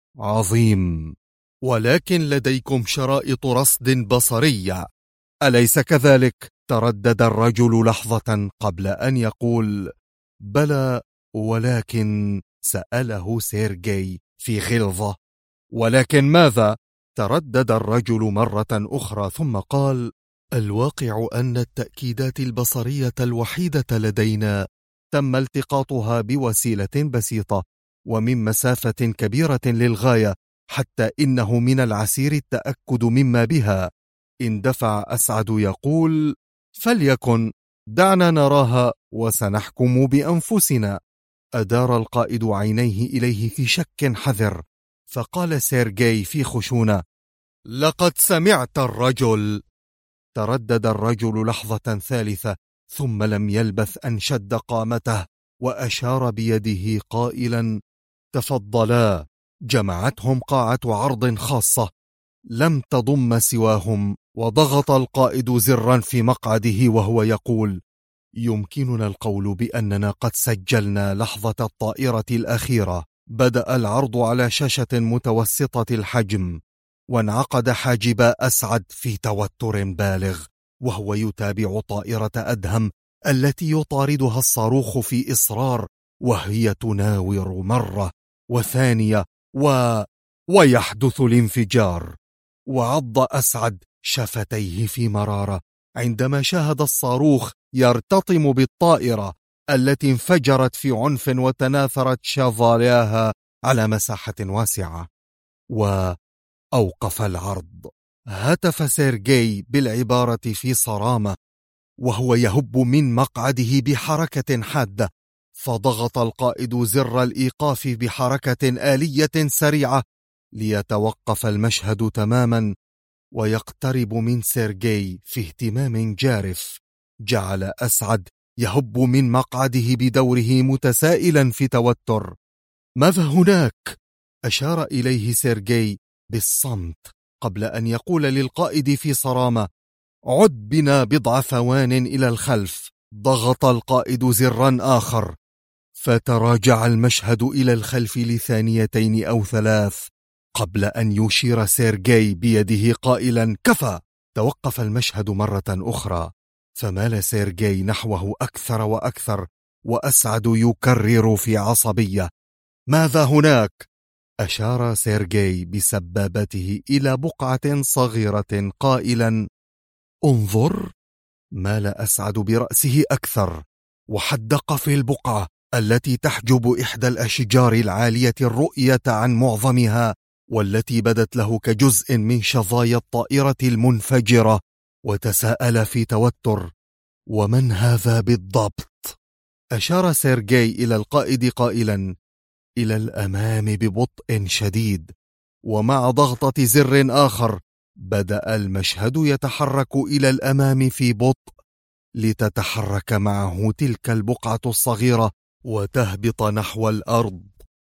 عظيم، ولكن لديكم شرائط رصد بصرية، أليس كذلك؟ تردد الرجل لحظة قبل أن يقول: بلى، ولكن... سأله سيرجي في غلظة. ولكن ماذا؟ تردد الرجل مرة أخرى ثم قال: الواقع أن التأكيدات البصرية الوحيدة لدينا تم التقاطها بوسيلة بسيطة ومن مسافة كبيرة للغاية، حتى إنه من العسير التأكد مما بها. اندفع أسعد يقول: فليكن، دعنا نراها وسنحكم بأنفسنا. أدار القائد عينيه إليه في شك حذر، فقال سيرجي في خشونة: لقد سمعت الرجل. تردد الرجل لحظة ثالثة ثم لم يلبث أن شد قامته وأشار بيده قائلا: تفضلا. جمعتهم قاعة عرض خاصة لم تضم سواهم، وضغط القائد زرا في مقعده وهو يقول: يمكننا القول بأننا قد سجلنا لحظة الطائرة الأخيرة. بدأ العرض على شاشة متوسطة الحجم، وانعقد حاجب أسعد في توتر بالغ وهو يتابع طائرة أدهم التي يطاردها الصاروخ في إصرار، وهي تناور مرة وثانية ويحدث الانفجار. وعض أسعد شفتيه في مرارة عندما شاهد الصاروخ يرتطم بالطائرة التي انفجرت في عنف وتناثرت شظاياها على مساحة واسعة. وأوقف العرض. هتف سيرجي بالعبارة في صرامة وهو يهب من مقعده بحركة حادة، فضغط القائد زر الإيقاف بحركة آلية سريعة ليتوقف المشهد تماما، ويقترب من سيرجي في اهتمام جارف، جعل أسعد يهب من مقعده بدوره متسائلا في توتر. ماذا هناك؟ أشار إليه سيرجي بالصمت قبل أن يقول للقائد في صرامة: عد بنا بضع ثوان إلى الخلف. ضغط القائد زرا آخر، فتراجع المشهد إلى الخلف لثانيتين أو ثلاث قبل أن يشير سيرجي بيده قائلا: كفى. توقف المشهد مرة أخرى، فمال سيرجي نحوه أكثر وأكثر، وأسعد يكرر في عصبية: ماذا هناك؟ أشار سيرجي بسبابته إلى بقعة صغيرة قائلا: انظر. مال أسعد برأسه أكثر، وحدق في البقعة التي تحجب إحدى الأشجار العالية الرؤية عن معظمها، والتي بدت له كجزء من شظايا الطائرة المنفجرة، وتساءل في توتر: ومن هذا بالضبط؟ أشار سيرجي إلى القائد قائلا: إلى الأمام ببطء شديد. ومع ضغطة زر آخر بدأ المشهد يتحرك إلى الأمام في بطء، لتتحرك معه تلك البقعة الصغيرة وتهبط نحو الأرض.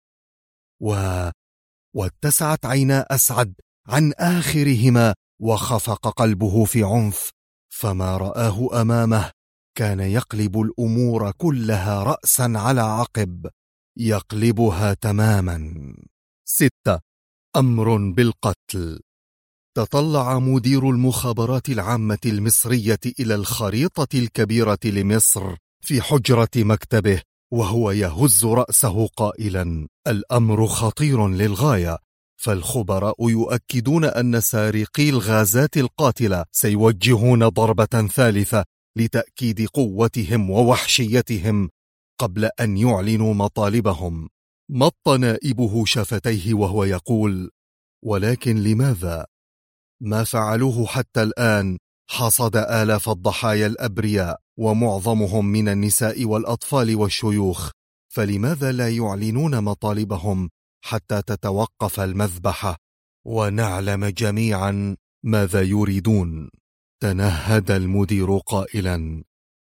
واتسعت عينا أسعد عن آخرهما، وخفق قلبه في عنف، فما رآه أمامه كان يقلب الأمور كلها رأسا على عقب، يقلبها تماما. 6. أمر بالقتل. تطلع مدير المخابرات العامة المصرية إلى الخريطة الكبيرة لمصر في حجرة مكتبه، وهو يهز رأسه قائلا: الأمر خطير للغاية، فالخبراء يؤكدون أن سارقي الغازات القاتلة سيوجهون ضربة ثالثة لتأكيد قوتهم ووحشيتهم قبل أن يعلنوا مطالبهم. مط نائبه شفتيه وهو يقول: ولكن لماذا؟ ما فعلوه حتى الآن حصد آلاف الضحايا الأبرياء، ومعظمهم من النساء والأطفال والشيوخ، فلماذا لا يعلنون مطالبهم حتى تتوقف المذبحة ونعلم جميعا ماذا يريدون؟ تنهد المدير قائلا: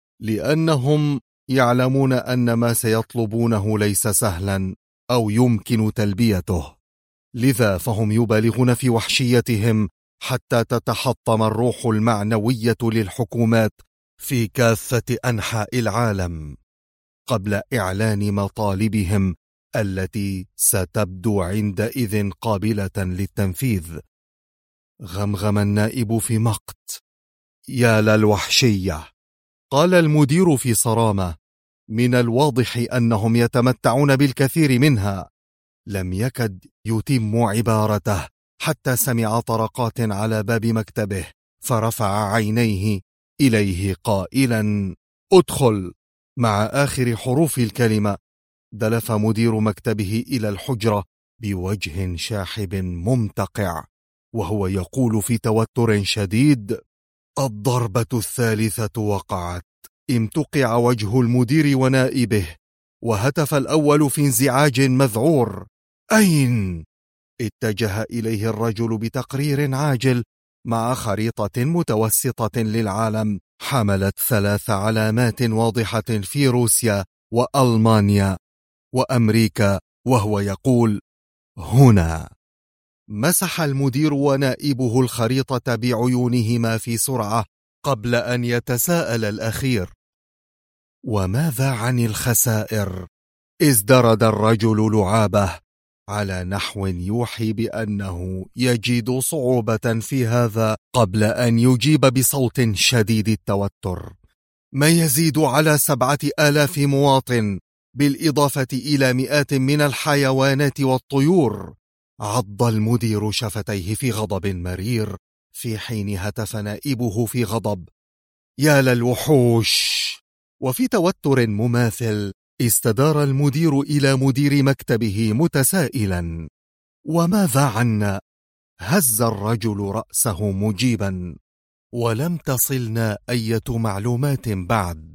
لأنهم يعلمون أن ما سيطلبونه ليس سهلا أو يمكن تلبيته، لذا فهم يبالغون في وحشيتهم حتى تتحطم الروح المعنوية للحكومات في كافة أنحاء العالم قبل إعلان مطالبهم التي ستبدو عندئذ قابلة للتنفيذ. غمغم النائب في مقت: يا للوحشية. قال المدير في صرامة: من الواضح أنهم يتمتعون بالكثير منها. لم يكد يتم عبارته حتى سمع طرقات على باب مكتبه، فرفع عينيه إليه قائلا: ادخل. مع آخر حروف الكلمة دلف مدير مكتبه إلى الحجرة بوجه شاحب ممتقع، وهو يقول في توتر شديد: الضربة الثالثة وقعت. امتقع وجه المدير ونائبه، وهتف الأول في انزعاج مذعور: أين؟ اتجه إليه الرجل بتقرير عاجل مع خريطة متوسطة للعالم حملت 3 علامات واضحة في روسيا وألمانيا وأمريكا، وهو يقول: هنا. مسح المدير ونائبه الخريطة بعيونهما في سرعة قبل أن يتساءل الأخير: وماذا عن الخسائر؟ ازدرد الرجل لعابه على نحو يوحي بأنه يجد صعوبة في هذا قبل أن يجيب بصوت شديد التوتر: ما يزيد على 7,000 مواطن، بالإضافة إلى مئات من الحيوانات والطيور. عض المدير شفتيه في غضب مرير، في حين هتف نائبه في غضب: يا للوحوش. وفي توتر مماثل استدار المدير إلى مدير مكتبه متسائلا: وماذا عنا؟ هز الرجل رأسه مجيبا: ولم تصلنا أية معلومات بعد.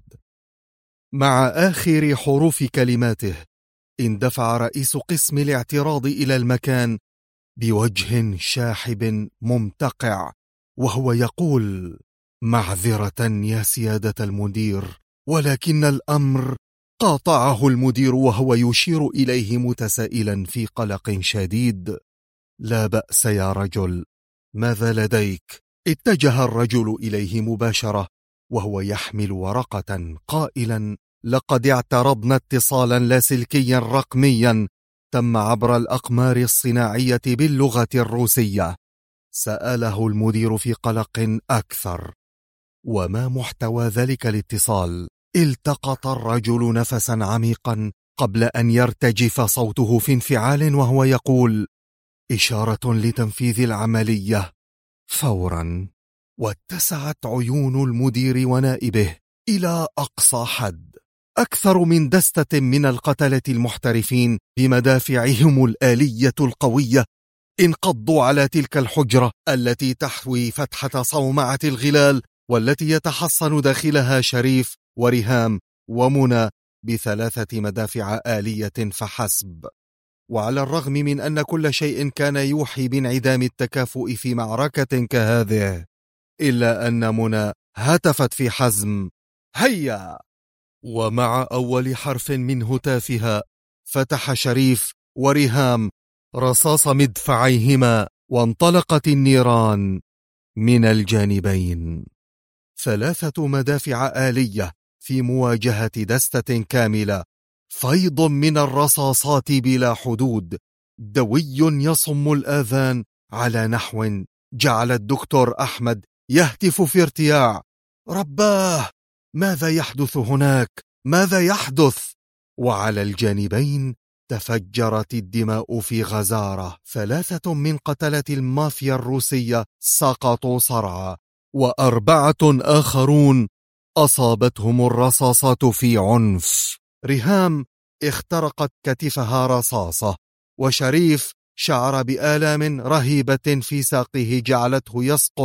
مع آخر حروف كلماته اندفع رئيس قسم الاعتراض إلى المكان بوجه شاحب ممتقع وهو يقول: معذرة يا سيادة المدير، ولكن الأمر. قاطعه المدير وهو يشير إليه متسائلا في قلق شديد: لا بأس يا رجل، ماذا لديك؟ اتجه الرجل إليه مباشرة وهو يحمل ورقة قائلا: لقد اعترضنا اتصالا لاسلكيا رقميا تم عبر الأقمار الصناعية باللغة الروسية. سأله المدير في قلق أكثر: وما محتوى ذلك الاتصال؟ التقط الرجل نفسا عميقا قبل أن يرتجف صوته في انفعال وهو يقول: إشارة لتنفيذ العملية فورا. واتسعت عيون المدير ونائبه إلى أقصى حد. أكثر من دستة من القتلة المحترفين بمدافعهم الآلية القوية انقضوا على تلك الحجرة التي تحوي فتحة صومعة الغلال، والتي يتحصن داخلها شريف وريهام ومنى ب3 مدافع آلية فحسب. وعلى الرغم من أن كل شيء كان يوحي بانعدام التكافؤ في معركة كهذه، إلا أن منى هتفت في حزم: هيا! ومع أول حرف من هتافها فتح شريف وريهام رصاص مدفعيهما، وانطلقت النيران من الجانبين. 3 مدافع آلية في مواجهة دستة كاملة، فيض من الرصاصات بلا حدود، دوي يصم الآذان على نحو جعل الدكتور أحمد يهتف في ارتياع: رباه، ماذا يحدث هناك؟ ماذا يحدث؟ وعلى الجانبين تفجرت الدماء في غزارة. 3 من قتلة المافيا الروسية سقطوا صرعى، و4 آخرون أصابتهم الرصاصات في عنف. ريهام اخترقت كتفها رصاصة، وشريف شعر بآلام رهيبة في ساقه جعلته يسقط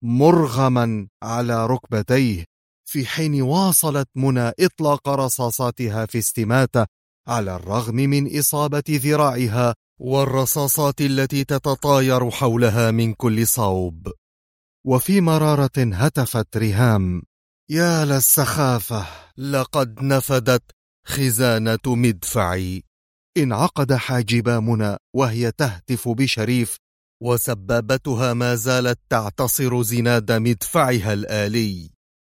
مرغما على ركبتيه، في حين واصلت منى إطلاق رصاصاتها في استماتة على الرغم من إصابة ذراعها والرصاصات التي تتطاير حولها من كل صوب. وفي مرارة هتفت ريهام: يا للسخافة، لقد نفدت خزانة مدفعي. انعقد حاجبا منى وهي تهتف بشريف، وسبابتها ما زالت تعتصر زناد مدفعها الآلي.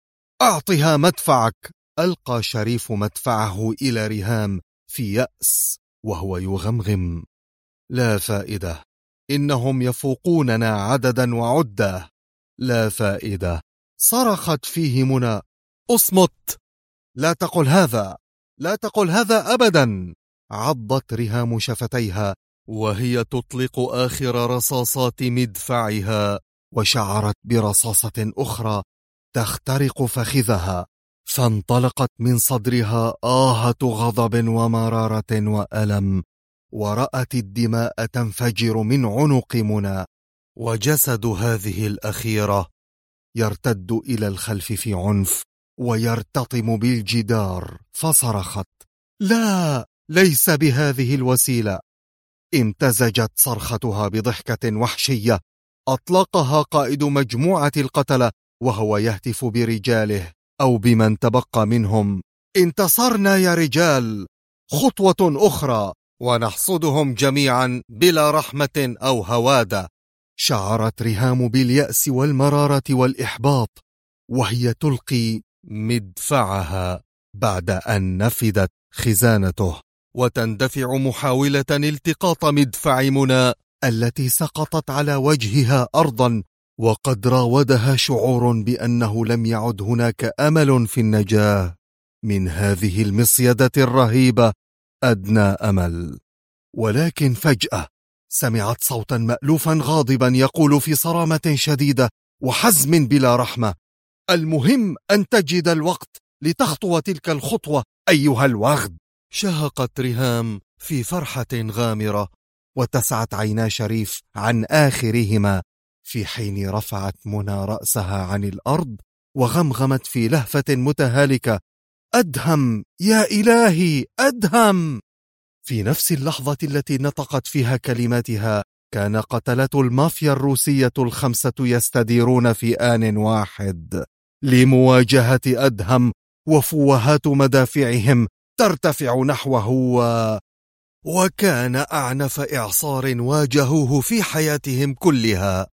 أعطها مدفعك. ألقى شريف مدفعه إلى ريهام في يأس وهو يغمغم: لا فائدة، إنهم يفوقوننا عددا وعدة. لا فائدة. صرخت فيه منى: اصمت، لا تقل هذا، لا تقل هذا أبدا. عضت ريهام شفتيها وهي تطلق آخر رصاصات مدفعها، وشعرت برصاصة أخرى تخترق فخذها، فانطلقت من صدرها آهة غضب ومرارة وألم، ورأت الدماء تنفجر من عنق منى، وجسد هذه الأخيرة يرتد إلى الخلف في عنف ويرتطم بالجدار. فصرخت: لا، ليس بهذه الوسيلة. امتزجت صرختها بضحكة وحشية أطلقها قائد مجموعة القتلة وهو يهتف برجاله أو بمن تبقى منهم: انتصرنا يا رجال، خطوة أخرى ونحصدهم جميعا بلا رحمة أو هوادة. شعرت ريهام باليأس والمرارة والإحباط وهي تلقي مدفعها بعد أن نفدت خزانته، وتندفع محاولة التقاط مدفع منى التي سقطت على وجهها أرضا، وقد راودها شعور بأنه لم يعد هناك أمل في النجاة من هذه المصيدة الرهيبة أدنى أمل. ولكن فجأة سمعت صوتا مألوفا غاضبا يقول في صرامة شديدة وحزم بلا رحمة: المهم أن تجد الوقت لتخطو تلك الخطوة أيها الوغد. شهقت ريهام في فرحة غامرة، واتسعت عينا شريف عن آخرهما، في حين رفعت منى رأسها عن الأرض وغمغمت في لهفة متهالكة: أدهم يا إلهي، أدهم. في نفس اللحظة التي نطقت فيها كلماتها كان قتلة المافيا الروسية ال5 يستديرون في آن واحد لمواجهة أدهم، وفوهات مدافعهم ترتفع نحوه وكان أعنف إعصار واجهوه في حياتهم كلها.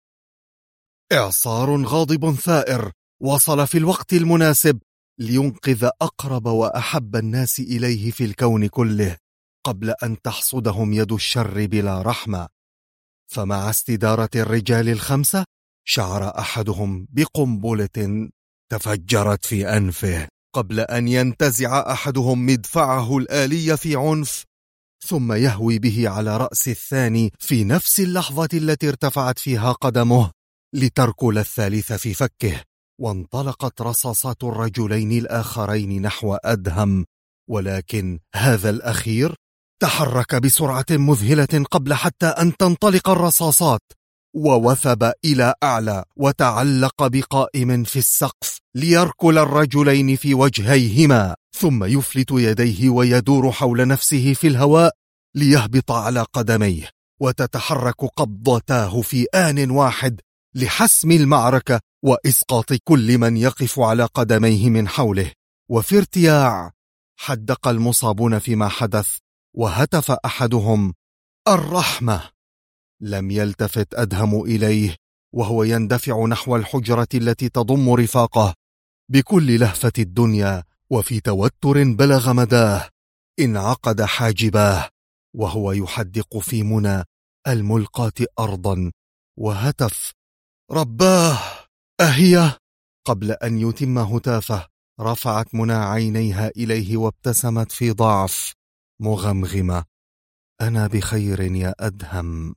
إعصار غاضب ثائر وصل في الوقت المناسب لينقذ أقرب وأحب الناس إليه في الكون كله قبل أن تحصدهم يد الشر بلا رحمة. فمع استدارة الرجال ال5 شعر أحدهم بقنبلة تفجرت في أنفه قبل أن ينتزع أحدهم مدفعه الآلي في عنف، ثم يهوي به على رأس الثاني في نفس اللحظة التي ارتفعت فيها قدمه لتركل الثالث في فكه. وانطلقت رصاصات الرجلين الآخرين نحو أدهم، ولكن هذا الأخير تحرك بسرعة مذهلة قبل حتى أن تنطلق الرصاصات، ووثب إلى أعلى وتعلق بقائم في السقف ليركل الرجلين في وجهيهما، ثم يفلت يديه ويدور حول نفسه في الهواء ليهبط على قدميه، وتتحرك قبضتاه في آن واحد لحسم المعركة وإسقاط كل من يقف على قدميه من حوله. وفي ارتياع حدق المصابون فيما حدث، وهتف أحدهم: الرحمة! لم يلتفت أدهم إليه وهو يندفع نحو الحجرة التي تضم رفاقه بكل لهفة الدنيا. وفي توتر بلغ مداه انعقد حاجباه وهو يحدق في منى الملقاة أرضا، وهتف: رباه أهي؟ قبل أن يتم هتافه رفعت منى عينيها إليه وابتسمت في ضعف مغمغمة: أنا بخير يا أدهم.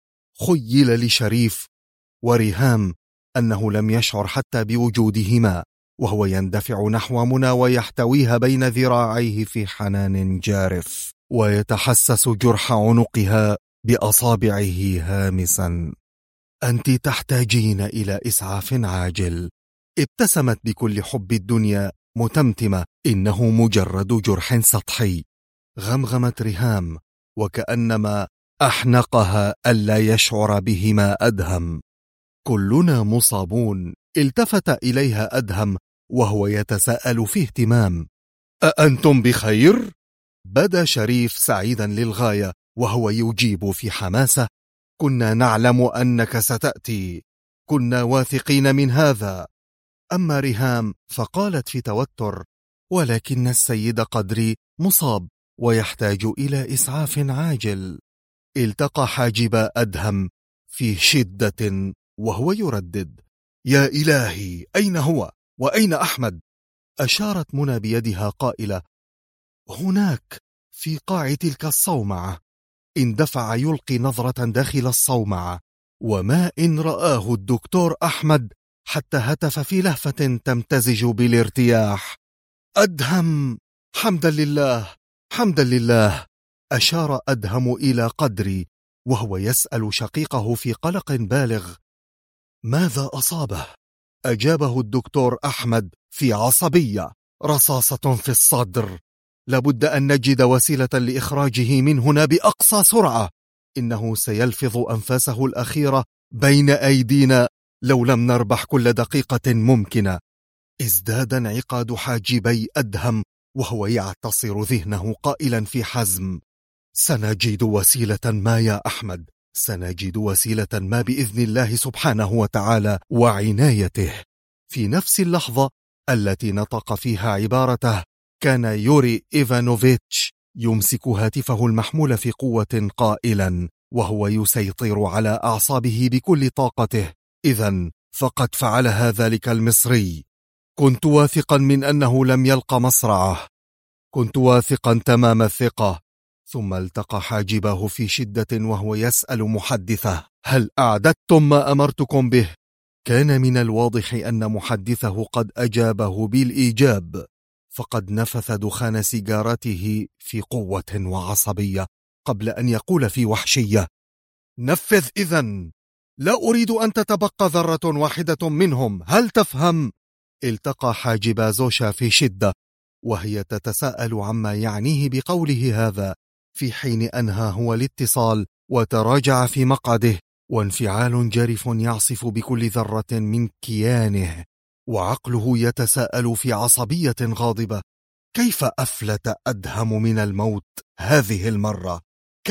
خيل لشريف وريهام أنه لم يشعر حتى بوجودهما وهو يندفع نحو منى ويحتويها بين ذراعيه في حنان جارف ويتحسس جرح عنقها بأصابعه هامسا: أنت تحتاجين إلى إسعاف عاجل. ابتسمت بكل حب الدنيا متمتمة: إنه مجرد جرح سطحي. غمغمت ريهام وكأنما أحنقها ألا يشعر بهما أدهم: كلنا مصابون. التفت إليها أدهم وهو يتساءل في اهتمام: أأنتم بخير؟ بدا شريف سعيدا للغاية وهو يجيب في حماسة: كنا نعلم أنك ستأتي، كنا واثقين من هذا. أما ريهام فقالت في توتر: ولكن السيد قدري مصاب ويحتاج إلى إسعاف عاجل. التقى حاجب أدهم في شدة وهو يردد: يا إلهي، أين هو؟ وأين أحمد؟ أشارت منى بيدها قائلة: هناك في قاع تلك الصومعة. اندفع يلقي نظرة داخل الصومعة، وما إن رآه الدكتور أحمد حتى هتف في لهفة تمتزج بالارتياح: أدهم! حمدا لله، حمدا لله. أشار أدهم إلى قدري وهو يسأل شقيقه في قلق بالغ: ماذا أصابه؟ أجابه الدكتور أحمد في عصبية: رصاصة في الصدر، لابد أن نجد وسيلة لإخراجه من هنا بأقصى سرعة، إنه سيلفظ أنفاسه الأخيرة بين أيدينا لو لم نربح كل دقيقة ممكنة. ازداد انعقاد حاجبي أدهم وهو يعتصر ذهنه قائلا في حزم: سنجد وسيلة ما يا أحمد، سنجد وسيلة ما بإذن الله سبحانه وتعالى وعنايته. في نفس اللحظة التي نطق فيها عبارته كان يوري إيفانوفيتش يمسك هاتفه المحمول في قوة قائلا وهو يسيطر على أعصابه بكل طاقته: إذن فقد فعلها ذلك المصري. كنت واثقا من أنه لم يلقى مصرعه، كنت واثقا تمام الثقة. ثم التقى حاجبه في شدة وهو يسأل محدثه: هل أعددتم ما أمرتكم به؟ كان من الواضح أن محدثه قد أجابه بالإيجاب، فقد نفث دخان سيجارته في قوة وعصبية قبل أن يقول في وحشية: نفذ إذن، لا أريد أن تتبقى ذرة واحدة منهم، هل تفهم؟ التقى حاجب زوشا في شدة وهي تتساءل عما يعنيه بقوله هذا، في حين أنهى هو الاتصال وتراجع في مقعده، وانفعال جارف يعصف بكل ذرة من كيانه، وعقله يتساءل في عصبية غاضبة: كيف أفلت أدهم من الموت هذه المرة؟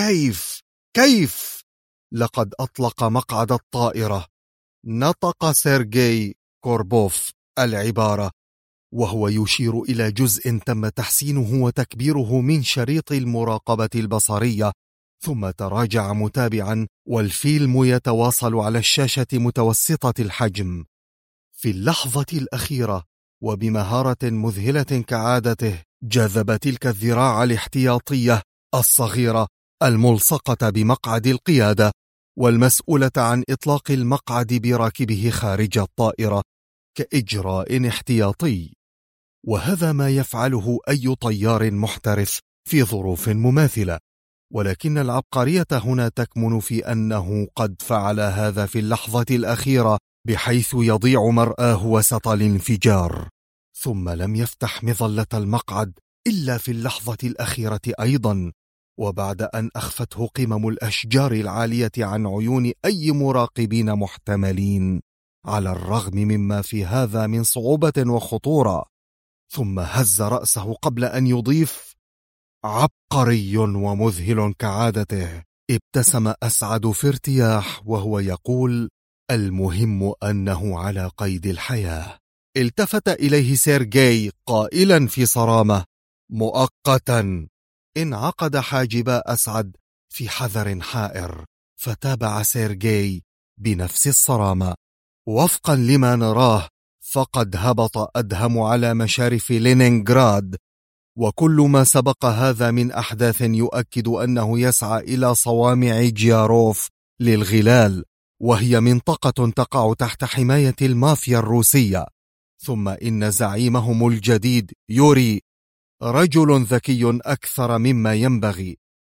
كيف؟ لقد أطلق مقعد الطائرة. نطق سيرجي كوربوف العبارة وهو يشير إلى جزء تم تحسينه وتكبيره من شريط المراقبة البصرية، ثم تراجع متابعا، والفيلم يتواصل على الشاشة متوسطة الحجم. في اللحظة الأخيرة وبمهارة مذهلة كعادته، جذب تلك الذراع الاحتياطية الصغيرة الملصقة بمقعد القيادة والمسؤولة عن إطلاق المقعد براكبه خارج الطائرة كإجراء احتياطي، وهذا ما يفعله أي طيار محترف في ظروف مماثلة. ولكن العبقرية هنا تكمن في أنه قد فعل هذا في اللحظة الأخيرة، بحيث يضيع مرآه وسط الانفجار، ثم لم يفتح مظلة المقعد إلا في اللحظة الأخيرة أيضا، وبعد أن أخفته قمم الأشجار العالية عن عيون أي مراقبين محتملين، على الرغم مما في هذا من صعوبة وخطورة. ثم هز رأسه قبل أن يضيف: عبقري ومذهل كعادته. ابتسم أسعد في ارتياح وهو يقول: المهم أنه على قيد الحياة. التفت إليه سيرجي قائلا في صرامة: مؤقتا. انعقد حاجبا أسعد في حذر حائر، فتابع سيرجي بنفس الصرامة: وفقا لما نراه فقد هبط أدهم على مشارف لينينغراد، وكل ما سبق هذا من أحداث يؤكد أنه يسعى إلى صوامع جياروف للغلال، وهي منطقة تقع تحت حماية المافيا الروسية. ثم إن زعيمهم الجديد يوري رجل ذكي أكثر مما ينبغي،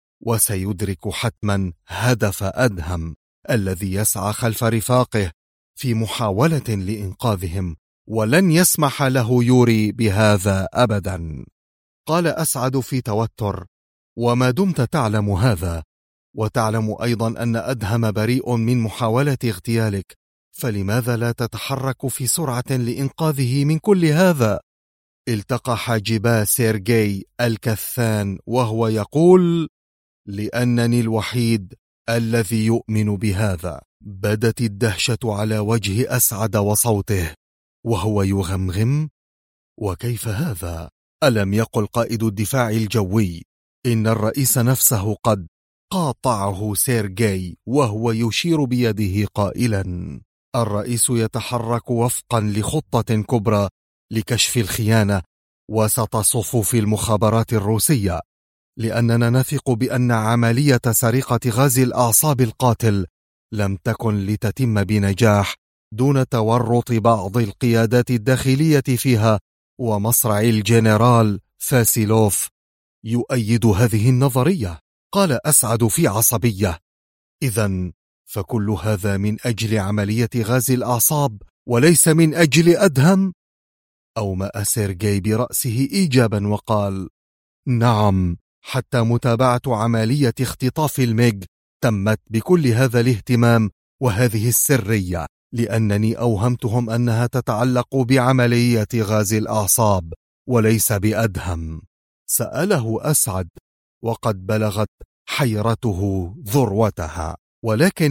وسيدرك حتما هدف أدهم الذي يسعى خلف رفاقه في محاولة لإنقاذهم، ولن يسمح له يوري بهذا أبدا. قال أسعد في توتر: وما دمت تعلم هذا، وتعلم أيضا أن أدهم بريء من محاولة اغتيالك، فلماذا لا تتحرك في سرعة لإنقاذه من كل هذا؟ التقى حاجبا سيرجي الكثان وهو يقول: لأنني الوحيد الذي يؤمن بهذا. بدت الدهشة على وجه أسعد وصوته وهو يغمغم: وكيف هذا؟ ألم يقل قائد الدفاع الجوي إن الرئيس نفسه قد قاطعه سيرجي وهو يشير بيده قائلا: الرئيس يتحرك وفقا لخطة كبرى لكشف الخيانة وسط صفوف المخابرات الروسية، لأننا نثق بأن عملية سرقة غاز الأعصاب القاتل لم تكن لتتم بنجاح دون تورط بعض القيادات الداخلية فيها، ومصرع الجنرال فاسيلوف يؤيد هذه النظرية. قال أسعد في عصبية: إذن فكل هذا من أجل عملية غاز الأعصاب وليس من أجل أدهم؟ أومأ سيرجي برأسه إيجابا وقال: نعم، حتى متابعة عملية اختطاف الميج تمت بكل هذا الاهتمام وهذه السرية، لأنني أوهمتهم أنها تتعلق بعملية غاز الأعصاب وليس بأدهم. سأله أسعد وقد بلغت حيرته ذروتها: ولكن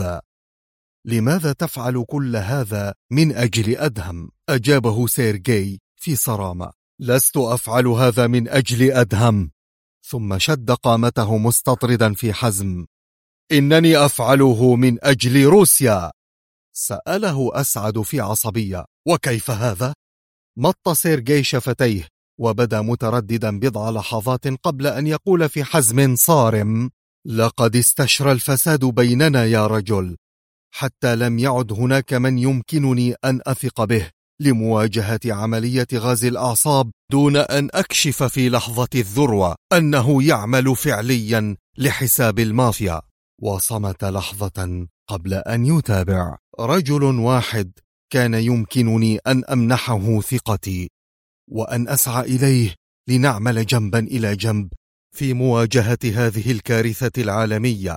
لماذا تفعل كل هذا من أجل أدهم؟ أجابه سيرجي في صرامة: لست أفعل هذا من أجل أدهم. ثم شد قامته مستطردا في حزم: إنني أفعله من أجل روسيا. سأله أسعد في عصبية: وكيف هذا؟ مط سيرجي شفتيه وبدا مترددا بضع لحظات قبل أن يقول في حزم صارم: لقد استشرى الفساد بيننا يا رجل، حتى لم يعد هناك من يمكنني أن أثق به لمواجهة عملية غاز الأعصاب دون أن أكشف في لحظة الذروة أنه يعمل فعليا لحساب المافيا. وصمت لحظة قبل أن يتابع: رجل واحد كان يمكنني أن أمنحه ثقتي وأن أسعى إليه لنعمل جنبا إلى جنب في مواجهة هذه الكارثة العالمية،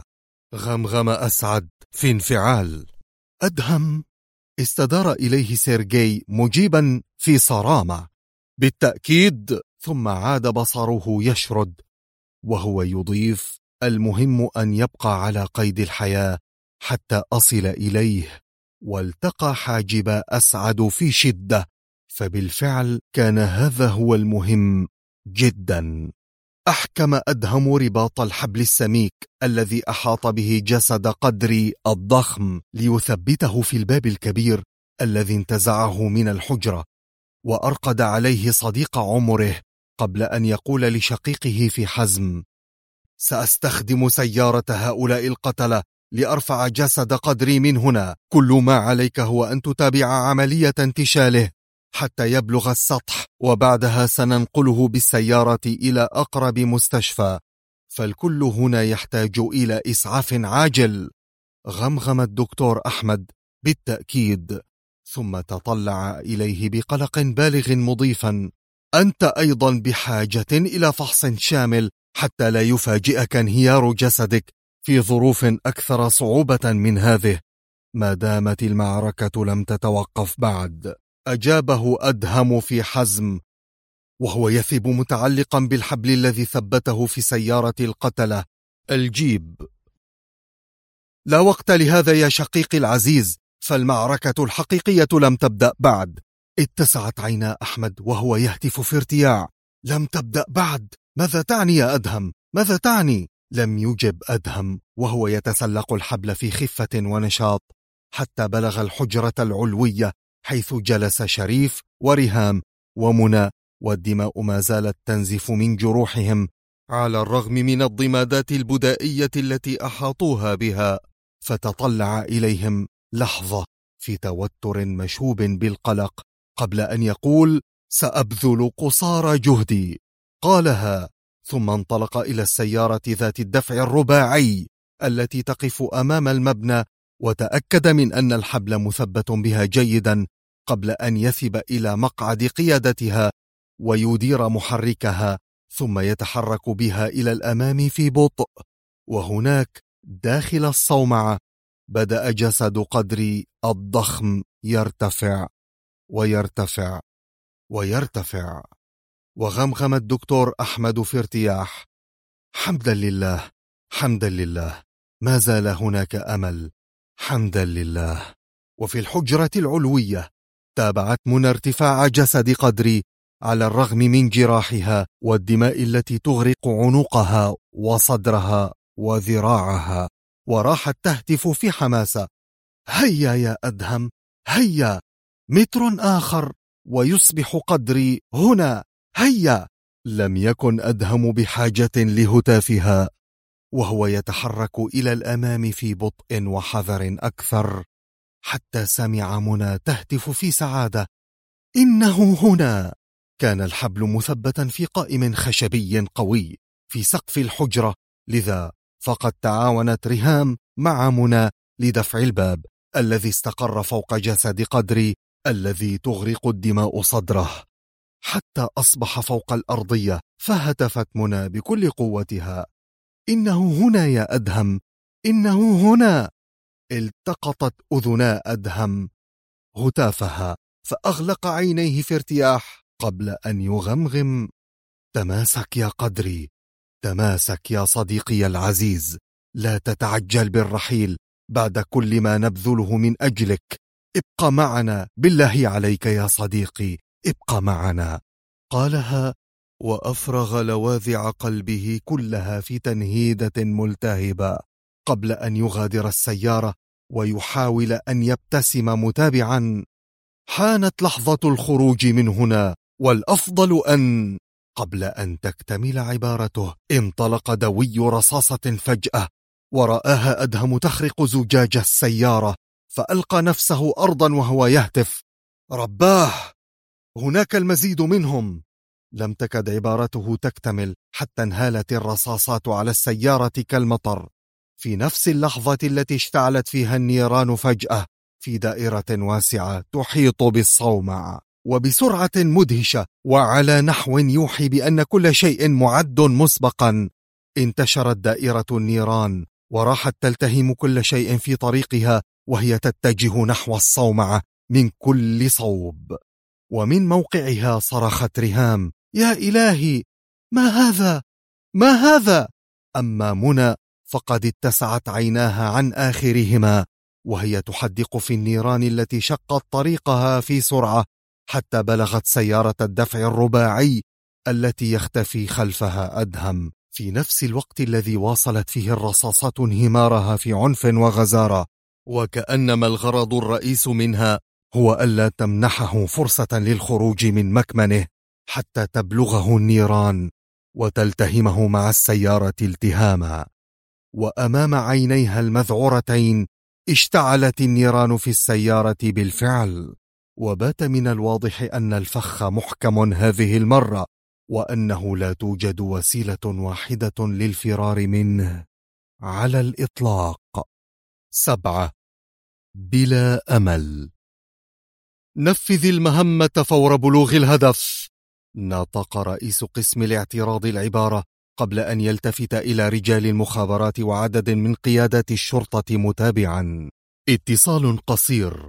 غمغم أسعد في انفعال. أدهم؟ استدار إليه سيرجي مجيبا في صرامة: بالتأكيد. ثم عاد بصره يشرد وهو يضيف: المهم أن يبقى على قيد الحياة حتى أصل إليه. والتقى حاجب أسعد في شدة، فبالفعل كان هذا هو المهم جدا. أحكم أدهم رباط الحبل السميك الذي أحاط به جسد قدري الضخم ليثبته في الباب الكبير الذي انتزعه من الحجرة، وأرقد عليه صديق عمره قبل أن يقول لشقيقه في حزم: سأستخدم سيارة هؤلاء القتلة لأرفع جسد قدري من هنا. كل ما عليك هو أن تتابع عملية انتشاله حتى يبلغ السطح، وبعدها سننقله بالسيارة إلى أقرب مستشفى، فالكل هنا يحتاج إلى إسعاف عاجل. غمغم الدكتور أحمد: بالتأكيد. ثم تطلع إليه بقلق بالغ مضيفا: أنت أيضا بحاجة إلى فحص شامل حتى لا يفاجئك انهيار جسدك في ظروف أكثر صعوبة من هذه، ما دامت المعركة لم تتوقف بعد. أجابه أدهم في حزم وهو يثب متعلقا بالحبل الذي ثبته في سيارة القتلة: الجيب. لا وقت لهذا يا شقيقي العزيز، فالمعركة الحقيقية لم تبدأ بعد. اتسعت عينا أحمد وهو يهتف في ارتياع: لم تبدأ بعد؟ ماذا تعني يا أدهم؟ ماذا تعني؟ لم يجب أدهم وهو يتسلق الحبل في خفة ونشاط حتى بلغ الحجرة العلوية، حيث جلس شريف وريهام ومنى، والدماء ما زالت تنزف من جروحهم على الرغم من الضمادات البدائية التي أحاطوها بها. فتطلع إليهم لحظة في توتر مشوب بالقلق قبل أن يقول: سأبذل قصارى جهدي. قالها ثم انطلق إلى السيارة ذات الدفع الرباعي التي تقف أمام المبنى، وتأكد من أن الحبل مثبت بها جيدا قبل أن يثب إلى مقعد قيادتها ويدير محركها، ثم يتحرك بها إلى الأمام في بطء. وهناك داخل الصومعة بدأ جسد قدري الضخم يرتفع ويرتفع ويرتفع. وغمغم الدكتور أحمد في ارتياح: حمدا لله، حمدا لله، ما زال هناك أمل، حمدا لله. وفي الحجرة العلوية تابعت منى ارتفاع جسد قدري على الرغم من جراحها والدماء التي تغرق عنقها وصدرها وذراعها، وراحت تهتف في حماسة: هيا يا أدهم، هيا، متر آخر ويصبح قدري هنا، هيا. لم يكن أدهم بحاجة لهتافها، وهو يتحرك إلى الأمام في بطء وحذر أكثر، حتى سمع منى تهتف في سعادة: إنه هنا. كان الحبل مثبتا في قائم خشبي قوي في سقف الحجرة، لذا فقد تعاونت ريهام مع منى لدفع الباب الذي استقر فوق جسد قدري الذي تغرق الدماء صدره، حتى أصبح فوق الأرضية. فهتفت منى بكل قوتها: إنه هنا يا أدهم، إنه هنا. التقطت أذنا أدهم هتافها، فأغلق عينيه في ارتياح قبل أن يغمغم: تماسك يا قدري، تماسك يا صديقي العزيز، لا تتعجل بالرحيل بعد كل ما نبذله من أجلك. ابق معنا بالله عليك يا صديقي، ابق معنا. قالها وأفرغ لواذع قلبه كلها في تنهيدة ملتهبة قبل أن يغادر السيارة ويحاول أن يبتسم متابعا: حانت لحظة الخروج من هنا، والأفضل أن... قبل أن تكتمل عبارته انطلق دوي رصاصة فجأة، ورآها أدهم تخرق زجاج السيارة، فألقى نفسه أرضا وهو يهتف: رباه، هناك المزيد منهم. لم تكد عبارته تكتمل حتى انهالت الرصاصات على السيارة كالمطر، في نفس اللحظة التي اشتعلت فيها النيران فجأة في دائرة واسعة تحيط بالصومعة، وبسرعة مدهشة وعلى نحو يوحي بأن كل شيء معد مسبقا. انتشرت دائرة النيران وراحت تلتهم كل شيء في طريقها وهي تتجه نحو الصومعة من كل صوب. ومن موقعها صرخت ريهام: يا إلهي، ما هذا؟ ما هذا؟ أما منى فقد اتسعت عيناها عن آخرهما وهي تحدق في النيران التي شقت طريقها في سرعة حتى بلغت سيارة الدفع الرباعي التي يختفي خلفها أدهم، في نفس الوقت الذي واصلت فيه الرصاصات انهمارها في عنف وغزارة، وكأنما الغرض الرئيس منها هو ألا تمنحه فرصة للخروج من مكمنه حتى تبلغه النيران وتلتهمه مع السيارة التهاما. وأمام عينيها المذعورتين اشتعلت النيران في السيارة بالفعل، وبات من الواضح أن الفخ محكم هذه المرة، وأنه لا توجد وسيلة واحدة للفرار منه على الإطلاق. 7. بلا أمل. نفذ المهمة فور بلوغ الهدف. نطق رئيس قسم الاعتراض العبارة قبل أن يلتفت إلى رجال المخابرات وعدد من قيادات الشرطة متابعا. اتصال قصير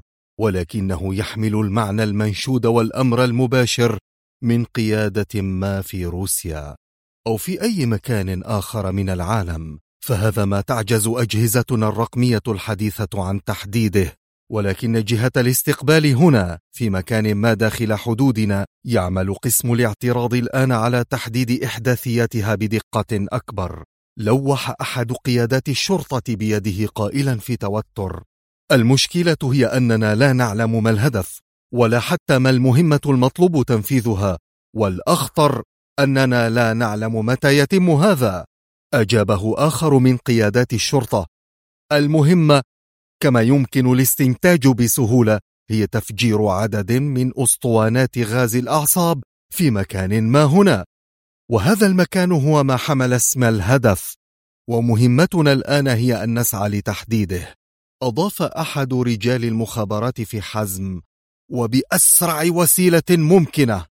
ولكنه يحمل المعنى المنشود والأمر المباشر من قيادة ما في روسيا أو في أي مكان آخر من العالم، فهذا ما تعجز أجهزتنا الرقمية الحديثة عن تحديده. ولكن جهة الاستقبال هنا في مكان ما داخل حدودنا يعمل قسم الاعتراض الآن على تحديد إحداثياتها بدقة أكبر. لوح أحد قيادات الشرطة بيده قائلا في توتر: المشكلة هي أننا لا نعلم ما الهدف ولا حتى ما المهمة المطلوب تنفيذها، والأخطر أننا لا نعلم متى يتم هذا. أجابه آخر من قيادات الشرطة: المهمة كما يمكن الاستنتاج بسهولة هي تفجير عدد من أسطوانات غاز الأعصاب في مكان ما هنا، وهذا المكان هو ما حمل اسم الهدف، ومهمتنا الآن هي أن نسعى لتحديده. أضاف أحد رجال المخابرات في حزم: وبأسرع وسيلة ممكنة.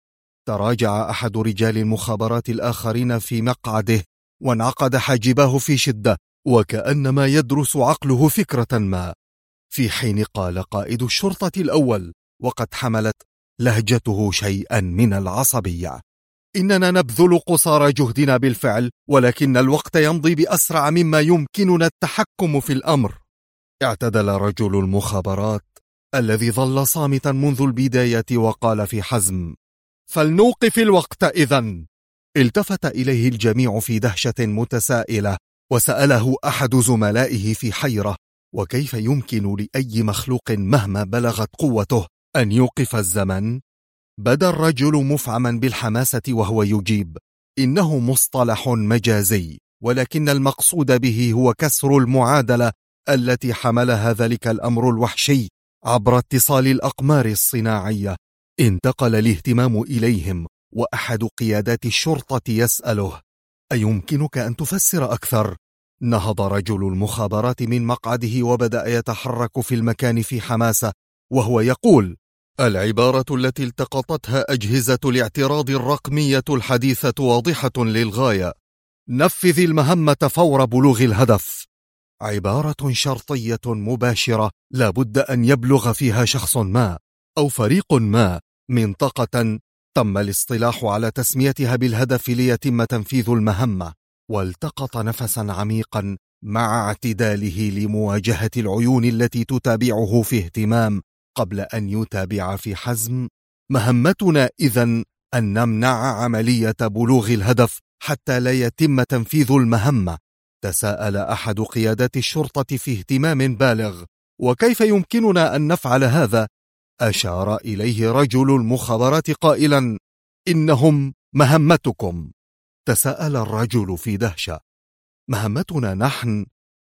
تراجع أحد رجال المخابرات الآخرين في مقعده وانعقد حاجباه في شدة وكأنما يدرس عقله فكرة ما، في حين قال قائد الشرطة الأول وقد حملت لهجته شيئا من العصبية: إننا نبذل قصارى جهدنا بالفعل، ولكن الوقت يمضي بأسرع مما يمكننا التحكم في الأمر. اعتدل رجل المخابرات الذي ظل صامتا منذ البداية وقال في حزم: فلنوقف الوقت إذن. التفت إليه الجميع في دهشة متسائلة، وسأله أحد زملائه في حيرة: وكيف يمكن لأي مخلوق مهما بلغت قوته أن يوقف الزمن؟ بدا الرجل مفعما بالحماسة وهو يجيب: إنه مصطلح مجازي، ولكن المقصود به هو كسر المعادلة التي حملها ذلك الأمر الوحشي عبر اتصال الأقمار الصناعية. انتقل الاهتمام إليهم، وأحد قيادات الشرطة يسأله: أيمكنك أن تفسر أكثر؟ نهض رجل المخابرات من مقعده وبدأ يتحرك في المكان في حماسة وهو يقول: العبارة التي التقطتها أجهزة الاعتراض الرقمية الحديثة واضحة للغاية: نفذ المهمة فور بلوغ الهدف. عبارة شرطية مباشرة لا بد أن يبلغ فيها شخص ما أو فريق ما منطقة تم الاصطلاح على تسميتها بالهدف ليتم تنفيذ المهمة. والتقط نفسا عميقا مع اعتداله لمواجهة العيون التي تتابعه في اهتمام قبل أن يتابع في حزم: مهمتنا إذن أن نمنع عملية بلوغ الهدف حتى لا يتم تنفيذ المهمة. تساءل أحد قيادات الشرطة في اهتمام بالغ: وكيف يمكننا أن نفعل هذا؟ أشار إليه رجل المخابرات قائلا: إنهم مهمتكم. تساءل الرجل في دهشة: مهمتنا نحن؟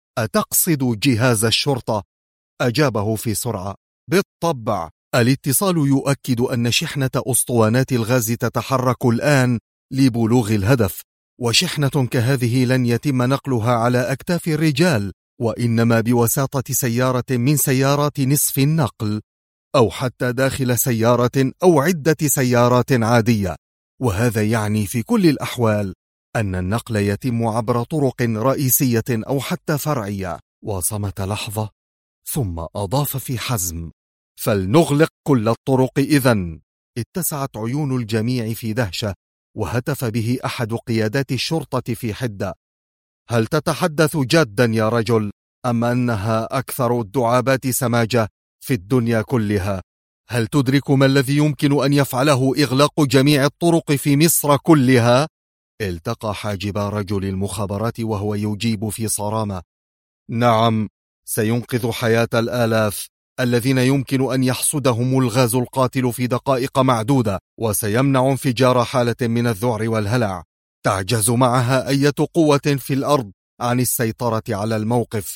أتقصد جهاز الشرطة؟ أجابه في سرعة: بالطبع، الاتصال يؤكد أن شحنة أسطوانات الغاز تتحرك الآن لبلوغ الهدف، وشحنة كهذه لن يتم نقلها على أكتاف الرجال، وإنما بواسطة سيارة من سيارات نصف النقل، أو حتى داخل سيارة أو عدة سيارات عادية. وهذا يعني في كل الأحوال أن النقل يتم عبر طرق رئيسية أو حتى فرعية. وصمت لحظة ثم أضاف في حزم: فلنغلق كل الطرق إذن. اتسعت عيون الجميع في دهشة، وهتف به أحد قيادات الشرطة في حدة: هل تتحدث جدا يا رجل؟ أم أنها أكثر الدعابات سماجة في الدنيا كلها؟ هل تدرك ما الذي يمكن أن يفعله إغلاق جميع الطرق في مصر كلها؟ التقى حاجبا رجل المخابرات وهو يجيب في صرامة: نعم، سينقذ حياة الآلاف الذين يمكن أن يحصدهم الغاز القاتل في دقائق معدودة، وسيمنع انفجار حالة من الذعر والهلع تعجز معها أي قوة في الأرض عن السيطرة على الموقف،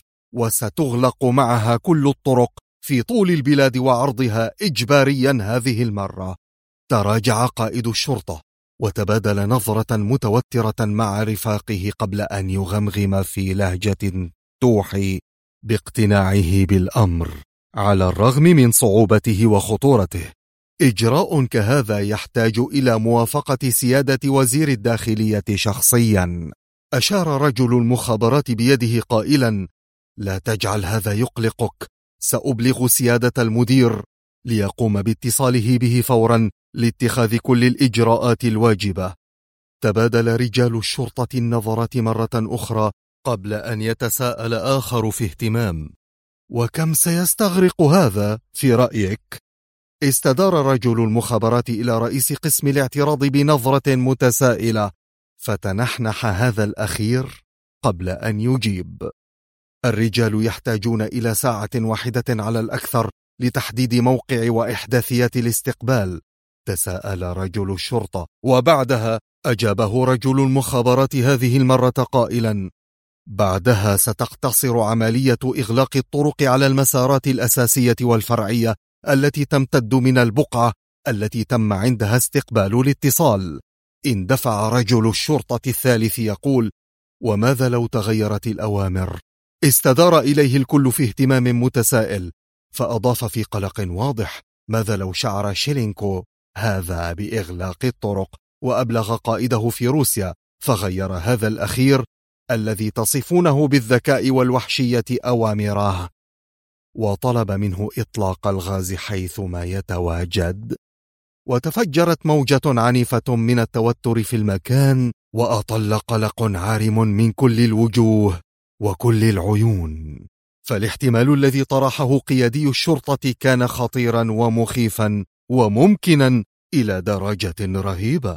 وستغلق معها كل الطرق في طول البلاد وعرضها إجباريا هذه المرة. تراجع قائد الشرطة وتبادل نظرة متوترة مع رفاقه قبل أن يغمغم في لهجة توحي باقتناعه بالأمر على الرغم من صعوبته وخطورته. إجراء كهذا يحتاج إلى موافقة سيادة وزير الداخلية شخصيا. أشار رجل المخابرات بيده قائلا: لا تجعل هذا يقلقك، سأبلغ سيادة المدير ليقوم باتصاله به فورا لاتخاذ كل الإجراءات الواجبة. تبادل رجال الشرطة النظرات مرة أخرى قبل أن يتساءل آخر في اهتمام: وكم سيستغرق هذا في رأيك؟ استدار رجل المخابرات إلى رئيس قسم الاعتراض بنظرة متسائلة، فتنحنح هذا الأخير قبل أن يجيب: الرجال يحتاجون إلى ساعة واحدة على الأكثر لتحديد موقع وإحداثيات الاستقبال. تساءل رجل الشرطة، وبعدها أجابه رجل المخابرات هذه المرة قائلا: بعدها ستقتصر عملية إغلاق الطرق على المسارات الأساسية والفرعية التي تمتد من البقعة التي تم عندها استقبال الاتصال. اندفع رجل الشرطة الثالث يقول: وماذا لو تغيرت الأوامر؟ استدار إليه الكل في اهتمام متسائل، فأضاف في قلق واضح: ماذا لو شعر شيلينكو هذا بإغلاق الطرق وأبلغ قائده في روسيا فغير هذا الأخير الذي تصفونه بالذكاء والوحشية أوامره، وطلب منه إطلاق الغاز حيثما يتواجد؟ وتفجرت موجة عنيفة من التوتر في المكان، وأطل قلق عارم من كل الوجوه وكل العيون. فالاحتمال الذي طرحه قيادي الشرطة كان خطيرا ومخيفا وممكنا إلى درجة رهيبة.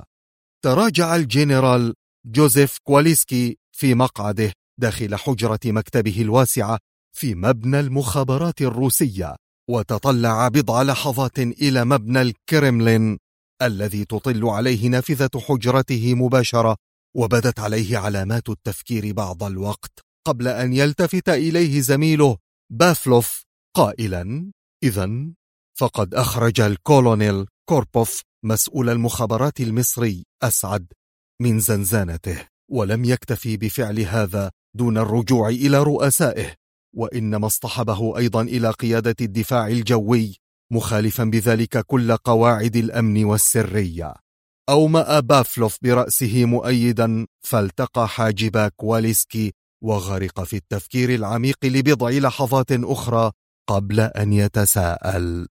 تراجع الجنرال جوزيف كواليسكي في مقعده داخل حجرة مكتبه الواسعة في مبنى المخابرات الروسية، وتطلع بضع لحظات إلى مبنى الكرملين الذي تطل عليه نافذة حجرته مباشرة، وبدت عليه علامات التفكير بعض الوقت قبل أن يلتفت إليه زميله بافلوف قائلا: إذن فقد أخرج الكولونيل كوربوف مسؤول المخابرات المصري أسعد من زنزانته، ولم يكتفي بفعل هذا دون الرجوع إلى رؤسائه، وإنما اصطحبه أيضا إلى قيادة الدفاع الجوي، مخالفا بذلك كل قواعد الأمن والسرية. أومأ بافلوف برأسه مؤيدا، فالتقى حاجب كواليسكي وغرق في التفكير العميق لبضع لحظات أخرى قبل أن يتساءل: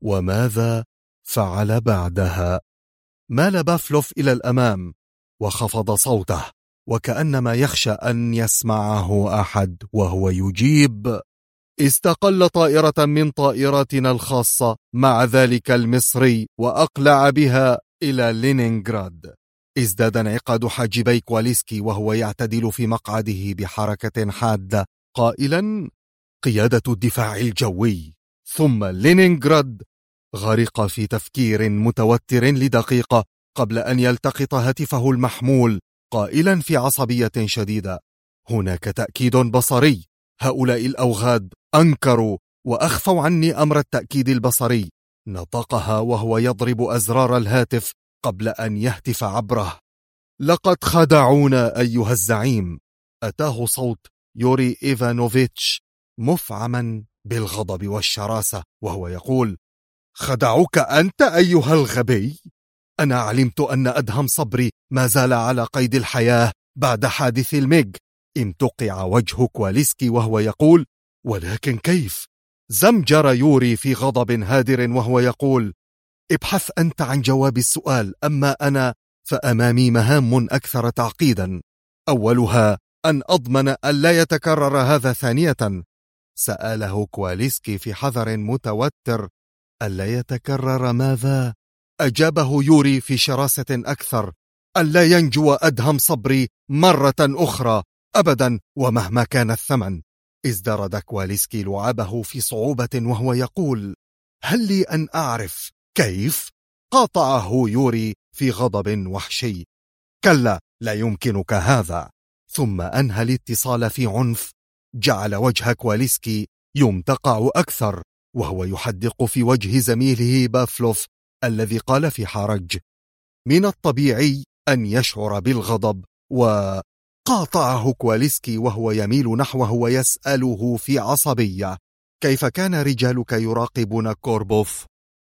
وماذا فعل بعدها؟ مال بافلوف إلى الأمام وخفض صوته وكأنما يخشى أن يسمعه أحد وهو يجيب: استقل طائرة من طائراتنا الخاصة مع ذلك المصري وأقلع بها إلى لينينغراد. ازداد انعقاد حاجبي كواليسكي وهو يعتدل في مقعده بحركة حادة قائلا: قيادة الدفاع الجوي ثم لينينغراد. غرق في تفكير متوتر لدقيقة قبل أن يلتقط هاتفه المحمول قائلا في عصبية شديدة: هناك تأكيد بصري، هؤلاء الأوغاد أنكروا وأخفوا عني أمر التأكيد البصري. نطقها وهو يضرب أزرار الهاتف قبل أن يهتف عبره: لقد خدعونا أيها الزعيم. أتاه صوت يوري إيفانوفيتش مفعما بالغضب والشراسة وهو يقول: خدعوك أنت أيها الغبي؟ أنا علمت أن أدهم صبري ما زال على قيد الحياة بعد حادث الميج. امتقع وجه كواليسكي وهو يقول: ولكن كيف؟ زمجر يوري في غضب هادر وهو يقول: ابحث أنت عن جواب السؤال، أما أنا فأمامي مهام أكثر تعقيدا. أولها أن أضمن ألا يتكرر هذا. ثانية، سأله كواليسكي في حذر متوتر: ألا يتكرر ماذا؟ أجابه يوري في شراسة أكثر: ألا ينجو أدهم صبري مرة أخرى أبدا ومهما كان الثمن. ازدرد كواليسكي لعابه في صعوبة وهو يقول: هل لي أن أعرف كيف؟ قاطعه يوري في غضب وحشي: كلا، لا يمكنك هذا. ثم أنهى الاتصال في عنف. جعل وجه كواليسكي يمتقع أكثر وهو يحدق في وجه زميله بافلوف الذي قال في حرج: من الطبيعي أن يشعر بالغضب. وقاطعه كواليسكي وهو يميل نحوه ويسأله في عصبية: كيف كان رجالك يراقبون كوربوف؟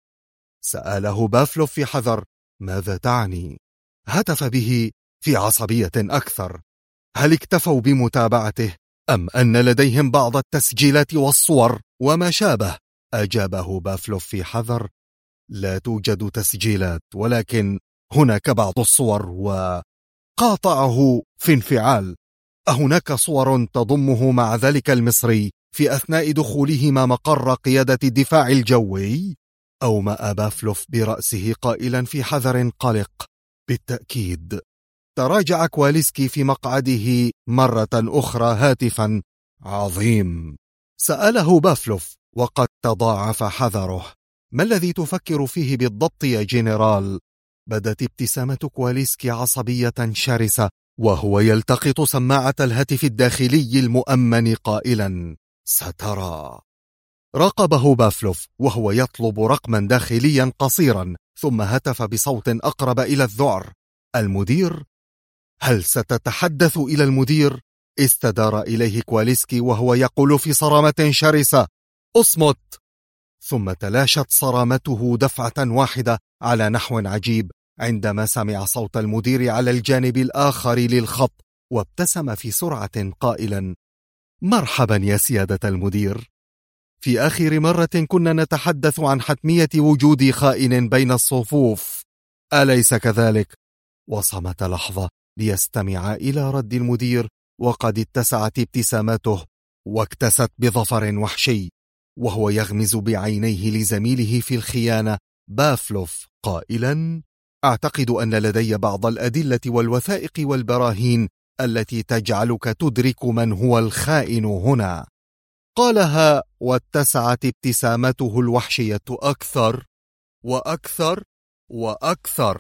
سأله بافلوف في حذر: ماذا تعني؟ هتف به في عصبية أكثر: هل اكتفوا بمتابعته أم أن لديهم بعض التسجيلات والصور وما شابه؟ أجابه بافلوف في حذر: لا توجد تسجيلات، ولكن هناك بعض الصور. وقاطعه في انفعال: أهناك صور تضمه مع ذلك المصري في أثناء دخولهما مقر قيادة الدفاع الجوي؟ أومأ بافلوف برأسه قائلا في حذر قلق: بالتأكيد. تراجع كواليسكي في مقعده مرة أخرى هاتفا: عظيم. سأله بافلوف وقد تضاعف حذره: ما الذي تفكر فيه بالضبط يا جنرال؟ بدت ابتسامة كواليسكي عصبية شرسة وهو يلتقط سماعة الهاتف الداخلي المؤمن قائلا: سترى. راقبه بافلوف وهو يطلب رقما داخليا قصيرا، ثم هتف بصوت أقرب إلى الذعر: المدير؟ هل ستتحدث إلى المدير؟ استدار إليه كواليسكي وهو يقول في صرامة شرسة: اصمت. ثم تلاشت صرامته دفعة واحدة على نحو عجيب عندما سمع صوت المدير على الجانب الآخر للخط، وابتسم في سرعة قائلا: مرحبا يا سيادة المدير. في آخر مرة كنا نتحدث عن حتمية وجود خائن بين الصفوف، أليس كذلك؟ وصمت لحظة ليستمع إلى رد المدير، وقد اتسعت ابتسامته واكتست بظفر وحشي وهو يغمز بعينيه لزميله في الخيانة بافلوف قائلا: أعتقد أن لدي بعض الأدلة والوثائق والبراهين التي تجعلك تدرك من هو الخائن هنا. قالها واتسعت ابتسامته الوحشية أكثر وأكثر وأكثر.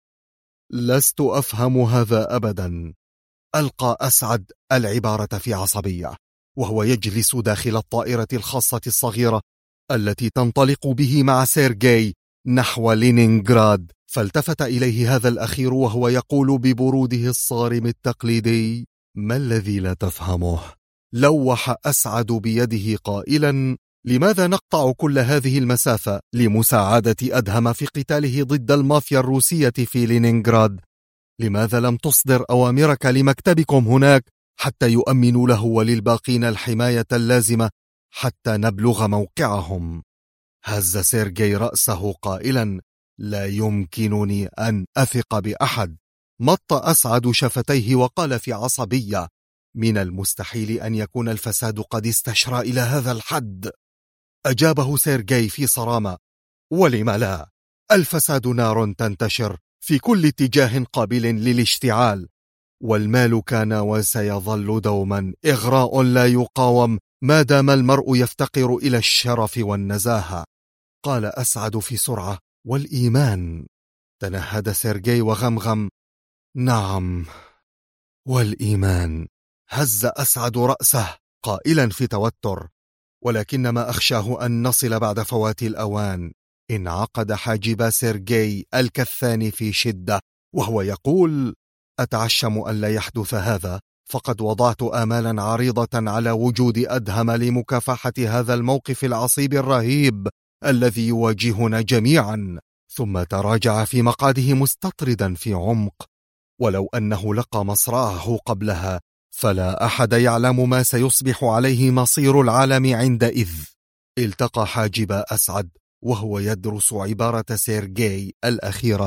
لست أفهم هذا أبدا. ألقى أسعد العبارة في عصبية وهو يجلس داخل الطائرة الخاصة الصغيرة التي تنطلق به مع سيرجي نحو لينينغراد، فالتفت إليه هذا الأخير وهو يقول ببروده الصارم التقليدي: ما الذي لا تفهمه؟ لوح أسعد بيده قائلا: لماذا نقطع كل هذه المسافة لمساعدة أدهم في قتاله ضد المافيا الروسية في لينينغراد؟ لماذا لم تصدر أوامرك لمكتبكم هناك حتى يؤمنوا له وللباقين الحماية اللازمة حتى نبلغ موقعهم؟ هز سيرجي رأسه قائلا: لا يمكنني أن أثق بأحد. مط أسعد شفتيه وقال في عصبية: من المستحيل أن يكون الفساد قد استشرى إلى هذا الحد. أجابه سيرجي في صرامة: ولم لا؟ الفساد نار تنتشر في كل اتجاه قابل للاشتعال، والمال كان وسيظل دوما إغراء لا يقاوم ما دام المرء يفتقر إلى الشرف والنزاهة. قال أسعد في سرعة: والإيمان؟ تنهد سيرجي وغمغم: نعم، والإيمان. هز أسعد رأسه قائلا في توتر: ولكن ما أخشاه أن نصل بعد فوات الأوان. انعقد حاجب سيرجي الكثان في شدة وهو يقول: أتعشم أن لا يحدث هذا، فقد وضعت آمالا عريضة على وجود أدهم لمكافحة هذا الموقف العصيب الرهيب الذي يواجهنا جميعا. ثم تراجع في مقعده مستطردا في عمق. ولو أنه لقى مصرعه قبلها فلا أحد يعلم ما سيصبح عليه مصير العالم عندئذ. التقى حاجب أسعد وهو يدرس عبارة سيرجي الأخيرة،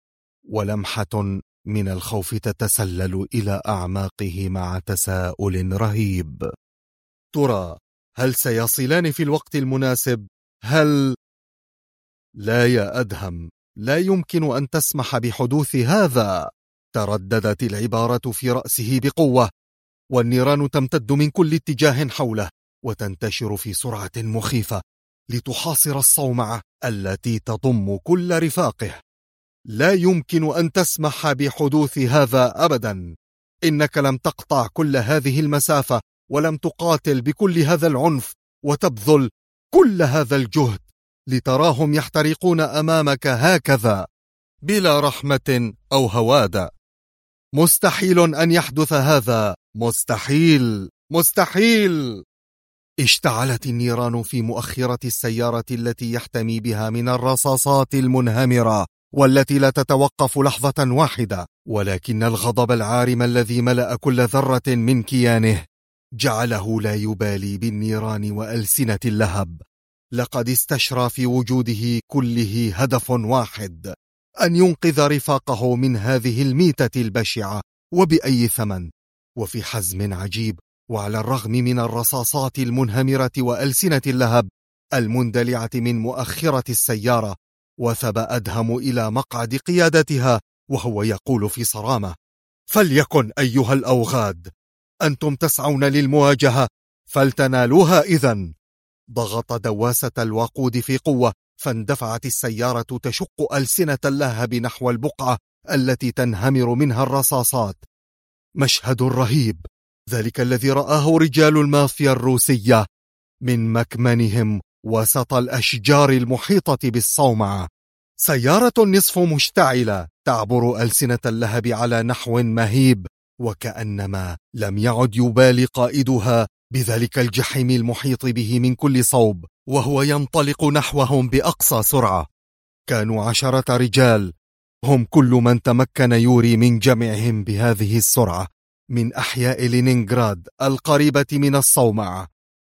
ولمحة من الخوف تتسلل إلى أعماقه مع تساؤل رهيب: ترى هل سيصلان في الوقت المناسب؟ هل... لا يا أدهم، لا يمكن أن تسمح بحدوث هذا. ترددت العبارة في رأسه بقوة، والنيران تمتد من كل اتجاه حوله وتنتشر في سرعة مخيفة لتحاصر الصومعة التي تضم كل رفاقه. لا يمكن أن تسمح بحدوث هذا أبدا. إنك لم تقطع كل هذه المسافة ولم تقاتل بكل هذا العنف وتبذل كل هذا الجهد لتراهم يحترقون أمامك هكذا بلا رحمة أو هوادة. مستحيل أن يحدث هذا، مستحيل مستحيل. اشتعلت النيران في مؤخرة السيارة التي يحتمي بها من الرصاصات المنهمرة والتي لا تتوقف لحظة واحدة، ولكن الغضب العارم الذي ملأ كل ذرة من كيانه جعله لا يبالي بالنيران وألسنة اللهب. لقد استشرى في وجوده كله هدف واحد: أن ينقذ رفاقه من هذه الميتة البشعة وبأي ثمن. وفي حزم عجيب، وعلى الرغم من الرصاصات المنهمرة وألسنة اللهب المندلعة من مؤخرة السيارة، وثب أدهم إلى مقعد قيادتها وهو يقول في صرامة: فليكن أيها الأوغاد، أنتم تسعون للمواجهة فلتنالوها إذن. ضغط دواسة الوقود في قوة، فاندفعت السيارة تشق ألسنة اللهب نحو البقعة التي تنهمر منها الرصاصات. مشهد رهيب، ذلك الذي رآه رجال المافيا الروسية من مكمنهم وسط الأشجار المحيطة بالصومعة. سيارة نصف مشتعلة تعبر ألسنة اللهب على نحو مهيب، وكأنما لم يعد يبالي قائدها بذلك الجحيم المحيط به من كل صوب، وهو ينطلق نحوهم بأقصى سرعة. كانوا 10 رجال، هم كل من تمكن يوري من جمعهم بهذه السرعة من أحياء لينينغراد القريبة من الصومعة،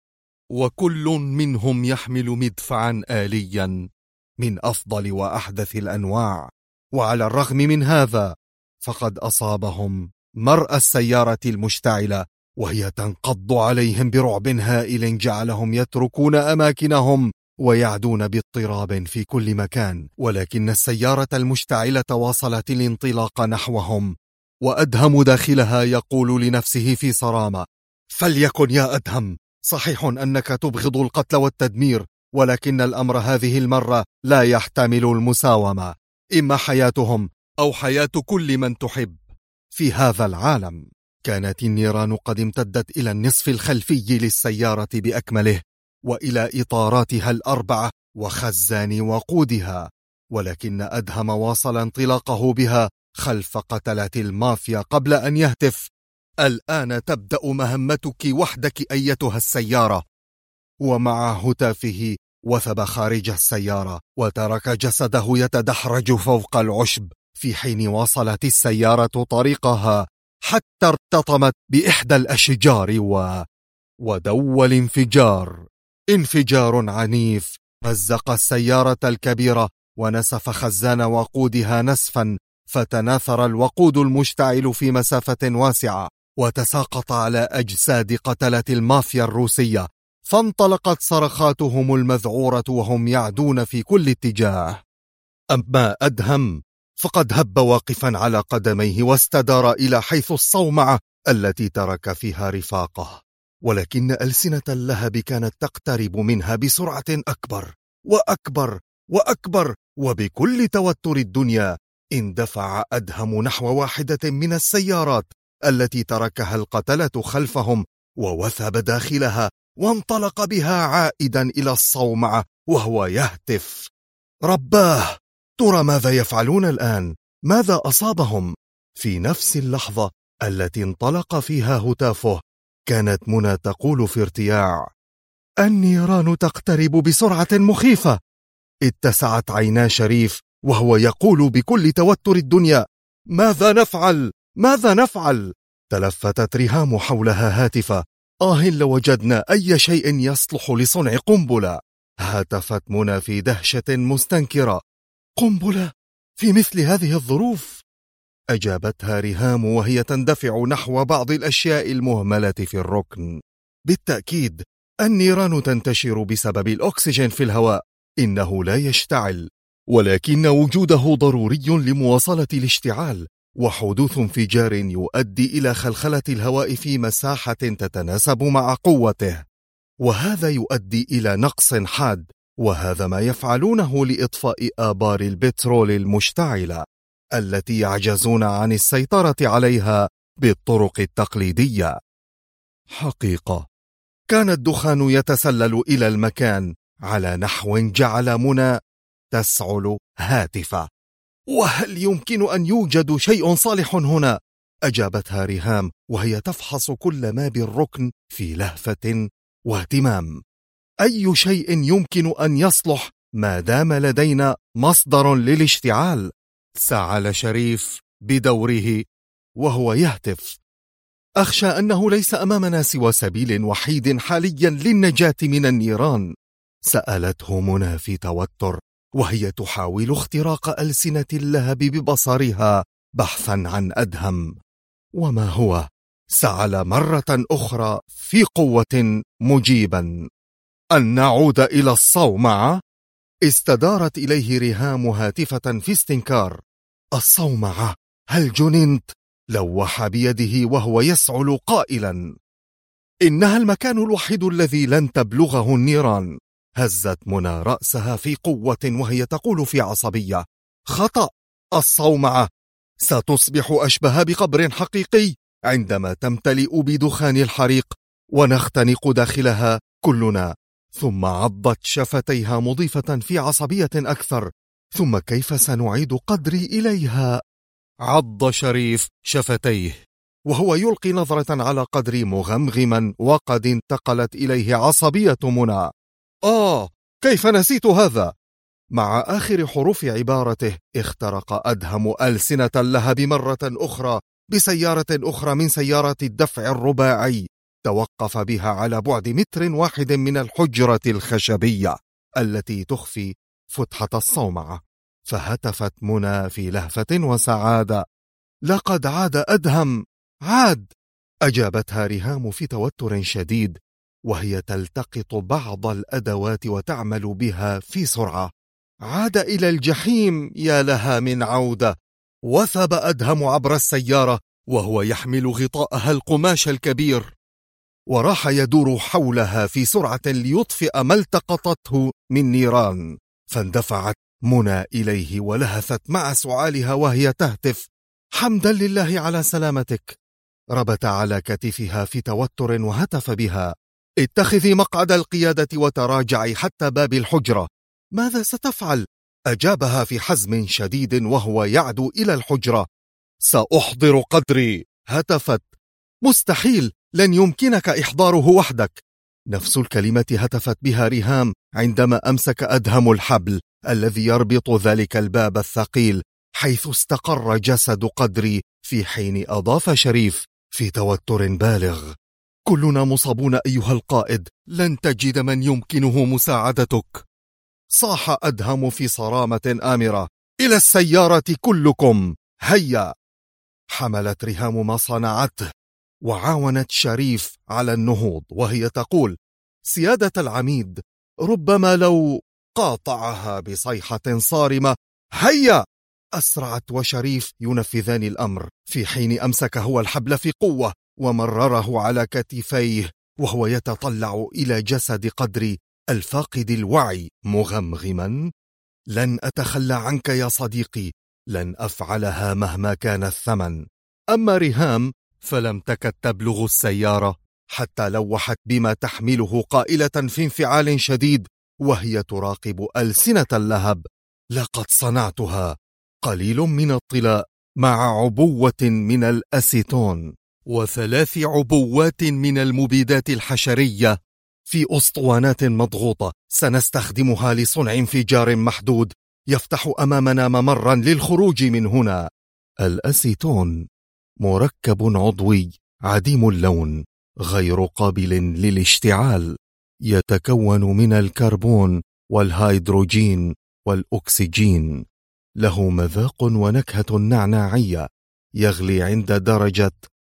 وكل منهم يحمل مدفعا آليا من أفضل وأحدث الأنواع. وعلى الرغم من هذا فقد أصابهم مرأى السيارة المشتعلة وهي تنقض عليهم برعب هائل جعلهم يتركون أماكنهم ويعدون باضطراب في كل مكان. ولكن السيارة المشتعلة واصلت الانطلاق نحوهم، وأدهم داخلها يقول لنفسه في صرامة: فليكن يا أدهم، صحيح أنك تبغض القتل والتدمير، ولكن الأمر هذه المرة لا يحتمل المساومة. إما حياتهم أو حياة كل من تحب في هذا العالم. كانت النيران قد امتدت إلى النصف الخلفي للسيارة بأكمله، وإلى إطاراتها ال4 وخزان وقودها، ولكن أدهم واصل انطلاقه بها خلف قتلة المافيا قبل أن يهتف: الآن تبدأ مهمتك وحدك أيتها السيارة. ومع هتافه وثب خارج السيارة وترك جسده يتدحرج فوق العشب، في حين واصلت السيارة طريقها حتى ارتطمت بإحدى الأشجار ودوى الانفجار. انفجار عنيف مزق السيارة الكبيرة ونسف خزان وقودها نسفا، فتناثر الوقود المشتعل في مسافة واسعة وتساقط على أجساد قتلة المافيا الروسية، فانطلقت صرخاتهم المذعورة وهم يعدون في كل اتجاه. أما أدهم فقد هب واقفا على قدميه واستدار إلى حيث الصومعة التي ترك فيها رفاقه، ولكن ألسنة اللهب كانت تقترب منها بسرعة أكبر وأكبر وأكبر. وبكل توتر الدنيا اندفع أدهم نحو واحدة من السيارات التي تركها القتلة خلفهم، ووثب داخلها وانطلق بها عائدا إلى الصومعة وهو يهتف: رباه، ترى ماذا يفعلون الآن؟ ماذا أصابهم؟ في نفس اللحظة التي انطلق فيها هتافه كانت منى تقول في ارتياع: النيران تقترب بسرعة مخيفة. اتسعت عينا شريف وهو يقول بكل توتر الدنيا: ماذا نفعل؟ ماذا نفعل؟ تلفتت ريهام حولها هاتفة. لو وجدنا أي شيء يصلح لصنع قنبلة. هتفت منى في دهشة مستنكرة. قنبلة؟ في مثل هذه الظروف؟ أجابتها ريهام وهي تندفع نحو بعض الأشياء المهملة في الركن. بالتأكيد النيران تنتشر بسبب الأكسجين في الهواء، إنه لا يشتعل، ولكن وجوده ضروري لمواصلة الاشتعال، وحدوث انفجار يؤدي إلى خلخلة الهواء في مساحة تتناسب مع قوته، وهذا يؤدي إلى نقص حاد، وهذا ما يفعلونه لإطفاء آبار البترول المشتعلة التي يعجزون عن السيطرة عليها بالطرق التقليدية. حقيقة كان الدخان يتسلل إلى المكان على نحو جعل منى تسعل هاتفة. وهل يمكن أن يوجد شيء صالح هنا؟ أجابتها ريهام وهي تفحص كل ما بالركن في لهفة واهتمام. أي شيء يمكن أن يصلح ما دام لدينا مصدر للاشتعال؟ سعل شريف بدوره وهو يهتف. أخشى أنه ليس أمامنا سوى سبيل وحيد حاليا للنجاة من النيران، سألته منى في توتر وهي تحاول اختراق ألسنة اللهب ببصرها بحثا عن أدهم. وما هو؟ سأل مرة أخرى في قوة مجيبا. أن نعود إلى الصومعة؟ استدارت إليه ريهام هاتفة في استنكار. الصومعة؟ هل جننت؟ لوح بيده وهو يسعل قائلا. إنها المكان الوحيد الذي لن تبلغه النيران. هزت منى رأسها في قوة وهي تقول في عصبية. خطأ، الصومعة ستصبح أشبه بقبر حقيقي عندما تمتلئ بدخان الحريق ونختنق داخلها كلنا. ثم عضت شفتيها مضيفة في عصبية أكثر. ثم كيف سنعيد قدري إليها؟ عض شريف شفتيه وهو يلقي نظرة على قدري مغمغما، وقد انتقلت إليه عصبية منى. كيف نسيت هذا؟ مع آخر حروف عبارته اخترق أدهم ألسنة اللهب مرة أخرى بسيارة أخرى من سيارات الدفع الرباعي توقف بها على بعد 1 متر من الحجرة الخشبية التي تخفي فتحة الصومعة. فهتفت منى في لهفة وسعادة. لقد عاد أدهم، عاد. أجابتها ريهام في توتر شديد وهي تلتقط بعض الأدوات وتعمل بها في سرعة. عاد إلى الجحيم، يا لها من عودة. وثب أدهم عبر السيارة وهو يحمل غطاءها القماش الكبير، وراح يدور حولها في سرعة ليطفئ ما التقطته من نيران. فاندفعت منى إليه ولهثت مع سعالها وهي تهتف. حمدا لله على سلامتك. ربت على كتفها في توتر وهتف بها. اتخذي مقعد القيادة وتراجعي حتى باب الحجرة. ماذا ستفعل؟ أجابها في حزم شديد وهو يعدو إلى الحجرة. سأحضر قدري، هتفت. مستحيل، لن يمكنك إحضاره وحدك. نفس الكلمة هتفت بها ريهام عندما أمسك أدهم الحبل الذي يربط ذلك الباب الثقيل حيث استقر جسد قدري، في حين أضاف شريف في توتر بالغ. كلنا مصابون أيها القائد، لن تجد من يمكنه مساعدتك. صاح أدهم في صرامة آمرة. إلى السيارة كلكم، هيا. حملت ريهام ما صنعته وعاونت شريف على النهوض وهي تقول. سيادة العميد، ربما لو قاطعها بصيحة صارمة. هيا. أسرعت وشريف ينفذان الأمر، في حين أمسك هو الحبل في قوة ومرره على كتفيه وهو يتطلع إلى جسد قدري الفاقد الوعي مغمغما. لن أتخلى عنك يا صديقي، لن أفعلها مهما كان الثمن. أما ريهام فلم تكد تبلغ السيارة حتى لوحت بما تحمله قائلة في انفعال شديد وهي تراقب ألسنة اللهب. لقد صنعتها. قليل من الطلاء مع عبوة من الأسيتون و3 عبوات من المبيدات الحشرية في أسطوانات مضغوطة. سنستخدمها لصنع انفجار محدود يفتح أمامنا ممرا للخروج من هنا. الأسيتون مركب عضوي عديم اللون غير قابل للاشتعال، يتكون من الكربون والهيدروجين والأكسجين، له مذاق ونكهة نعناعية، يغلي عند درجة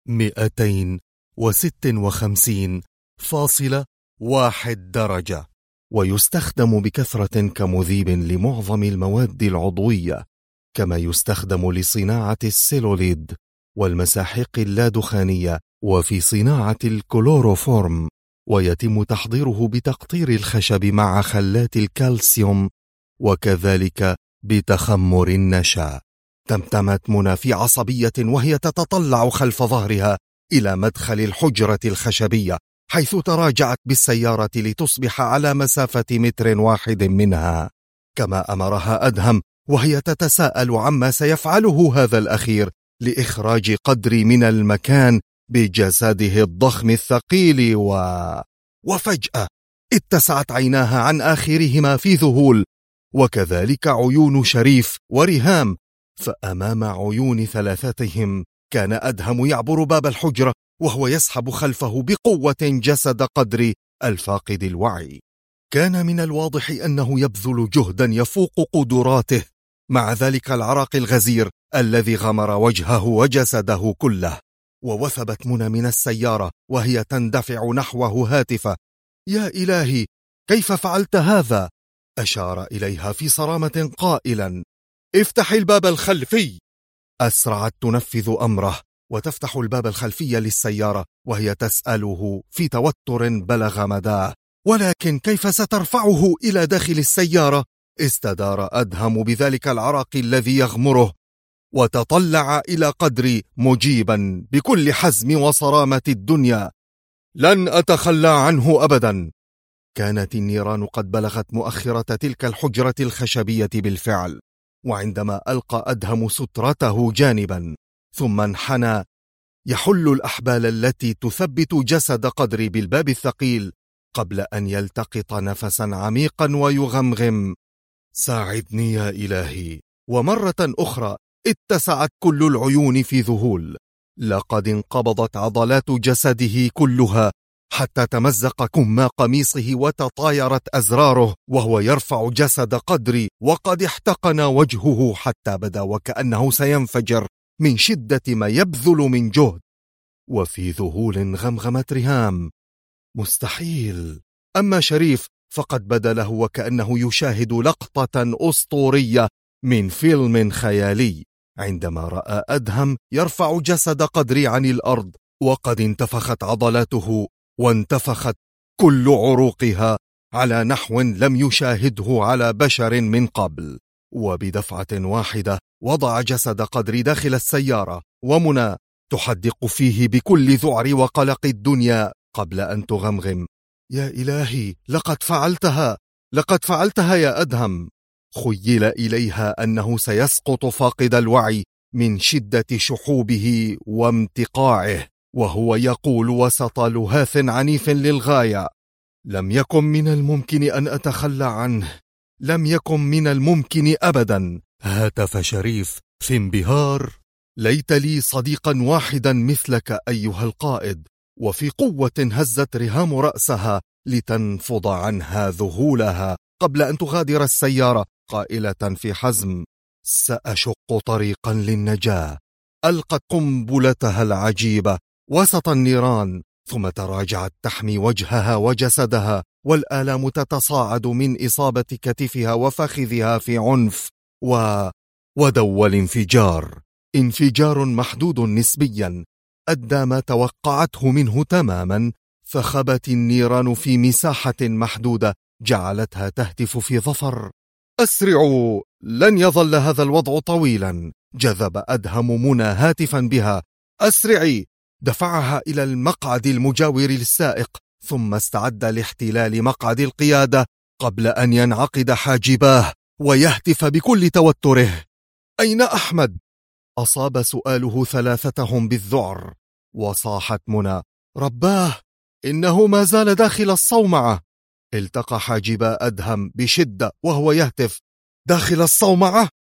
256.1 درجة، ويستخدم بكثرة كمذيب لمعظم المواد العضوية، كما يستخدم لصناعة السيلوليد والمساحيق اللادخانية وفي صناعة الكلوروفورم، ويتم تحضيره بتقطير الخشب مع خلات الكالسيوم وكذلك بتخمر النشا. تمتمت منى في عصبية وهي تتطلع خلف ظهرها إلى مدخل الحجرة الخشبية، حيث تراجعت بالسيارة لتصبح على مسافة 1 متر منها كما أمرها أدهم، وهي تتساءل عما سيفعله هذا الأخير لإخراج قدر من المكان بجسده الضخم الثقيل وفجأة اتسعت عيناها عن آخرهما في ذهول، وكذلك عيون شريف وريهام، فأمام عيون ثلاثتهم كان أدهم يعبر باب الحجرة وهو يسحب خلفه بقوة جسد قدر الفاقد الوعي. كان من الواضح أنه يبذل جهدا يفوق قدراته، مع ذلك العرق الغزير الذي غمر وجهه وجسده كله. ووثبت منى من السيارة وهي تندفع نحوه هاتفة: يا إلهي، كيف فعلت هذا؟ أشار إليها في صرامة قائلا: افتح الباب الخلفي. أسرعت تنفذ أمره وتفتح الباب الخلفي للسيارة وهي تسأله في توتر بلغ مداه: ولكن كيف سترفعه إلى داخل السيارة؟ استدار أدهم بذلك العرق الذي يغمره وتطلع إلى قدر مجيبا بكل حزم وصرامة الدنيا: لن أتخلى عنه أبدا. كانت النيران قد بلغت مؤخرة تلك الحجرة الخشبية بالفعل، وعندما ألقى أدهم سترته جانبا ثم انحنى يحل الأحبال التي تثبت جسد قدر بالباب الثقيل قبل أن يلتقط نفسا عميقا ويغمغم: ساعدني يا إلهي. ومرة أخرى اتسعت كل العيون في ذهول، لقد انقبضت عضلات جسده كلها حتى تمزق كم قميصه وتطايرت أزراره وهو يرفع جسد قدر، وقد احتقن وجهه حتى بدا وكأنه سينفجر من شدة ما يبذل من جهد. وفي ذهول غمغمت ريهام: مستحيل. أما شريف فقد بدا له وكأنه يشاهد لقطة أسطورية من فيلم خيالي عندما رأى أدهم يرفع جسد قدر عن الأرض، وقد انتفخت عضلاته وانتفخت كل عروقها على نحو لم يشاهده على بشر من قبل. وبدفعة واحدة وضع جسد قدر داخل السيارة، ومنى تحدق فيه بكل ذعر وقلق الدنيا قبل أن تغمغم: يا إلهي، لقد فعلتها يا أدهم. خيل إليها أنه سيسقط فاقد الوعي من شدة شحوبه وامتقاعه، وهو يقول وسط لهاث عنيف للغاية: لم يكن من الممكن أن أتخلى عنه، لم يكن من الممكن أبدا. هاتف شريف في انبهار: ليت لي صديقا واحدا مثلك أيها القائد. وفي قوة هزت ريهام رأسها لتنفض عنها ذهولها قبل أن تغادر السيارة، قائلة في حزم: سأشق طريقا للنجاة. ألقت قنبلتها العجيبة وسط النيران، ثم تراجعت تحمي وجهها وجسدها، والآلام تتصاعد من إصابة كتفها وفخذها في عنف. ودول انفجار محدود نسبيا أدى ما توقعته منه تماما، فخبت النيران في مساحة محدودة جعلتها تهتف في ظفر: أسرعوا، لن يظل هذا الوضع طويلا. جذب أدهم منى هاتفا بها: أسرعي. دفعها إلى المقعد المجاور للسائق، ثم استعد لاحتلال مقعد القيادة قبل أن ينعقد حاجباه ويهتف بكل توتره: أين أحمد؟ أصاب سؤاله ثلاثتهم بالذعر، وصاحت منى: رباه، إنه ما زال داخل الصومعة. التقى حاجبا أدهم بشدة وهو يهتف: داخل الصومعة؟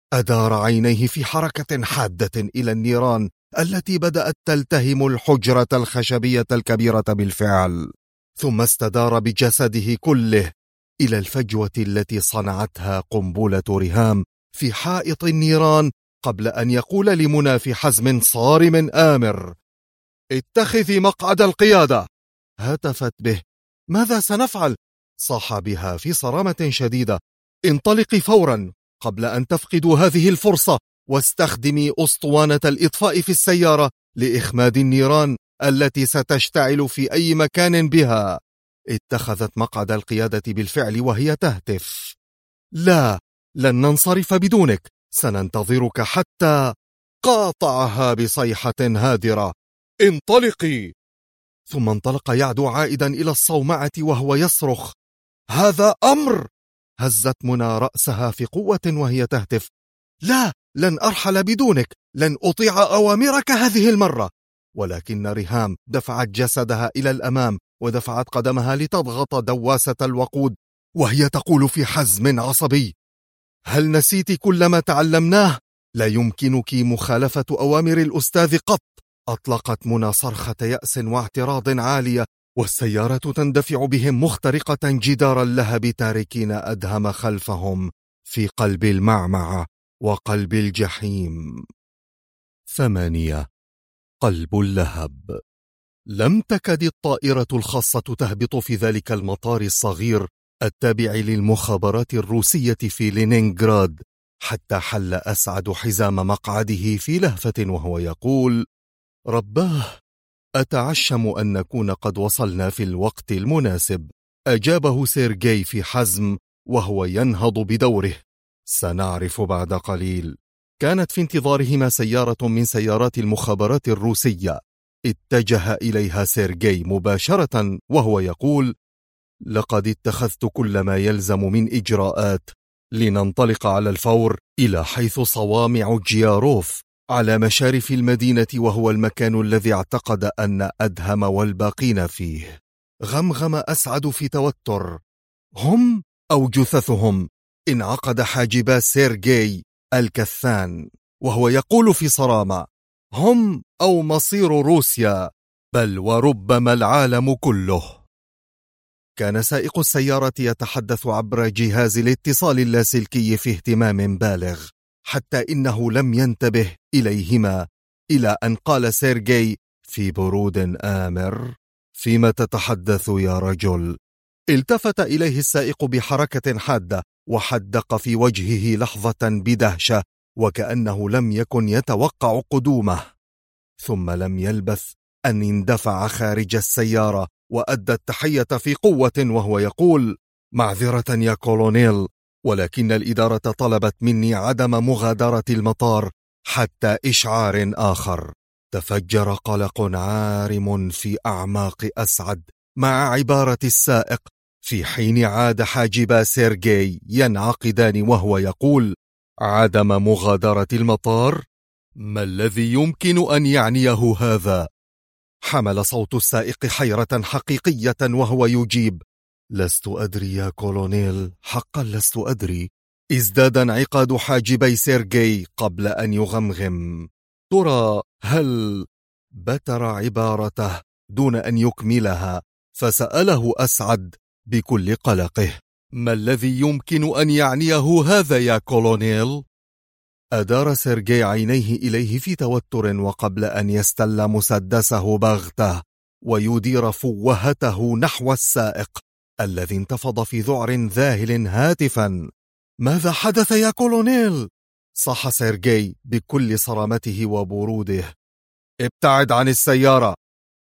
أدار عينيه في حركة حادة إلى النيران التي بدأت تلتهم الحجرة الخشبية الكبيرة بالفعل، ثم استدار بجسده كله إلى الفجوة التي صنعتها قنبلة ريهام في حائط النيران، قبل أن يقول لمنى في حزم صارم آمر: اتخذي مقعد القيادة. هتفت به: ماذا سنفعل؟ صاح بها في صرامة شديدة: انطلقي فورا قبل أن تفقدوا هذه الفرصة، واستخدمي أسطوانة الإطفاء في السيارة لإخماد النيران التي ستشتعل في أي مكان بها. اتخذت مقعد القيادة بالفعل وهي تهتف: لا، لن ننصرف بدونك، سننتظرك حتى... قاطعها بصيحة هادرة: انطلقي! ثم انطلق يعدو عائدا إلى الصومعة وهو يصرخ: هذا أمر! هزت منى رأسها في قوة وهي تهتف: لا، لن أرحل بدونك، لن أطيع أوامرك هذه المرة. ولكن ريهام دفعت جسدها إلى الأمام ودفعت قدمها لتضغط دواسة الوقود، وهي تقول في حزم عصبي: هل نسيت كل ما تعلمناه؟ لا يمكنك مخالفة أوامر الأستاذ قط. أطلقت منى صرخة يأس واعتراض عالية، والسيارة تندفع بهم مخترقة جدار اللهب، تاركين أدهم خلفهم في قلب المعمعة وقلب الجحيم. 8. قلب اللهب. لم تكد الطائرة الخاصة تهبط في ذلك المطار الصغير التابع للمخابرات الروسية في لينينغراد حتى حل أسعد حزام مقعده في لهفة وهو يقول: رباه، أتعشم أن نكون قد وصلنا في الوقت المناسب. أجابه سيرجي في حزم وهو ينهض بدوره: سنعرف بعد قليل. كانت في انتظارهما سيارة من سيارات المخابرات الروسية. اتجه إليها سيرجي مباشرة وهو يقول: لقد اتخذت كل ما يلزم من إجراءات لننطلق على الفور إلى حيث صوامع جياروف على مشارف المدينة، وهو المكان الذي اعتقد أن أدهم والباقين فيه. غمغم أسعد في توتر: هم أو جثثهم؟ انعقد حاجبا سيرجي الكثان وهو يقول في صرامة: هم أو مصير روسيا، بل وربما العالم كله. كان سائق السيارة يتحدث عبر جهاز الاتصال اللاسلكي في اهتمام بالغ، حتى إنه لم ينتبه إليهما، إلى أن قال سيرجي في برود آمر: فيما تتحدث يا رجل؟ التفت إليه السائق بحركة حادة وحدق في وجهه لحظة بدهشة، وكأنه لم يكن يتوقع قدومه. ثم لم يلبث أن اندفع خارج السيارة وأدى التحية في قوة وهو يقول: معذرة يا كولونيل، ولكن الإدارة طلبت مني عدم مغادرة المطار حتى إشعار آخر. تفجر قلق عارم في أعماق أسعد مع عبارة السائق، في حين عاد حاجبا سيرجي ينعقدان وهو يقول: عدم مغادرة المطار؟ ما الذي يمكن أن يعنيه هذا؟ حمل صوت السائق حيرة حقيقية وهو يجيب: لست أدري يا كولونيل، حقا لست أدري. ازداد انعقاد حاجبي سيرجي قبل أن يغمغم: ترى هل... بتر عبارته دون أن يكملها، فسأله أسعد بكل قلقه: ما الذي يمكن أن يعنيه هذا يا كولونيل؟ أدار سيرجي عينيه إليه في توتر، وقبل أن يستل مسدسه بغته ويدير فوهته نحو السائق الذي انتفض في ذعر ذاهل هاتفا: ماذا حدث يا كولونيل؟ صاح سيرجي بكل صرامته وبروده. ابتعد عن السيارة،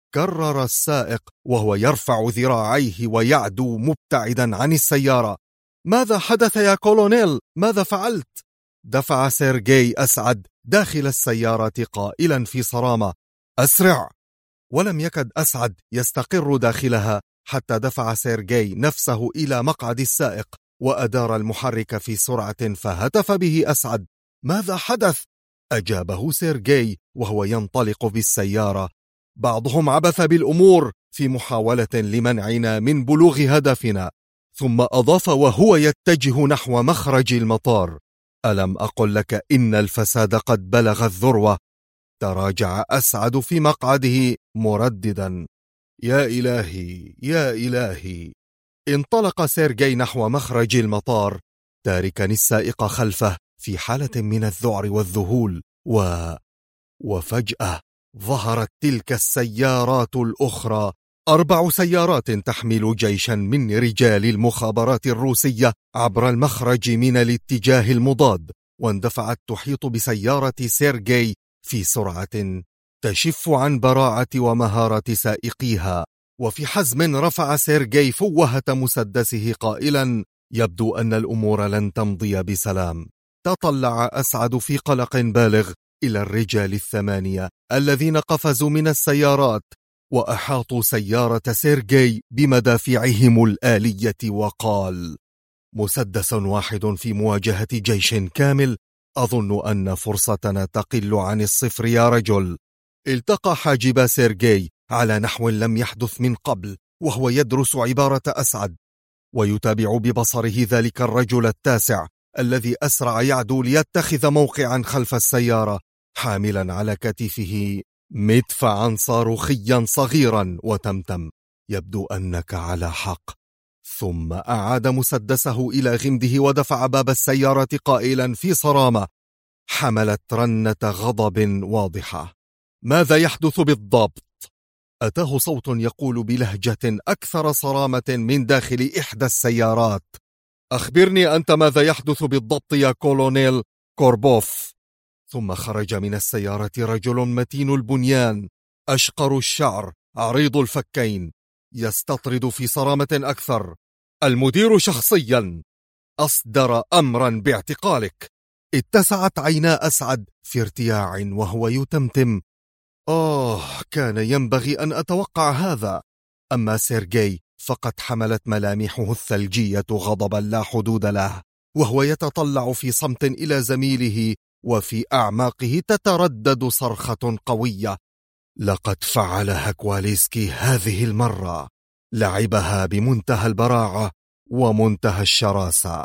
كرر السائق وهو يرفع ذراعيه ويعدو مبتعدا عن السيارة. ماذا حدث يا كولونيل؟ ماذا فعلت؟ دفع سيرجي أسعد داخل السيارة قائلا في صرامة: أسرع! ولم يكد أسعد يستقر داخلها حتى دفع سيرجي نفسه إلى مقعد السائق وأدار المحرك في سرعة، فهتف به أسعد: ماذا حدث؟ أجابه سيرجي وهو ينطلق بالسيارة: بعضهم عبث بالأمور في محاولة لمنعنا من بلوغ هدفنا. ثم أضاف وهو يتجه نحو مخرج المطار: ألم أقل لك إن الفساد قد بلغ الذروة؟ تراجع أسعد في مقعده مرددا: يا إلهي يا إلهي. انطلق سيرجي نحو مخرج المطار، تاركا السائق خلفه في حالة من الذعر والذهول. وفجأة ظهرت تلك السيارات الأخرى، 4 سيارات تحمل جيشا من رجال المخابرات الروسية عبر المخرج من الاتجاه المضاد، واندفعت تحيط بسيارة سيرجي في سرعة تشف عن براعة ومهارة سائقيها. وفي حزم رفع سيرجي فوهة مسدسه قائلا: يبدو أن الأمور لن تمضي بسلام. تطلع أسعد في قلق بالغ إلى الرجال ال8 الذين قفزوا من السيارات وأحاطوا سيارة سيرجي بمدافعهم الآلية، وقال: مسدس واحد في مواجهة جيش كامل؟ أظن أن فرصتنا تقل عن الصفر يا رجل. التقى حاجب سيرجي على نحو لم يحدث من قبل، وهو يدرس عبارة أسعد ويتابع ببصره ذلك الرجل التاسع الذي أسرع يعدو ليتخذ موقعا خلف السيارة، حاملا على كتفه مدفعا صاروخيا صغيرا، وتمتم: يبدو أنك على حق. ثم أعاد مسدسه إلى غمده ودفع باب السيارة قائلا في صرامة حملت رنة غضب واضحة: ماذا يحدث بالضبط؟ أتاه صوت يقول بلهجة أكثر صرامة من داخل إحدى السيارات: أخبرني أنت ماذا يحدث بالضبط يا كولونيل كوربوف. ثم خرج من السيارة رجل متين البنيان، أشقر الشعر، عريض الفكين، يستطرد في صرامة أكثر: المدير شخصيا أصدر أمرا باعتقالك. اتسعت عينا أسعد في ارتياع وهو يتمتم: كان ينبغي أن أتوقع هذا. أما سيرجي فقد حملت ملامحه الثلجية غضبا لا حدود له، وهو يتطلع في صمت إلى زميله، وفي أعماقه تتردد صرخة قوية: لقد فعلها كواليسكي هذه المرة. لعبها بمنتهى البراعة ومنتهى الشراسة.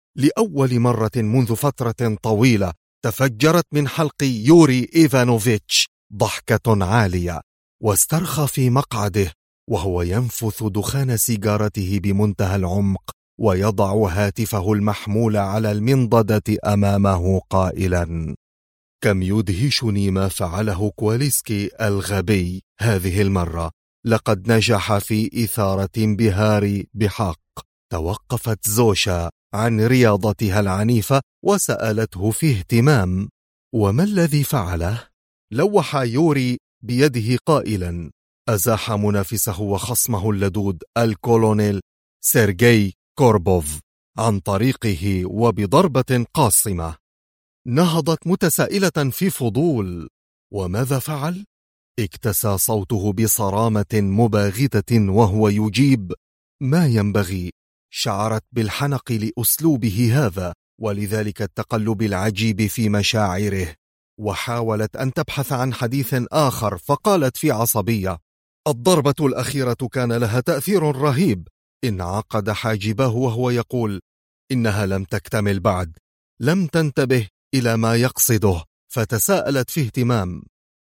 لأول مرة منذ فترة طويلة تفجرت من حلق يوري إيفانوفيتش ضحكة عالية، واسترخى في مقعده وهو ينفث دخان سيجارته بمنتهى العمق، ويضع هاتفه المحمول على المنضدة أمامه قائلا: كم يدهشني ما فعله كواليسكي الغبي هذه المرة. لقد نجح في إثارة انبهاري بحق. توقفت زوشا عن رياضتها العنيفة وسألته في اهتمام: وما الذي فعله؟ لوح يوري بيده قائلا: أزاح منافسه وخصمه اللدود الكولونيل سيرجي كوربوف عن طريقه وبضربة قاصمة. نهضت متسائلة في فضول: وماذا فعل؟ اكتسى صوته بصرامة مباغتة وهو يجيب: ما ينبغي. شعرت بالحنق لأسلوبه هذا، ولذلك التقلب العجيب في مشاعره، وحاولت أن تبحث عن حديث آخر، فقالت في عصبية: الضربة الأخيرة كان لها تأثير رهيب. انعقد حاجبه وهو يقول: إنها لم تكتمل بعد. لم تنتبه إلى ما يقصده، فتساءلت في اهتمام: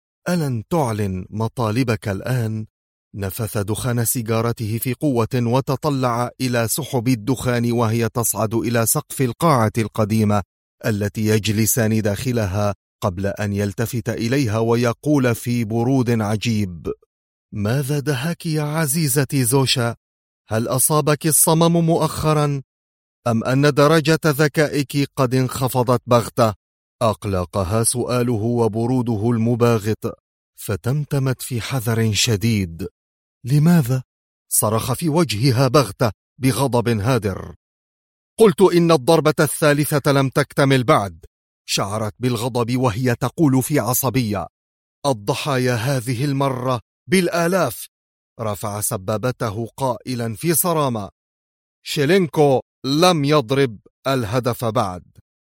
ألن تعلن مطالبك الآن؟ نفث دخان سيجارته في قوة وتطلع إلى سحب الدخان وهي تصعد إلى سقف القاعة القديمة التي يجلسان داخلها، قبل أن يلتفت إليها ويقول في برود عجيب: ماذا دهاك يا عزيزتي زوشا؟ هل أصابك الصمم مؤخرا؟ أم أن درجة ذكائك قد انخفضت بغتة؟ أقلقها سؤاله وبروده المباغت، فتمتمت في حذر شديد: لماذا؟ صرخ في وجهها بغتة بغضب هادر: قلت إن الضربة الثالثة لم تكتمل بعد. شعرت بالغضب وهي تقول في عصبية: الضحايا هذه المرة بالآلاف. رفع سبابته قائلا في صرامة: شيلينكو لم يضرب الهدف بعد.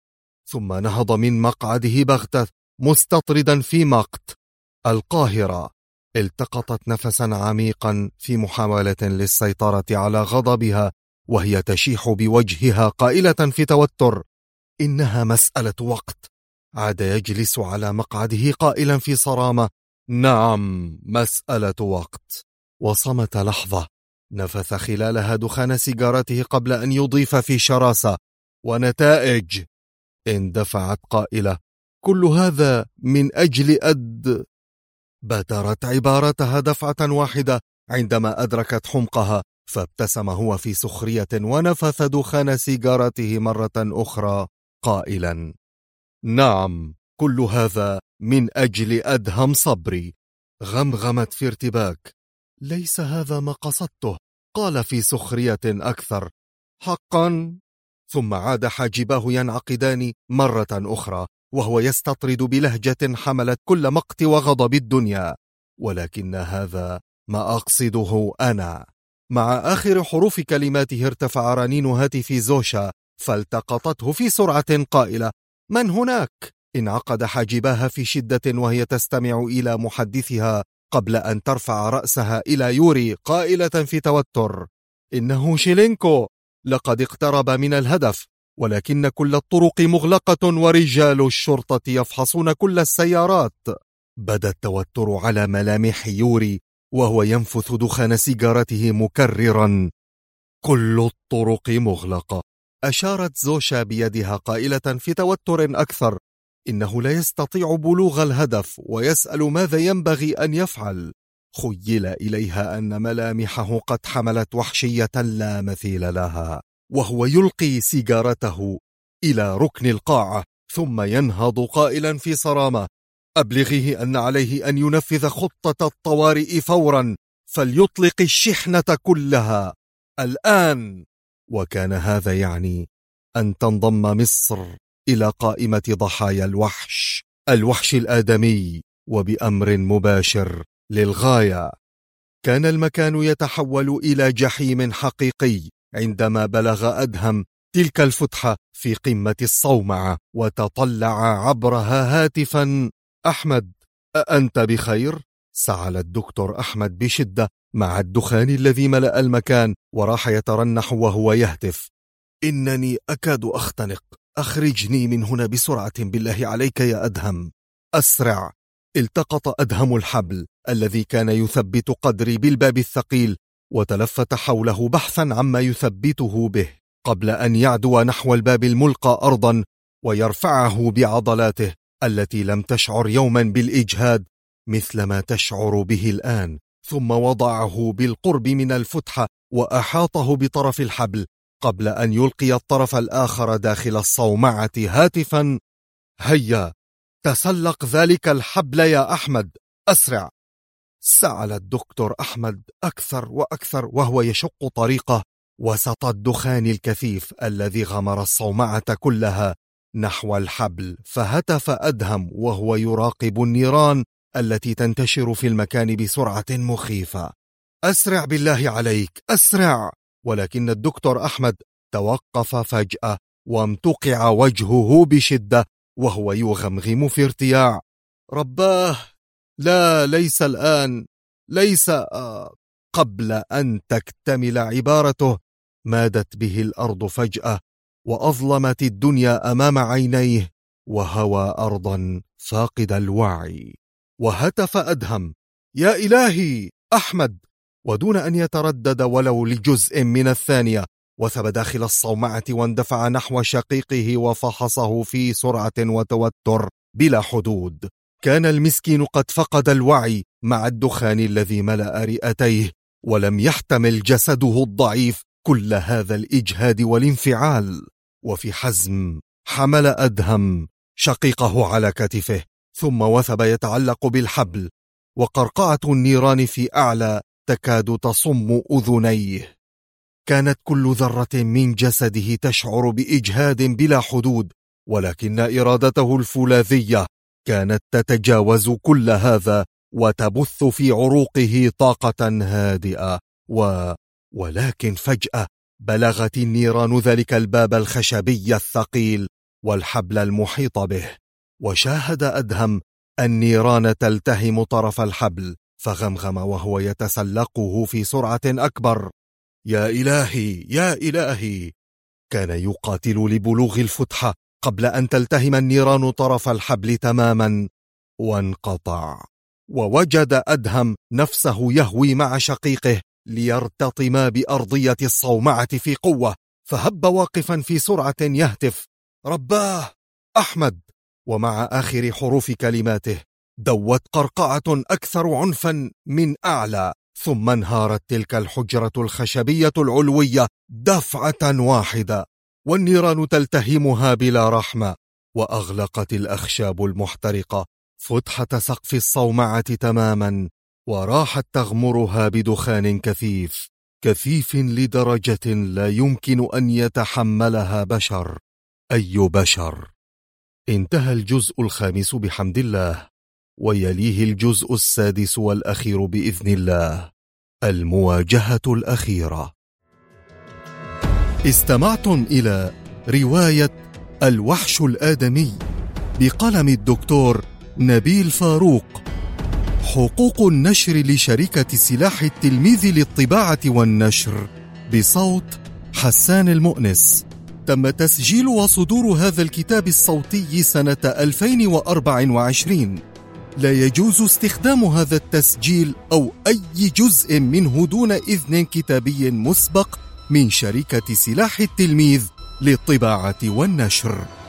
ثم نهض من مقعده بغتة مستطردا في مقت. القاهرة. التقطت نفسا عميقا في محاولة للسيطرة على غضبها، وهي تشيح بوجهها قائلة في توتر: إنها مسألة وقت. عاد يجلس على مقعده قائلا في صرامة: نعم، مسألة وقت. وصمت لحظة، نفث خلالها دخان سيجارته قبل أن يضيف في شراسة: ونتائج. اندفعت قائلة: كل هذا من أجل بادرت عبارتها دفعة واحدة عندما أدركت حمقها، فابتسم هو في سخرية ونفث دخان سيجارته مرة أخرى قائلا: نعم، كل هذا من أجل أدهم صبري. غمغمت في ارتباك: ليس هذا ما قصدته، قال في سخرية أكثر: حقا؟ ثم عاد حاجباه ينعقدان مرة أخرى وهو يستطرد بلهجة حملت كل مقت وغضب الدنيا: ولكن هذا ما أقصده أنا. مع آخر حروف كلماته ارتفع رنين هاتف زوشا فالتقطته في سرعة قائلة: من هناك؟ انعقد حاجباها في شدة وهي تستمع إلى محدثها قبل أن ترفع رأسها إلى يوري قائلة في توتر: إنه شيلينكو، لقد اقترب من الهدف، ولكن كل الطرق مغلقة ورجال الشرطة يفحصون كل السيارات. بدا التوتر على ملامح يوري وهو ينفث دخان سيجارته مكررا: كل الطرق مغلقة. أشارت زوشا بيدها قائلة في توتر أكثر: إنه لا يستطيع بلوغ الهدف ويسأل ماذا ينبغي أن يفعل. خيل إليها أن ملامحه قد حملت وحشية لا مثيل لها، وهو يلقي سيجارته إلى ركن القاعة ثم ينهض قائلا في صرامة: أبلغيه أن عليه أن ينفذ خطة الطوارئ فورا، فليطلق الشحنة كلها الآن. وكان هذا يعني أن تنضم مصر إلى قائمة ضحايا الوحش الآدمي، وبأمر مباشر للغاية. كان المكان يتحول إلى جحيم حقيقي عندما بلغ أدهم تلك الفتحة في قمة الصومعة وتطلع عبرها هاتفا: أحمد، أأنت بخير؟ سعل الدكتور أحمد بشدة مع الدخان الذي ملأ المكان، وراح يترنح وهو يهتف: إنني أكاد أختنق، أخرجني من هنا بسرعة بالله عليك يا أدهم، أسرع. التقط أدهم الحبل الذي كان يثبت قدري بالباب الثقيل وتلفت حوله بحثا عما يثبته به قبل أن يعدو نحو الباب الملقى أرضا ويرفعه بعضلاته التي لم تشعر يوما بالإجهاد مثل ما تشعر به الآن، ثم وضعه بالقرب من الفتحة وأحاطه بطرف الحبل قبل أن يلقي الطرف الآخر داخل الصومعة هاتفا: هيا تسلق ذلك الحبل يا أحمد، أسرع. سعل الدكتور أحمد أكثر وأكثر وهو يشق طريقه وسط الدخان الكثيف الذي غمر الصومعة كلها نحو الحبل، فهتف أدهم وهو يراقب النيران التي تنتشر في المكان بسرعة مخيفة: أسرع بالله عليك، أسرع. ولكن الدكتور أحمد توقف فجأة وامتقع وجهه بشدة وهو يغمغم في ارتياع: رباه، لا، ليس الآن، ليس. قبل أن تكتمل عبارته مادت به الأرض فجأة وأظلمت الدنيا أمام عينيه وهوى أرضا فاقد الوعي. وهتف أدهم: يا إلهي، أحمد! ودون أن يتردد ولو لجزء من الثانية وثب داخل الصومعة واندفع نحو شقيقه وفحصه في سرعة وتوتر بلا حدود. كان المسكين قد فقد الوعي مع الدخان الذي ملأ رئتيه، ولم يحتمل جسده الضعيف كل هذا الإجهاد والانفعال. وفي حزم حمل أدهم شقيقه على كتفه ثم وثب يتعلق بالحبل، وقرقعة النيران في أعلى تكاد تصم أذنيه. كانت كل ذرة من جسده تشعر بإجهاد بلا حدود، ولكن إرادته الفولاذية كانت تتجاوز كل هذا وتبث في عروقه طاقة هادئة. ولكن فجأة بلغت النيران ذلك الباب الخشبي الثقيل والحبل المحيط به، وشاهد أدهم النيران تلتهم طرف الحبل، فغمغم وهو يتسلقه في سرعة أكبر: يا إلهي، يا إلهي! كان يقاتل لبلوغ الفتحة قبل أن تلتهم النيران طرف الحبل تماما، وانقطع. ووجد أدهم نفسه يهوي مع شقيقه ليرتطما بأرضية الصومعة في قوة، فهب واقفا في سرعة يهتف: رباه أحمد! ومع آخر حروف كلماته دوت قرقعة أكثر عنفا من أعلى، ثم انهارت تلك الحجرة الخشبية العلوية دفعة واحدة، والنيران تلتهمها بلا رحمة، وأغلقت الأخشاب المحترقة فتحة سقف الصومعة تماما، وراحت تغمرها بدخان كثيف، كثيف لدرجة لا يمكن أن يتحملها بشر، أي بشر. انتهى الجزء الخامس بحمد الله، ويليه الجزء السادس والأخير بإذن الله، المواجهة الأخيرة. استمعتم إلى رواية الوحش الآدمي بقلم الدكتور نبيل فاروق. حقوق النشر لشركة سلاح التلميذ للطباعة والنشر، بصوت حسان المؤنس. تم تسجيل وصدور هذا الكتاب الصوتي سنة 2024. لا يجوز استخدام هذا التسجيل أو أي جزء منه دون إذن كتابي مسبق من شركة سلاح التلميذ للطباعة والنشر.